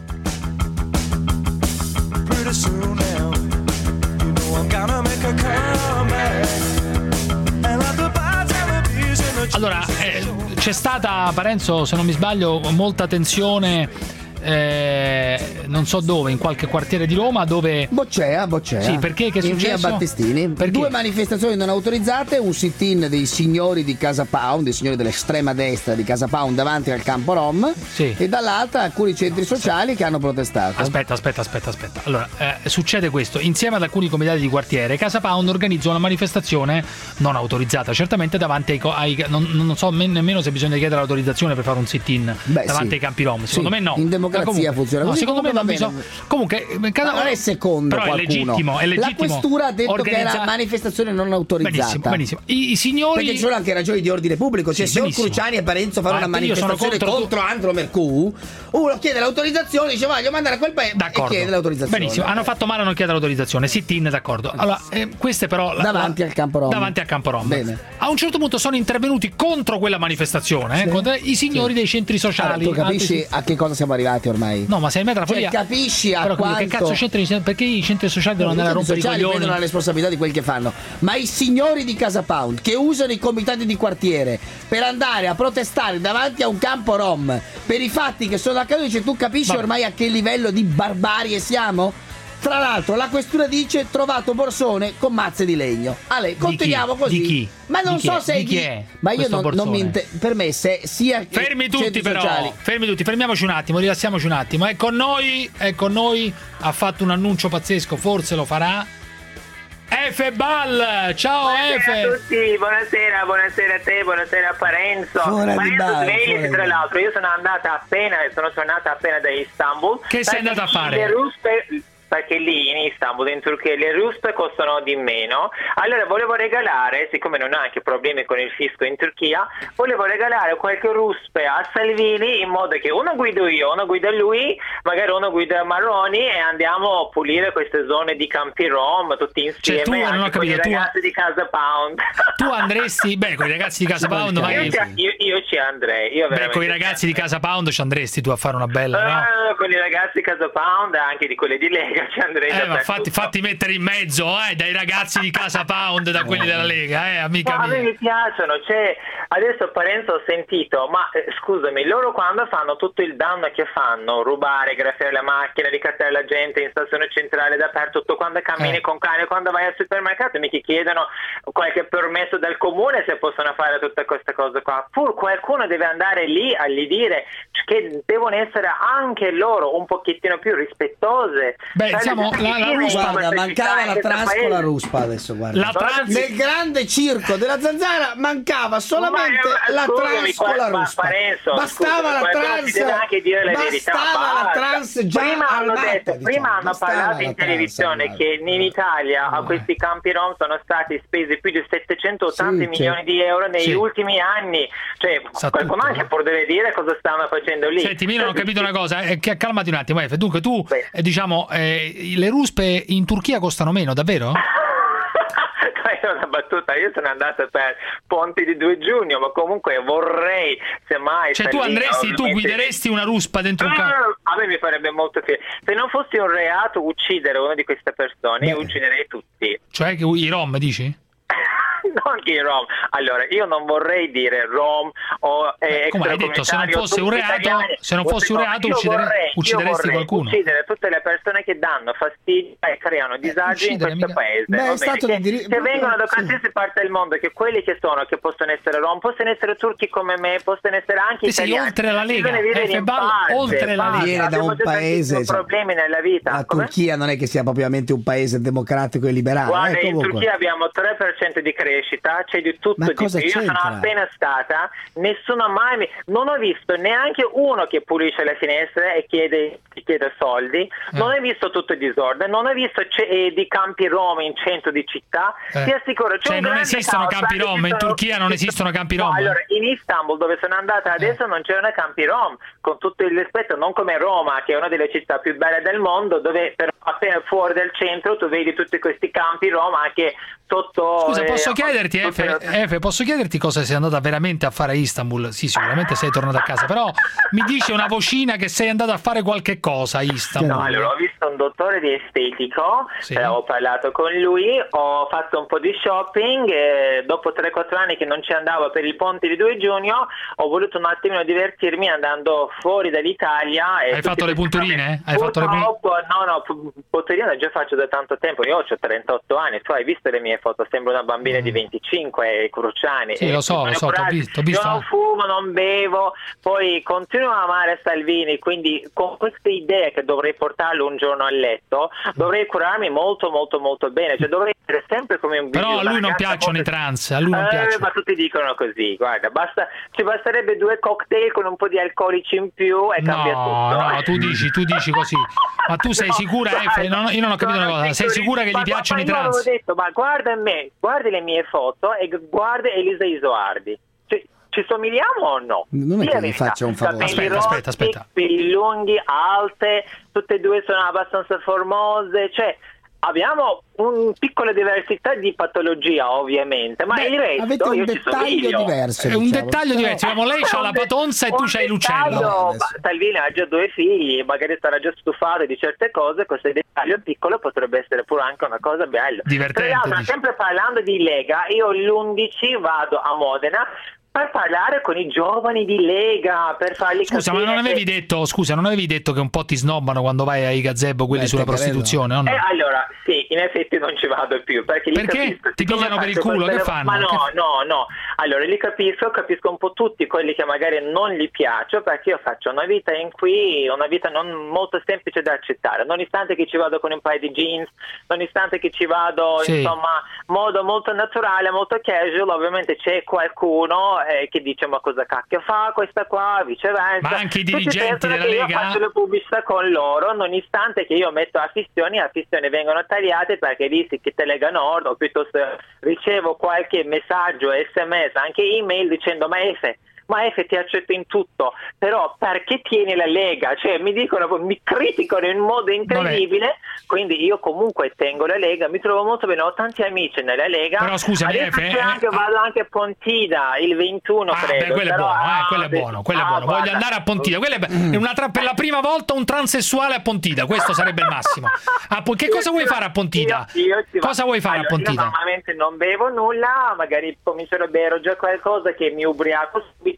Speaker 5: Allora, c'è stata, Parenzo, se non mi sbaglio, molta tensione. Non so dove, in qualche quartiere di Roma dove...
Speaker 2: Boccea.
Speaker 5: Sì, perché? Che è successo?
Speaker 2: In via Battistini.
Speaker 5: Perché?
Speaker 2: 2 manifestazioni non autorizzate, un sit-in dei signori di Casa Pound, dei signori dell'estrema destra di Casa Pound davanti al campo Rom,
Speaker 5: sì.
Speaker 2: E dall'altra alcuni centri sociali che hanno protestato.
Speaker 5: Aspetta. Allora, succede questo. Insieme ad alcuni comitati di quartiere, Casa Pound organizza una manifestazione non autorizzata, certamente davanti ai non so nemmeno se bisogna chiedere l'autorizzazione per fare un sit-in davanti ai campi Rom. Secondo me no.
Speaker 2: In democrazia funziona così.
Speaker 5: Secondo me non bisogna. Comunque,
Speaker 2: non è secondo
Speaker 5: però
Speaker 2: qualcuno.
Speaker 5: È legittimo.
Speaker 2: La questura ha detto che era manifestazione non autorizzata.
Speaker 5: Benissimo. I signori,
Speaker 2: perché ci sono anche ragioni di ordine pubblico. Cioè, se Cruciani e Parenzo fanno una manifestazione contro Angelo Mercou, uno chiede l'autorizzazione, dice voglio mandare a quel paese e chiede l'autorizzazione.
Speaker 5: Benissimo, hanno fatto male a non chiedere l'autorizzazione. Sit-in, d'accordo. Allora, queste però
Speaker 2: davanti al campo Rom.
Speaker 5: Bene. A un certo punto sono intervenuti contro quella manifestazione, contro i signori dei centri sociali.
Speaker 2: Allora, tu capisci a che cosa siamo arrivati ormai?
Speaker 5: No, ma sei in mezzo alla follia.
Speaker 2: Capisci a
Speaker 5: però
Speaker 2: quanto...
Speaker 5: che cazzo c'entrano? Perché i centri sociali devono andare a rompere i coglioni?
Speaker 2: Prendono la responsabilità di quel che fanno. Ma i signori di Casa Pound che usano i comitati di quartiere per andare a protestare davanti a un campo Rom per i fatti che sono accaduti, cioè, tu capisci ormai a che livello di barbarie siamo? Tra l'altro la questura dice trovato borsone con mazze di legno. Ale, continuiamo così.
Speaker 5: Di chi?
Speaker 2: Ma non so se
Speaker 5: chi è.
Speaker 2: Ma io non mi per me se sia
Speaker 5: fermi tutti però. Sociali. Fermi tutti, fermiamoci un attimo, rilassiamoci un attimo. È con noi, ha fatto un annuncio pazzesco, forse lo farà. È Efe Ball. Ciao
Speaker 16: buonasera
Speaker 5: Efe.
Speaker 16: a tutti, buonasera a te, buonasera a Parenzo. Svegli, tra l'altro, io sono tornata appena da Istanbul.
Speaker 5: Che sei andata a fare?
Speaker 16: Le ruspe, perché lì in Istanbul, in Turchia, le ruspe costano di meno. Allora volevo regalare, siccome non ho anche problemi con il fisco in Turchia, volevo regalare qualche ruspe a Salvini, in modo che uno guido io, uno guida lui, magari uno guida Marroni, e andiamo a pulire queste zone di Campi Rom tutti insieme,
Speaker 5: cioè, tu,
Speaker 16: anche con i ragazzi di Casa Pound.
Speaker 5: Tu andresti, con i ragazzi di Casa Pound,
Speaker 16: io ci andrei.
Speaker 5: Con i ragazzi di Casa Pound ci andresti tu a fare una bella, no?
Speaker 16: Con i ragazzi di Casa Pound, anche di quelli di Lega ci andrei.
Speaker 5: Ma fatti mettere in mezzo, dai ragazzi di Casa Pound, da quelli della Lega, amica mia.
Speaker 16: A me mi piacciono, adesso Parenzo ho sentito, ma scusami, loro quando fanno tutto il danno che fanno, rubare, graffiare la macchina, ricattare la gente in stazione centrale, dappertutto, quando cammini con cane, quando vai al supermercato, mi chiedono qualche permesso dal comune se possono fare tutte queste cose qua. Pur qualcuno deve andare lì a gli dire che devono essere anche loro un pochettino più rispettose.
Speaker 2: Diciamo, la ruspa, mancava la trascola ruspa adesso, guarda. Nel grande circo della Zanzara mancava solamente la trascola ruspa. Bastava la trans.
Speaker 16: Anche dire la verità.
Speaker 2: Bastava la trans già
Speaker 16: prima hanno parlato in televisione che in Italia a questi campi rom sono stati spesi più di 780 milioni di euro negli ultimi anni. Qualcuno anche può deve dire cosa stanno facendo lì.
Speaker 5: Senti, io non ho capito una cosa, calmati un attimo, Efe. Dunque tu, diciamo, le ruspe in Turchia costano meno, davvero?
Speaker 16: È una battuta, io sono andato per Ponte di 2 giugno, ma comunque vorrei, semmai...
Speaker 5: tu guideresti una ruspa dentro un campo?
Speaker 16: A me mi farebbe molto piacere. Se non fosse un reato uccidere una di queste persone, io ucciderei tutti.
Speaker 5: Cioè che i rom, dici?
Speaker 16: Non che i rom. Allora, io non vorrei dire rom o
Speaker 5: come hai detto, se non fosse un reato, uccideresti qualcuno.
Speaker 16: Uccidere tutte le persone che danno fastidio e creano disagi in questo paese. Che vengono da qualsiasi parte del mondo, che quelli che possono essere rom, possono essere turchi come me, possono essere anche italiani.
Speaker 5: Oltre la Lega, oltre la Lega.
Speaker 2: Viene da un paese,
Speaker 16: problemi nella vita.
Speaker 2: La Turchia non è che sia propriamente un paese democratico e liberale.
Speaker 16: Guarda, in Turchia abbiamo 3% di crescita, c'è di tutto di più. Io sono appena stata, nessuno mai non ho visto neanche uno che pulisce le finestre e chiede soldi, non ho visto tutto il disordine, non ho visto di campi rom in centro di città. Ti assicuro,
Speaker 5: non esistono campi rom in Turchia, non esistono campi rom.
Speaker 16: Allora, in Istanbul, dove sono andata adesso, non c'erano campi rom, con tutto il rispetto, non come Roma, che è una delle città più belle del mondo, dove però appena fuori del centro tu vedi tutti questi campi rom anche sotto.
Speaker 5: Scusa, posso chiederti, Efe, posso chiederti cosa sei andata veramente a fare a Istanbul? Sì, sicuramente sei tornata a casa, però mi dice una vocina che sei andata a fare qualche cosa a Istanbul.
Speaker 16: No, allora ho visto un dottore di estetico, ho parlato con lui, ho fatto un po' di shopping e dopo 3-4 anni che non ci andavo per il ponte di 2 giugno ho voluto un attimino divertirmi andando fuori dall'Italia.
Speaker 5: Hai fatto le punturine?
Speaker 16: No, punturine già faccio da tanto tempo, io ho 38 anni, tu hai visto le mie foto, sembro una bambina di 25, Cruciani.
Speaker 5: Sì, lo so, ho visto.
Speaker 16: Io non fumo, non bevo, poi continuo a amare Salvini, quindi con queste idee che dovrei portarlo un giorno a letto, dovrei curarmi molto molto molto bene, dovrei essere sempre come un
Speaker 5: Però a lui non piacciono i trans, a lui non piacciono.
Speaker 16: Ma tutti dicono così, guarda, ci basterebbe 2 cocktail con un po' di alcolici in più e cambia tutto.
Speaker 5: No, tu dici così. Ma tu sei sicura, Efe? Io non ho capito una cosa. Sei sicura che gli piacciono i trans?
Speaker 16: Io avevo detto, ma guarda me, guardi le mie foto e guarda Elisa Isoardi. Ci somigliamo o no?
Speaker 2: Non è che mi faccia un favore.
Speaker 16: Aspetta. Capelli lunghi, alte, tutte e due sono abbastanza formose, abbiamo una piccola diversità di patologia, ovviamente, ma il resto
Speaker 2: avete un dettaglio diverso.
Speaker 5: È un dettaglio diverso. Lei c'ha la patonza e tu c'hai l'uccello.
Speaker 16: Salvini ha già 2 figli, magari sarà già stufato di certe cose. Questo dettaglio piccolo potrebbe essere pure anche una cosa bella.
Speaker 5: Divertente.
Speaker 16: Sempre parlando di Lega, io l'11 vado a Modena per parlare con i giovani di Lega, per farli
Speaker 5: Scusa,
Speaker 16: capire.
Speaker 5: Ma non avevi detto che un po' ti snobbano quando vai ai gazebo quelli sulla prostituzione, o no?
Speaker 16: Allora, sì, in effetti non ci vado più, perché
Speaker 5: ti pigliano per il culo, che fanno?
Speaker 16: Ma no. Allora, li capisco un po' tutti quelli che magari non gli piaccio, perché io faccio una vita non molto semplice da accettare, nonostante che ci vado con un paio di jeans, nonostante che ci vado, insomma, modo molto naturale, molto casual, ovviamente c'è qualcuno che dice ma cosa cacchio fa questa qua, viceversa.
Speaker 5: Ma anche i dirigenti della
Speaker 16: Lega?
Speaker 5: Lega?
Speaker 16: Io faccio le pubblicità con loro, nonostante che io metto affissioni vengono tagliate perché dici che te Lega Nord, o piuttosto ricevo qualche messaggio, sms, anche email dicendo ma F ti accetto in tutto, però perché tieni la Lega? Cioè mi criticano in modo incredibile. Quindi io comunque tengo la Lega, mi trovo molto bene, ho tanti amici nella Lega.
Speaker 5: Però scusami,
Speaker 16: vado anche a Pontida il 21, credo.
Speaker 5: Quello è buono. Voglio andare a Pontida. Per la prima volta un transessuale a Pontida, questo sarebbe il massimo. Che cosa vuoi fare a Pontida? Cosa vuoi fare a Pontida?
Speaker 16: Io normalmente non bevo nulla, magari comincerò a bere già qualcosa che mi ubriaco subito,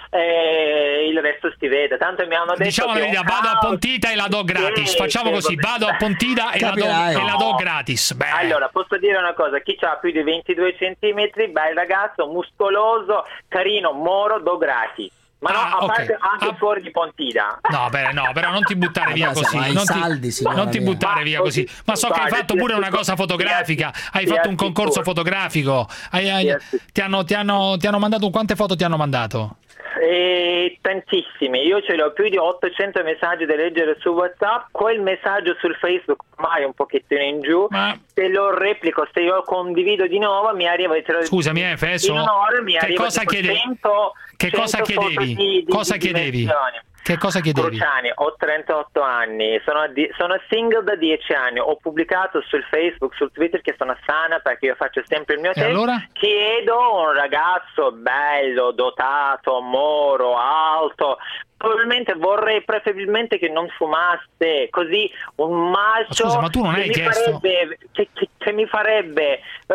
Speaker 16: il resto si vede. Tanto mi hanno detto
Speaker 5: diciamo la verità, vado a Pontida e la do gratis. Facciamo così, vado a Pontida e la do gratis. Beh.
Speaker 16: Allora, posso dire una cosa, chi ha più di 22 centimetri, bel ragazzo, muscoloso, carino, moro, do gratis. Ma a parte anche fuori di Pontida.
Speaker 5: No, però non ti buttare via così. Non ti buttare via così. Ma so che hai fatto pure una cosa fotografica. Hai fatto un concorso fotografico. Ti hanno mandato. Quante foto ti hanno mandato?
Speaker 16: Tantissimi, io ce l'ho più di 800 messaggi da leggere su WhatsApp. Quel messaggio sul Facebook ormai un pochettino in giù, se lo replico, se io condivido di nuovo mi arriva.
Speaker 5: Scusami, Fesso, che cosa chiedevi? Che cosa chiedevi?
Speaker 16: Cruciani, ho 38 anni, sono single da 10 anni, ho pubblicato sul Facebook, sul Twitter che sono sana perché io faccio sempre il mio tempo.
Speaker 5: Allora?
Speaker 16: Chiedo un ragazzo bello, dotato, moro, alto. Probabilmente vorrei preferibilmente che non fumasse, così un macio.
Speaker 5: Scusa, ma tu non hai chiesto
Speaker 16: che mi farebbe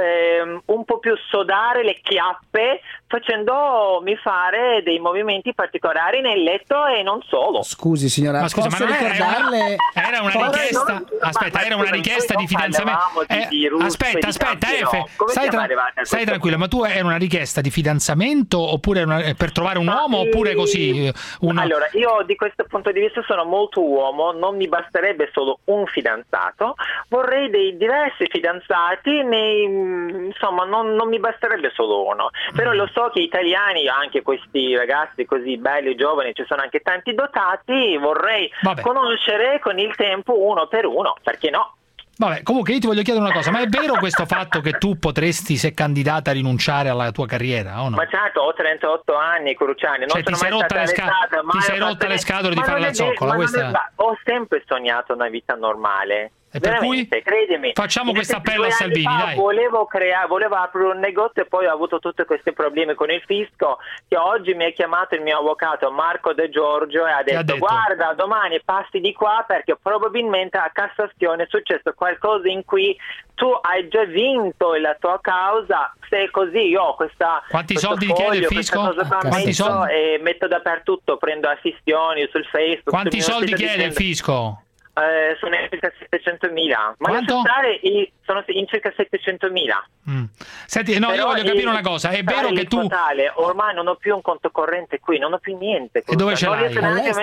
Speaker 16: un po' più sodare le chiappe, facendomi fare dei movimenti particolari nel letto e non solo.
Speaker 2: Scusi signora,
Speaker 5: ma scusa,
Speaker 2: posso ricordarle?
Speaker 5: Era una richiesta. Aspetta, era una richiesta di fidanzamento. Aspetta, Efe, stai tranquilla, ma tu era una richiesta di fidanzamento oppure per trovare un uomo oppure così?
Speaker 16: Allora, io di questo punto di vista sono molto uomo, non mi basterebbe solo un fidanzato, vorrei dei diversi fidanzati, insomma non mi basterebbe solo uno, però lo so che italiani, anche questi ragazzi così belli, giovani, ci sono anche tanti dotati, vorrei conoscere con il tempo uno per uno, perché no?
Speaker 5: Vabbè, comunque io ti voglio chiedere una cosa, ma è vero questo fatto che tu potresti, se candidata, a rinunciare alla tua carriera o no?
Speaker 16: Ma certo, ho 38 anni, Cruciani, non
Speaker 5: ti sei rotta le scatole di fare la zoccola?
Speaker 16: Ho sempre sognato una vita normale.
Speaker 5: E per cui
Speaker 16: credimi,
Speaker 5: facciamo questo appello a Salvini, dai.
Speaker 16: Volevo aprire un negozio e poi ho avuto tutti questi problemi con il fisco, che oggi mi ha chiamato il mio avvocato Marco De Giorgio e ha detto guarda, domani passi di qua perché probabilmente a Cassazione è successo qualcosa in cui tu hai già vinto la tua causa. Se è così, io ho
Speaker 5: quanti soldi chiede il fisco?
Speaker 16: Quanti soldi? E metto dappertutto, prendo assistioni sul Facebook.
Speaker 5: Quanti soldi chiede il fisco?
Speaker 16: Sono in circa 700.000. Ma
Speaker 5: quanto?
Speaker 16: Sono in circa 700.000.
Speaker 5: Senti, no, io voglio capire una cosa. È vero che tu
Speaker 16: ormai non ho più un conto corrente qui, non ho più niente.
Speaker 5: E dove ce l'hai?
Speaker 16: Non riesco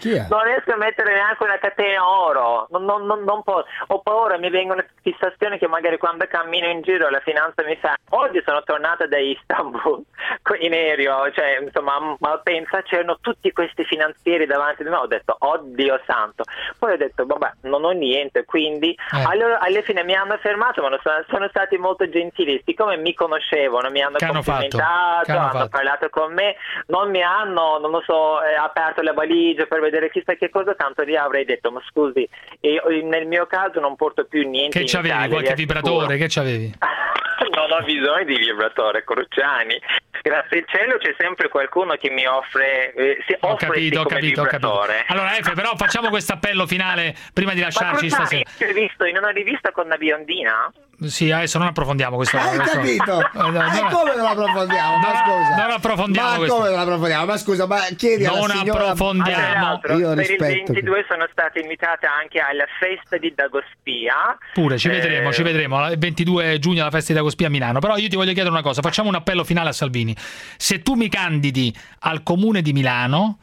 Speaker 16: a mettere neanche una catena oro. Non posso. Ho paura, mi vengono fissazioni che magari quando cammino in giro la finanza mi fa. Oggi sono tornata da Istanbul in aereo, cioè insomma, Malpensa, c'erano tutti questi finanzieri davanti di me. Ho detto, oddio santo. Poi ho detto, vabbè, non ho niente, quindi allora alla fine mi hanno fermato, ma sono stati molto gentili, siccome mi conoscevano, mi hanno complimentato, hanno parlato con me, non mi hanno, non lo so, aperto le valigie per vedere chissà che cosa, tanto lì avrei detto, ma scusi, nel mio caso non porto più niente.
Speaker 5: Che c'avevi? Qualche vibratore? Che c'avevi?
Speaker 16: Non ho bisogno di vibratore, Cruciani. Grazie al cielo c'è sempre qualcuno che mi offre
Speaker 5: ho capito. Allora Efe, però facciamo questo appello finale prima di lasciarci stasera.
Speaker 16: Hai visto in una rivista con una biondina?
Speaker 5: Sì, adesso non approfondiamo questo.
Speaker 2: Hai capito? Come non approfondiamo? Ma scusa.
Speaker 5: Non approfondiamo questo.
Speaker 2: Come non approfondiamo? Ma scusa, ma chiedi alla signora...
Speaker 5: Non approfondiamo.
Speaker 16: Io per il 22 sono stata invitata anche alla festa di Dagospia.
Speaker 5: Pure, ci vedremo. Il 22 giugno alla festa di Dagospia a Milano. Però io ti voglio chiedere una cosa, facciamo un appello finale a Salvini. Se tu mi candidi al comune di Milano...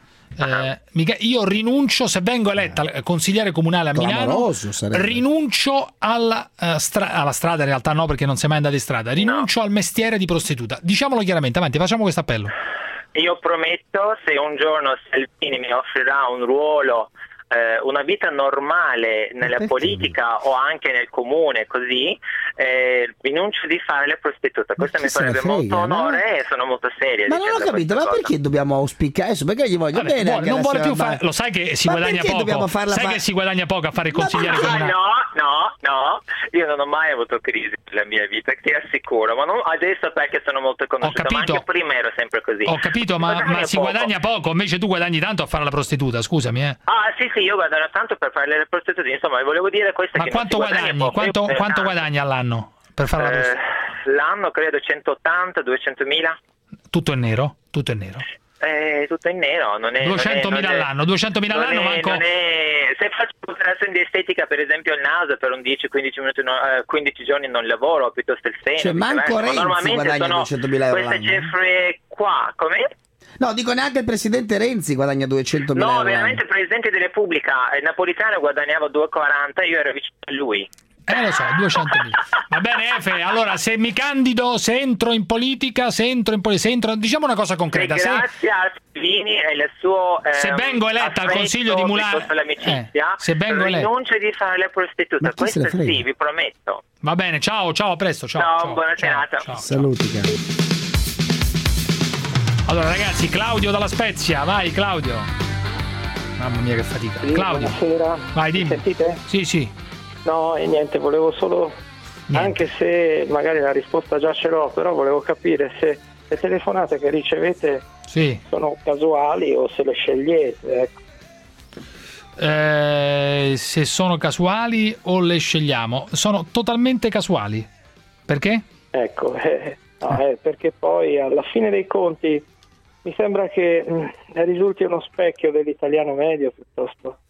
Speaker 5: io rinuncio, se vengo eletta consigliere comunale a Milano, rinuncio alla strada, in realtà no, perché non sei mai andato in strada, rinuncio al mestiere di prostituta. Diciamolo chiaramente, avanti, facciamo questo appello.
Speaker 16: Io prometto, se un giorno Salvini mi offrirà un ruolo, una vita normale nella politica o anche nel comune, così rinuncio di fare la prostituta. Questo mi farebbe molto onore e sono molto seria.
Speaker 2: Ma non ho capito, ma perché dobbiamo auspicare adesso? Perché gli voglio bene?
Speaker 5: Non vuole più fare, lo sai che si guadagna poco. Sai che si guadagna poco a fare il consigliere comunale?
Speaker 16: No, io non ho mai avuto crisi nella mia vita, ti assicuro, ma non adesso perché sono molto conosciuta, ma anche prima ero sempre così.
Speaker 5: Ho capito, ma si guadagna poco, invece tu guadagni tanto a fare la prostituta, scusami.
Speaker 16: Sì, io guadagno tanto per fare le prostitute, insomma, volevo dire questo.
Speaker 5: Ma quanto guadagni? Quanto guadagni all'anno per fare la prostituta?
Speaker 16: L'anno credo 180-200.000.
Speaker 5: Tutto in nero? Tutto in nero.
Speaker 16: Tutto in nero, non è
Speaker 5: 200.000 all'anno, 200.000 all'anno, manco.
Speaker 16: Se faccio un'operazione di estetica, per esempio il naso, per un 10-15 minuti, 15 giorni non lavoro, piuttosto il seno.
Speaker 2: Cioè, manco Renzi guadagna 200.000 euro
Speaker 16: queste cifre qua, come?
Speaker 2: No, dico neanche il presidente Renzi guadagna 200.000 euro.
Speaker 16: No, veramente il presidente della Repubblica Napolitano guadagnava 2,40, io ero vicino a lui.
Speaker 5: Lo so, 200.000. Va bene, Efe, allora se mi candido, se entro in politica, diciamo una cosa concreta.
Speaker 16: Grazie a Salvini e il suo
Speaker 5: se vengo eletta al Consiglio di Milano,
Speaker 16: se vengo rinuncio di fare la prostituta, questo sì, vi prometto.
Speaker 5: Va bene, ciao, a presto, ciao.
Speaker 16: Buona serata.
Speaker 2: Saluti, caro.
Speaker 5: Allora ragazzi, Claudio dalla Spezia, vai Claudio. Mamma mia che fatica. Claudio.
Speaker 17: Buonasera.
Speaker 5: Vai, dimmi.
Speaker 17: Sentite?
Speaker 5: Sì.
Speaker 17: No, e niente, volevo solo, anche se magari la risposta già ce l'ho, però volevo capire se le telefonate che ricevete sono casuali o se le scegliete.
Speaker 5: Se sono casuali o le scegliamo? Sono totalmente casuali. Perché?
Speaker 17: Ecco, perché poi alla fine dei conti mi sembra che risulti uno specchio dell'italiano medio piuttosto.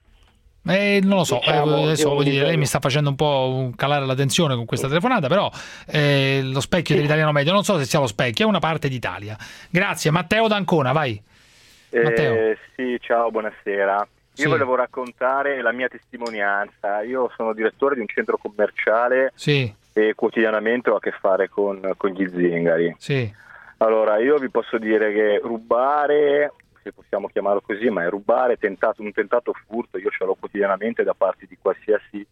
Speaker 5: Non lo so, adesso voglio dire, lei mi sta facendo un po' calare la tensione con questa telefonata, però lo specchio dell'italiano medio, non so se sia lo specchio, è una parte d'Italia. Grazie, Matteo d'Ancona, vai. Matteo.
Speaker 19: Sì, ciao, buonasera. Io volevo raccontare la mia testimonianza. Io sono direttore di un centro commerciale e quotidianamente ho a che fare con gli zingari. Allora, io vi posso dire che rubare, se possiamo chiamarlo così, ma è rubare, un tentato furto, io ce l'ho quotidianamente da parte di qualsiasi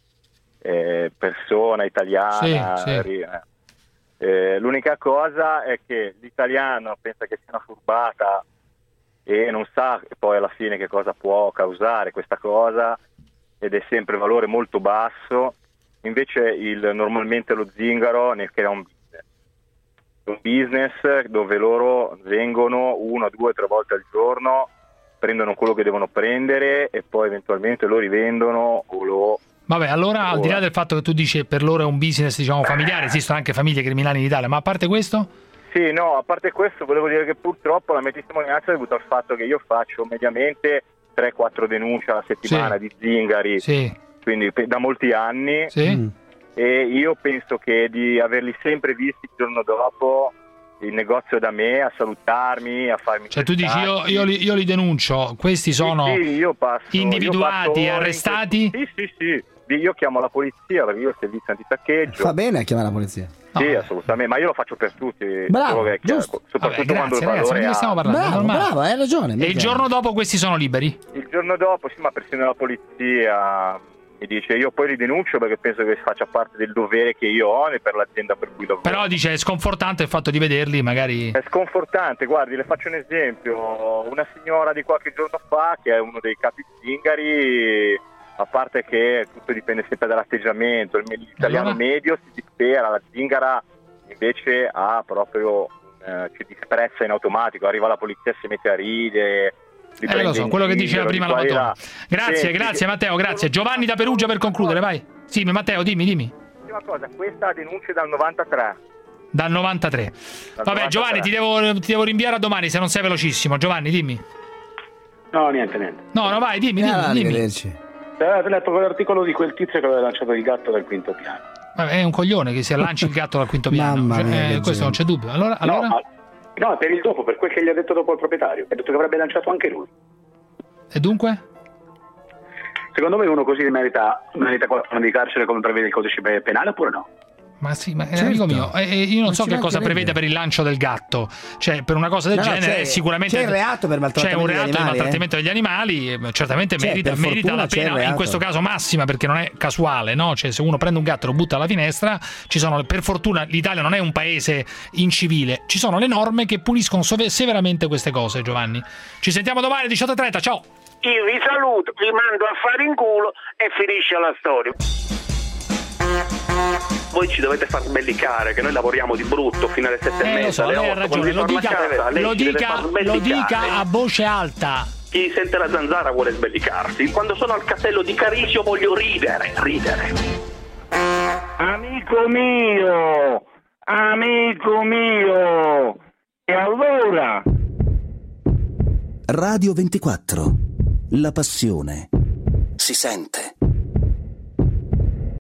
Speaker 19: persona italiana. L'unica cosa è che l'italiano pensa che sia una furbata e non sa poi alla fine che cosa può causare questa cosa, ed è sempre valore molto basso. Invece normalmente lo zingaro ne crea un business dove loro vengono 1, 2, 3 volte al giorno, prendono quello che devono prendere e poi eventualmente lo rivendono o lo...
Speaker 5: Vabbè, allora al di là del fatto che tu dici per loro è un business, diciamo, familiare, esistono anche famiglie criminali in Italia, ma a parte questo?
Speaker 19: Sì, no, a parte questo volevo dire che purtroppo la mia testimonianza è dovuta al fatto che io faccio mediamente 3-4 denunce alla settimana di zingari, quindi da molti anni. E io penso che di averli sempre visti il giorno dopo il negozio da me, a salutarmi, a farmi...
Speaker 5: Cioè tu dici io li denuncio, questi sono individuati, arrestati?
Speaker 19: Sì, io chiamo la polizia perché io ho servizio antitaccheggio.
Speaker 2: Fa bene a chiamare la polizia.
Speaker 19: Sì, assolutamente, ma io lo faccio per tutti.
Speaker 2: Bravo, giusto.
Speaker 19: Soprattutto quando il valore
Speaker 5: ma di che stiamo parlando?
Speaker 2: Bravo, hai ragione.
Speaker 5: E il giorno dopo questi sono liberi?
Speaker 19: Il giorno dopo, sì, ma persino la polizia mi dice, io poi li denuncio perché penso che faccia parte del dovere che io ho per l'azienda per cui lavoro.
Speaker 5: Però dice, è sconfortante il fatto di vederli magari...
Speaker 19: È sconfortante, guardi, le faccio un esempio. Una signora di qualche giorno fa, che è uno dei capi zingari, a parte che tutto dipende sempre dall'atteggiamento, l'italiano medio si dispera, la zingara invece ha proprio ci disprezza in automatico, arriva la polizia, si mette a ridere.
Speaker 5: Lo so, quello che diceva prima la Matona. Grazie Matteo, grazie. Giovanni da Perugia per concludere, vai. Sì, Matteo, dimmi.
Speaker 19: Ultima cosa, questa denuncia dal 93.
Speaker 5: Dal 93. Vabbè, Giovanni, ti devo rinviare a domani se non sei velocissimo. Giovanni, dimmi.
Speaker 21: No, niente.
Speaker 5: No, vai, dimmi.
Speaker 21: Arrivederci. Avete letto quell'articolo di quel tizio che aveva lanciato il gatto dal quinto piano?
Speaker 5: È un coglione che si lanci il gatto dal quinto piano. Questo non c'è dubbio. Allora?
Speaker 21: No, per il dopo, per quel che gli ha detto dopo il proprietario. Ha detto che avrebbe lanciato anche lui.
Speaker 5: E dunque?
Speaker 21: Secondo me uno così merita 4 anni di carcere come prevede il codice penale oppure no?
Speaker 5: Ma sì, certo. Amico mio, io non so che cosa prevede per il lancio del gatto. Cioè, per una cosa del genere, sicuramente
Speaker 2: c'è il reato per maltrattamento degli animali.
Speaker 5: C'è un reato per maltrattamento degli animali, certamente merita la pena, in questo caso massima, perché non è casuale, no? Cioè, se uno prende un gatto e lo butta alla finestra, ci sono, per fortuna l'Italia non è un paese incivile, ci sono le norme che puniscono severamente queste cose, Giovanni. Ci sentiamo domani 18:30, ciao!
Speaker 21: Io vi saluto, vi mando a fare in culo e finisce la storia. Voi ci dovete far sbellicare che noi lavoriamo di brutto fino alle 7:30.
Speaker 5: Lo so, lei ha ragione, lo dica a voce alta.
Speaker 21: Chi sente la zanzara vuole sbellicarsi. Quando sono al castello di Carisio voglio ridere. Amico mio. E allora?
Speaker 10: Radio 24. La passione si sente.